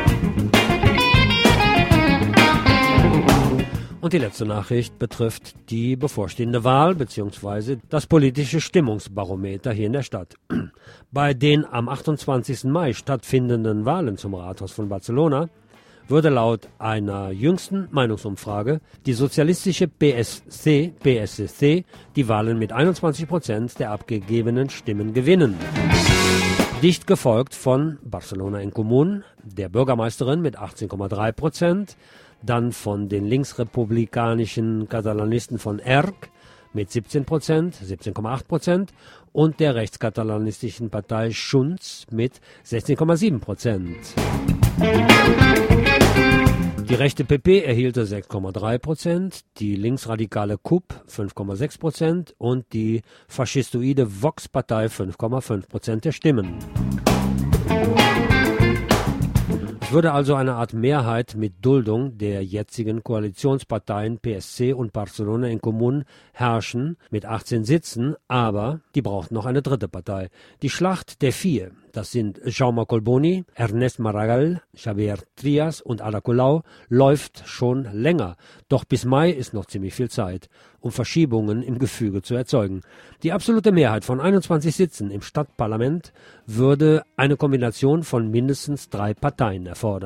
Und die letzte Nachricht betrifft die bevorstehende Wahl bzw. das politische Stimmungsbarometer hier in der Stadt. Bei den am achtundzwanzigsten Mai stattfindenden Wahlen zum Rathaus von Barcelona würde laut einer jüngsten Meinungsumfrage die sozialistische P S C, P S C die Wahlen mit einundzwanzig Prozent der abgegebenen Stimmen gewinnen. Dicht gefolgt von Barcelona en Comú, der Bürgermeisterin mit achtzehn Komma drei Prozent, dann von den linksrepublikanischen Katalanisten von E R C mit siebzehn Prozent, siebzehn Komma acht Prozent und der rechtskatalanistischen Partei Junts mit sechzehn Komma sieben Prozent. Die rechte P P erhielte sechs Komma drei Prozent, die linksradikale C U P fünf Komma sechs Prozent und die faschistoide Vox-Partei fünf Komma fünf Prozent der Stimmen. Es würde also eine Art Mehrheit mit Duldung der jetzigen Koalitionsparteien P S C und Barcelona en Comú herrschen mit achtzehn Sitzen, aber die braucht noch eine dritte Partei. Die Schlacht der Vier, das sind Jaume Collboni, Ernest Maragall, Xavier Trias und Ada Colau, läuft schon länger. Doch bis Mai ist noch ziemlich viel Zeit, um Verschiebungen im Gefüge zu erzeugen. Die absolute Mehrheit von einundzwanzig Sitzen im Stadtparlament würde eine Kombination von mindestens drei Parteien erfordern.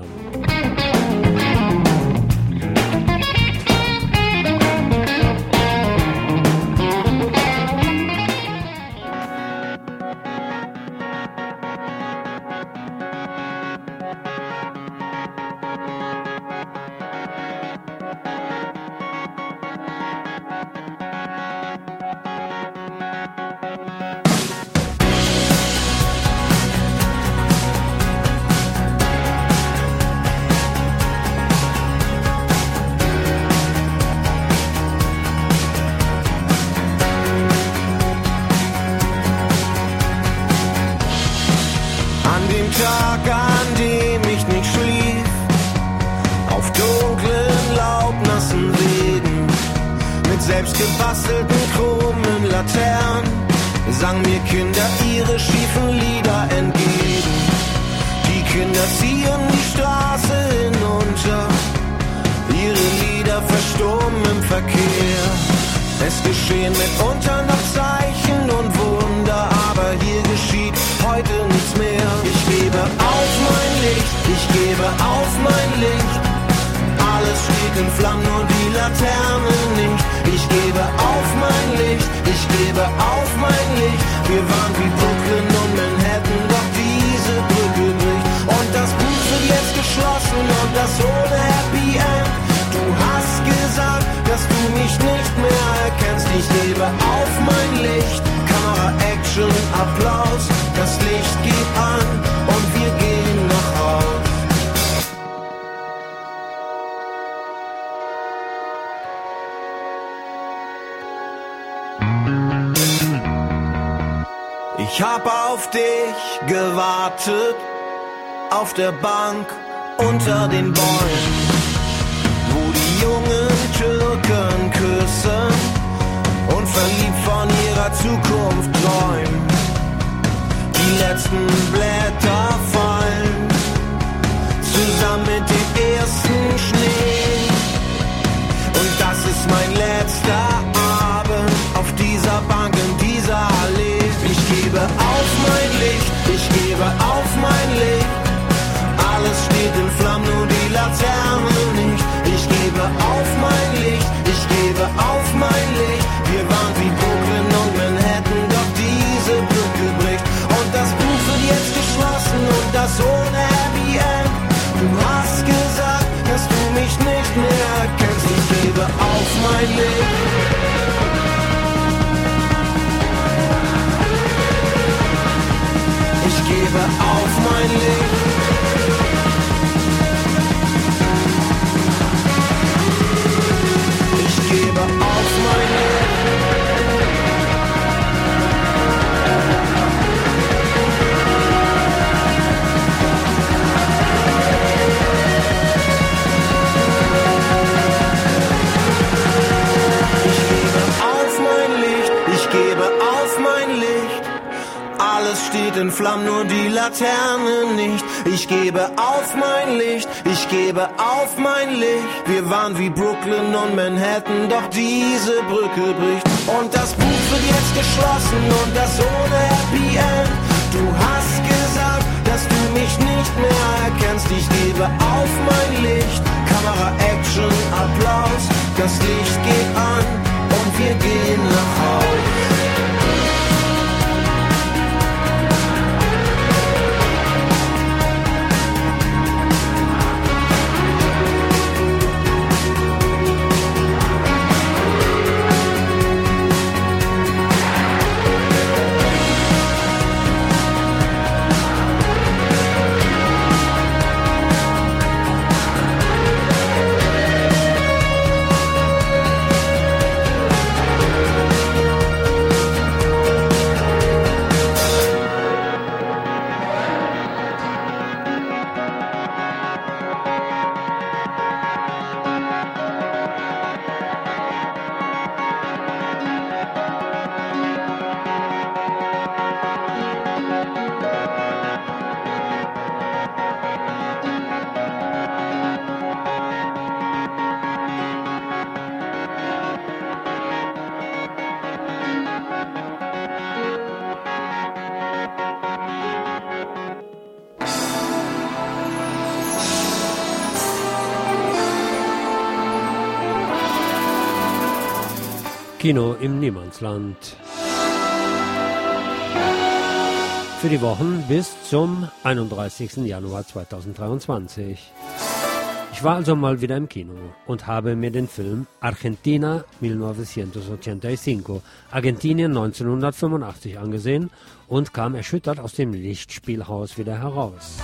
selbstgebastelten chromen Laternen sangen mir Kinder ihre schiefen Lieder entgegen. Die Kinder ziehen die Straße hinunter, ihre Lieder verstummen im Verkehr. Es geschehen mitunter noch Zeichen und Wunder, aber hier geschieht heute nichts mehr. Ich gebe auf mein Licht, ich gebe auf mein Licht. Alles steht in Flammen, nur die Laterne nicht. Ich gebe auf mein Licht, ich gebe auf mein Licht. Wir waren wie Brooklyn und Manhattan, doch diese Brücke bricht. Und das Buch wird jetzt geschlossen und das ohne Happy End. Du hast gesagt, dass du mich nicht mehr erkennst. Ich gebe auf mein Licht, Kamera, Action, Applaus. Das Licht geht an und wir gehen nach Haus. Ich hab auf dich gewartet, auf der Bank unter den Bäumen, wo die jungen Türken küssen und verliebt von ihrer Zukunft träumen. Die letzten Blätter fallen, zusammen mit dem ersten Schnee. Und das ist mein letzter Abend auf dieser Bank in dieser Allee. Ich gebe auf mein Licht, ich gebe auf mein Licht. Alles steht in Flammen, nur die Laterne nicht. Ich gebe auf mein Licht, ich gebe auf mein Licht. Wir waren wie Brooklyn und Manhattan, doch diese Brücke bricht. Und das Buch wird jetzt geschlossen und das ohne Happy End. Du hast gesagt, dass du mich nicht mehr erkennst. Ich gebe auf mein Licht. Ich gebe auf mein Licht. Ich gebe auf mein Licht. Ich gebe auf mein Licht. Alles steht in Flammen, nur die Laterne nicht. Ich gebe auf mein Licht, ich gebe auf mein Licht. Wir waren wie Brooklyn und Manhattan, doch diese Brücke bricht. Und das Buch wird jetzt geschlossen und das ohne Happy End. Du hast gesagt, dass du mich nicht mehr erkennst. Ich gebe auf mein Licht, Kamera, Action, Applaus. Das Licht geht an und wir gehen nach Haus. Kino im Niemandsland. Für die Wochen bis zum einunddreißigsten Januar zweitausenddreiundzwanzig. Ich war also mal wieder im Kino und habe mir den Film Argentina millenovecientoscheintacinco, Argentinien neunzehnhundertfünfundachtzig angesehen und kam erschüttert aus dem Lichtspielhaus wieder heraus.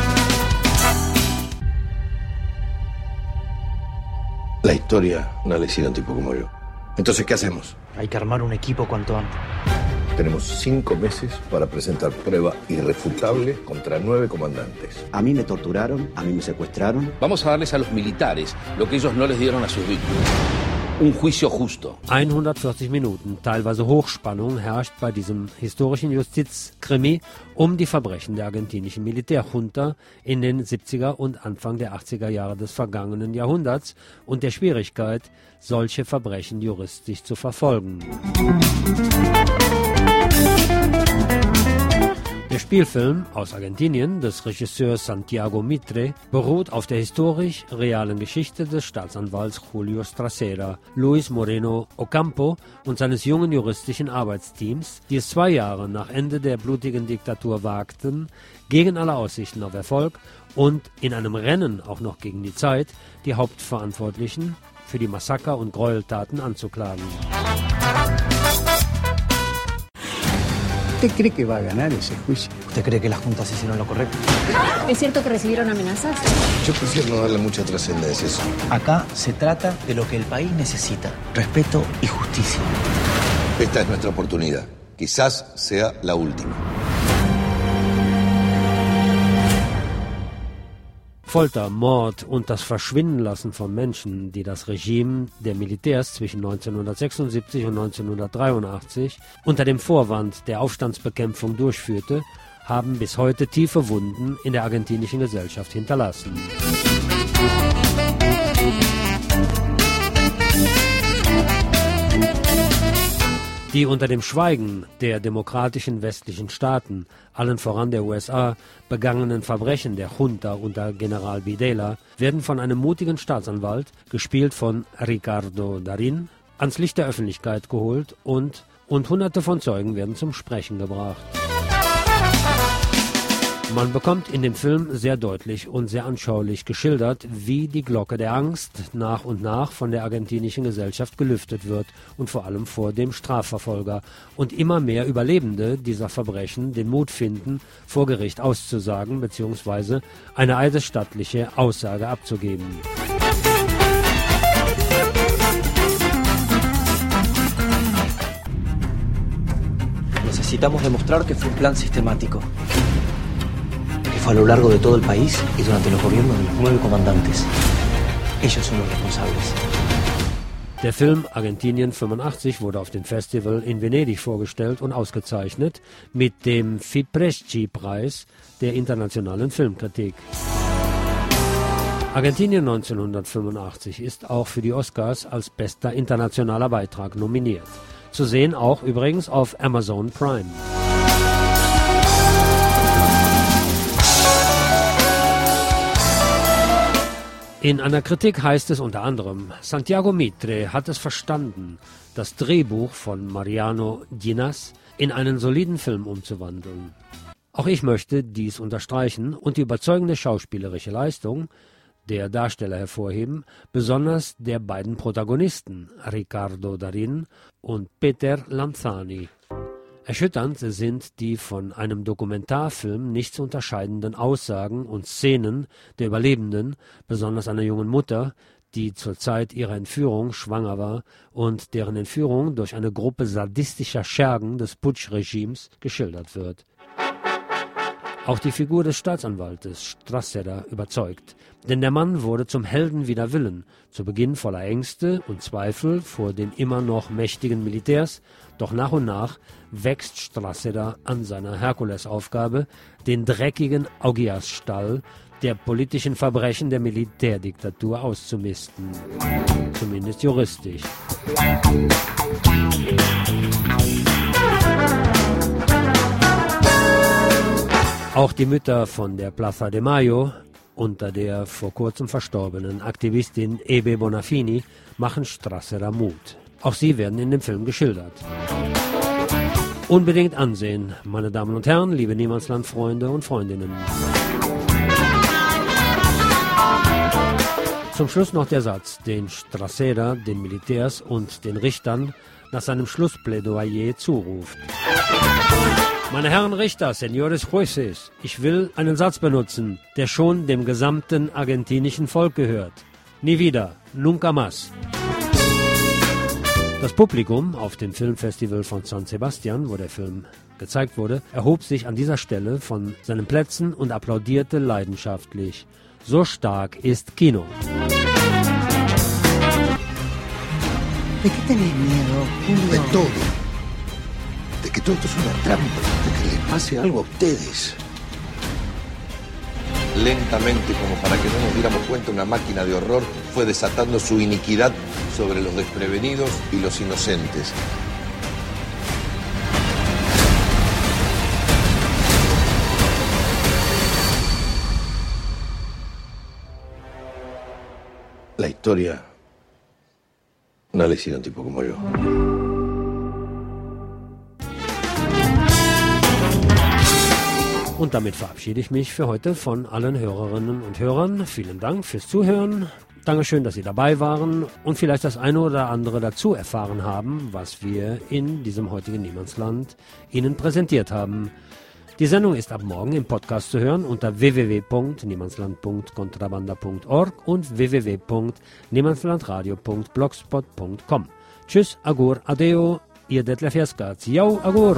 La historia no la hicieron tipo como yo. Entonces, ¿qué hacemos? Hay que armar un equipo cuanto antes. Tenemos cinco meses para presentar prueba irrefutable contra nueve comandantes. A mí me torturaron, a mí me secuestraron. Vamos a darles a los militares lo que ellos no les dieron a sus víctimas. un juicio justo. hundertvierzig Minuten, teilweise Hochspannung, herrscht bei diesem historischen Justizkrimi um die Verbrechen der argentinischen Militärjunta in den siebziger und Anfang der achtziger Jahre des vergangenen Jahrhunderts und der Schwierigkeit, solche Verbrechen juristisch zu verfolgen. Der Spielfilm aus Argentinien des Regisseurs Santiago Mitre beruht auf der historisch realen Geschichte des Staatsanwalts Julio Stracera, Luis Moreno Ocampo und seines jungen juristischen Arbeitsteams, die es zwei Jahre nach Ende der blutigen Diktatur wagten, gegen alle Aussichten auf Erfolg und in einem Rennen auch noch gegen die Zeit, die Hauptverantwortlichen für die Massaker und Gräueltaten anzuklagen. ¿Usted cree que va a ganar ese juicio? ¿Usted cree que las juntas hicieron lo correcto? ¿Es cierto que recibieron amenazas? Yo prefiero no darle mucha trascendencia a eso. Acá se trata de lo que el país necesita, respeto y justicia. Esta es nuestra oportunidad. Quizás sea la última. Folter, Mord und das Verschwindenlassen von Menschen, die das Regime der Militärs zwischen neunzehnhundertsechsundsiebzig und neunzehnhundertdreiundachtzig unter dem Vorwand der Aufstandsbekämpfung durchführte, haben bis heute tiefe Wunden in der argentinischen Gesellschaft hinterlassen. Die unter dem Schweigen der demokratischen westlichen Staaten, allen voran der U S A, begangenen Verbrechen der Junta unter General Videla werden von einem mutigen Staatsanwalt, gespielt von Ricardo Darín, ans Licht der Öffentlichkeit geholt und, und Hunderte von Zeugen werden zum Sprechen gebracht. Man bekommt in dem Film sehr deutlich und sehr anschaulich geschildert, wie die Glocke der Angst nach und nach von der argentinischen Gesellschaft gelüftet wird und vor allem vor dem Strafverfolger und immer mehr Überlebende dieser Verbrechen den Mut finden, vor Gericht auszusagen bzw. eine eidesstattliche Aussage abzugeben. Necesitamos demostrar que fue un plan sistemático. Fue a lo largo de todo el país y durante los gobiernos de los nueve comandantes. Ellos son los responsables. Der Film Argentinien fünfundachtzig wurde auf dem Festival in Venedig vorgestellt und ausgezeichnet mit dem Fipresci-Preis der internationalen Filmkritik. Argentinien neunzehnhundertfünfundachtzig ist auch für die Oscars als bester internationaler Beitrag nominiert. Zu sehen auch übrigens auf Amazon Prime. In einer Kritik heißt es unter anderem, Santiago Mitre hat es verstanden, das Drehbuch von Mariano Dinas in einen soliden Film umzuwandeln. Auch ich möchte dies unterstreichen und die überzeugende schauspielerische Leistung der Darsteller hervorheben, besonders der beiden Protagonisten, Ricardo Darín und Peter Lanzani. Erschütternd sind die von einem Dokumentarfilm nicht zu unterscheidenden Aussagen und Szenen der Überlebenden, besonders einer jungen Mutter, die zur Zeit ihrer Entführung schwanger war und deren Entführung durch eine Gruppe sadistischer Schergen des Putschregimes geschildert wird. Auch die Figur des Staatsanwaltes Stracera überzeugt, denn der Mann wurde zum Helden wider Willen, zu Beginn voller Ängste und Zweifel vor den immer noch mächtigen Militärs, doch nach und nach wächst Stracera an seiner Herkulesaufgabe, den dreckigen Augiasstall der politischen Verbrechen der Militärdiktatur auszumisten, zumindest juristisch. Auch die Mütter von der Plaza de Mayo unter der vor kurzem verstorbenen Aktivistin Ebe Bonafini machen Stracera Mut. Auch sie werden in dem Film geschildert. Unbedingt ansehen, meine Damen und Herren, liebe Niemandsland-Freunde und Freundinnen. Zum Schluss noch der Satz, den Stracera den Militärs und den Richtern nach seinem Schlussplädoyer zuruft. Meine Herren Richter, Señores Jueces, ich will einen Satz benutzen, der schon dem gesamten argentinischen Volk gehört. Nie wieder, nunca más. Das Publikum auf dem Filmfestival von San Sebastian, wo der Film gezeigt wurde, erhob sich an dieser Stelle von seinen Plätzen und applaudierte leidenschaftlich. So stark ist Kino. ¿De qué tenés miedo, Julio? De todo. De que todo esto es una trampa. De que les pase algo a ustedes. Lentamente, como para que no nos diéramos cuenta, una máquina de horror fue desatando su iniquidad sobre los desprevenidos y los inocentes. La historia no la hicieron tipo como yo. Und damit verabschiede ich mich für heute von allen Hörerinnen und Hörern. Vielen Dank fürs Zuhören. Dankeschön, dass Sie dabei waren und vielleicht das eine oder andere dazu erfahren haben, was wir in diesem heutigen Niemandsland Ihnen präsentiert haben. Die Sendung ist ab morgen im Podcast zu hören unter w w w punkt niemandsland punkt contrabanda punkt org und w w w punkt niemandslandradio punkt blogspot punkt com. Tschüss, agur, adeo, Ihr Detlef Jeska. Ciao, agur.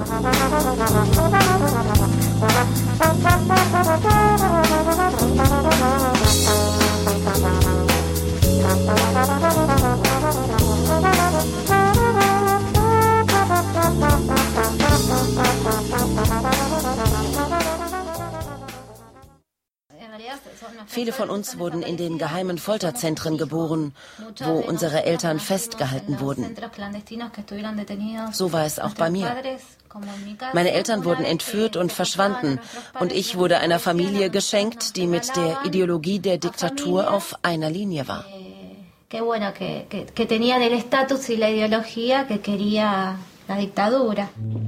Viele von uns wurden in den geheimen Folterzentren geboren, wo unsere Eltern festgehalten wurden. So war es auch bei mir. Meine Eltern wurden entführt und verschwanden und ich wurde einer Familie geschenkt, die mit der Ideologie der Diktatur auf einer Linie war. Qué bueno que, que, que tenía del estatus y la ideología que quería la dictadura.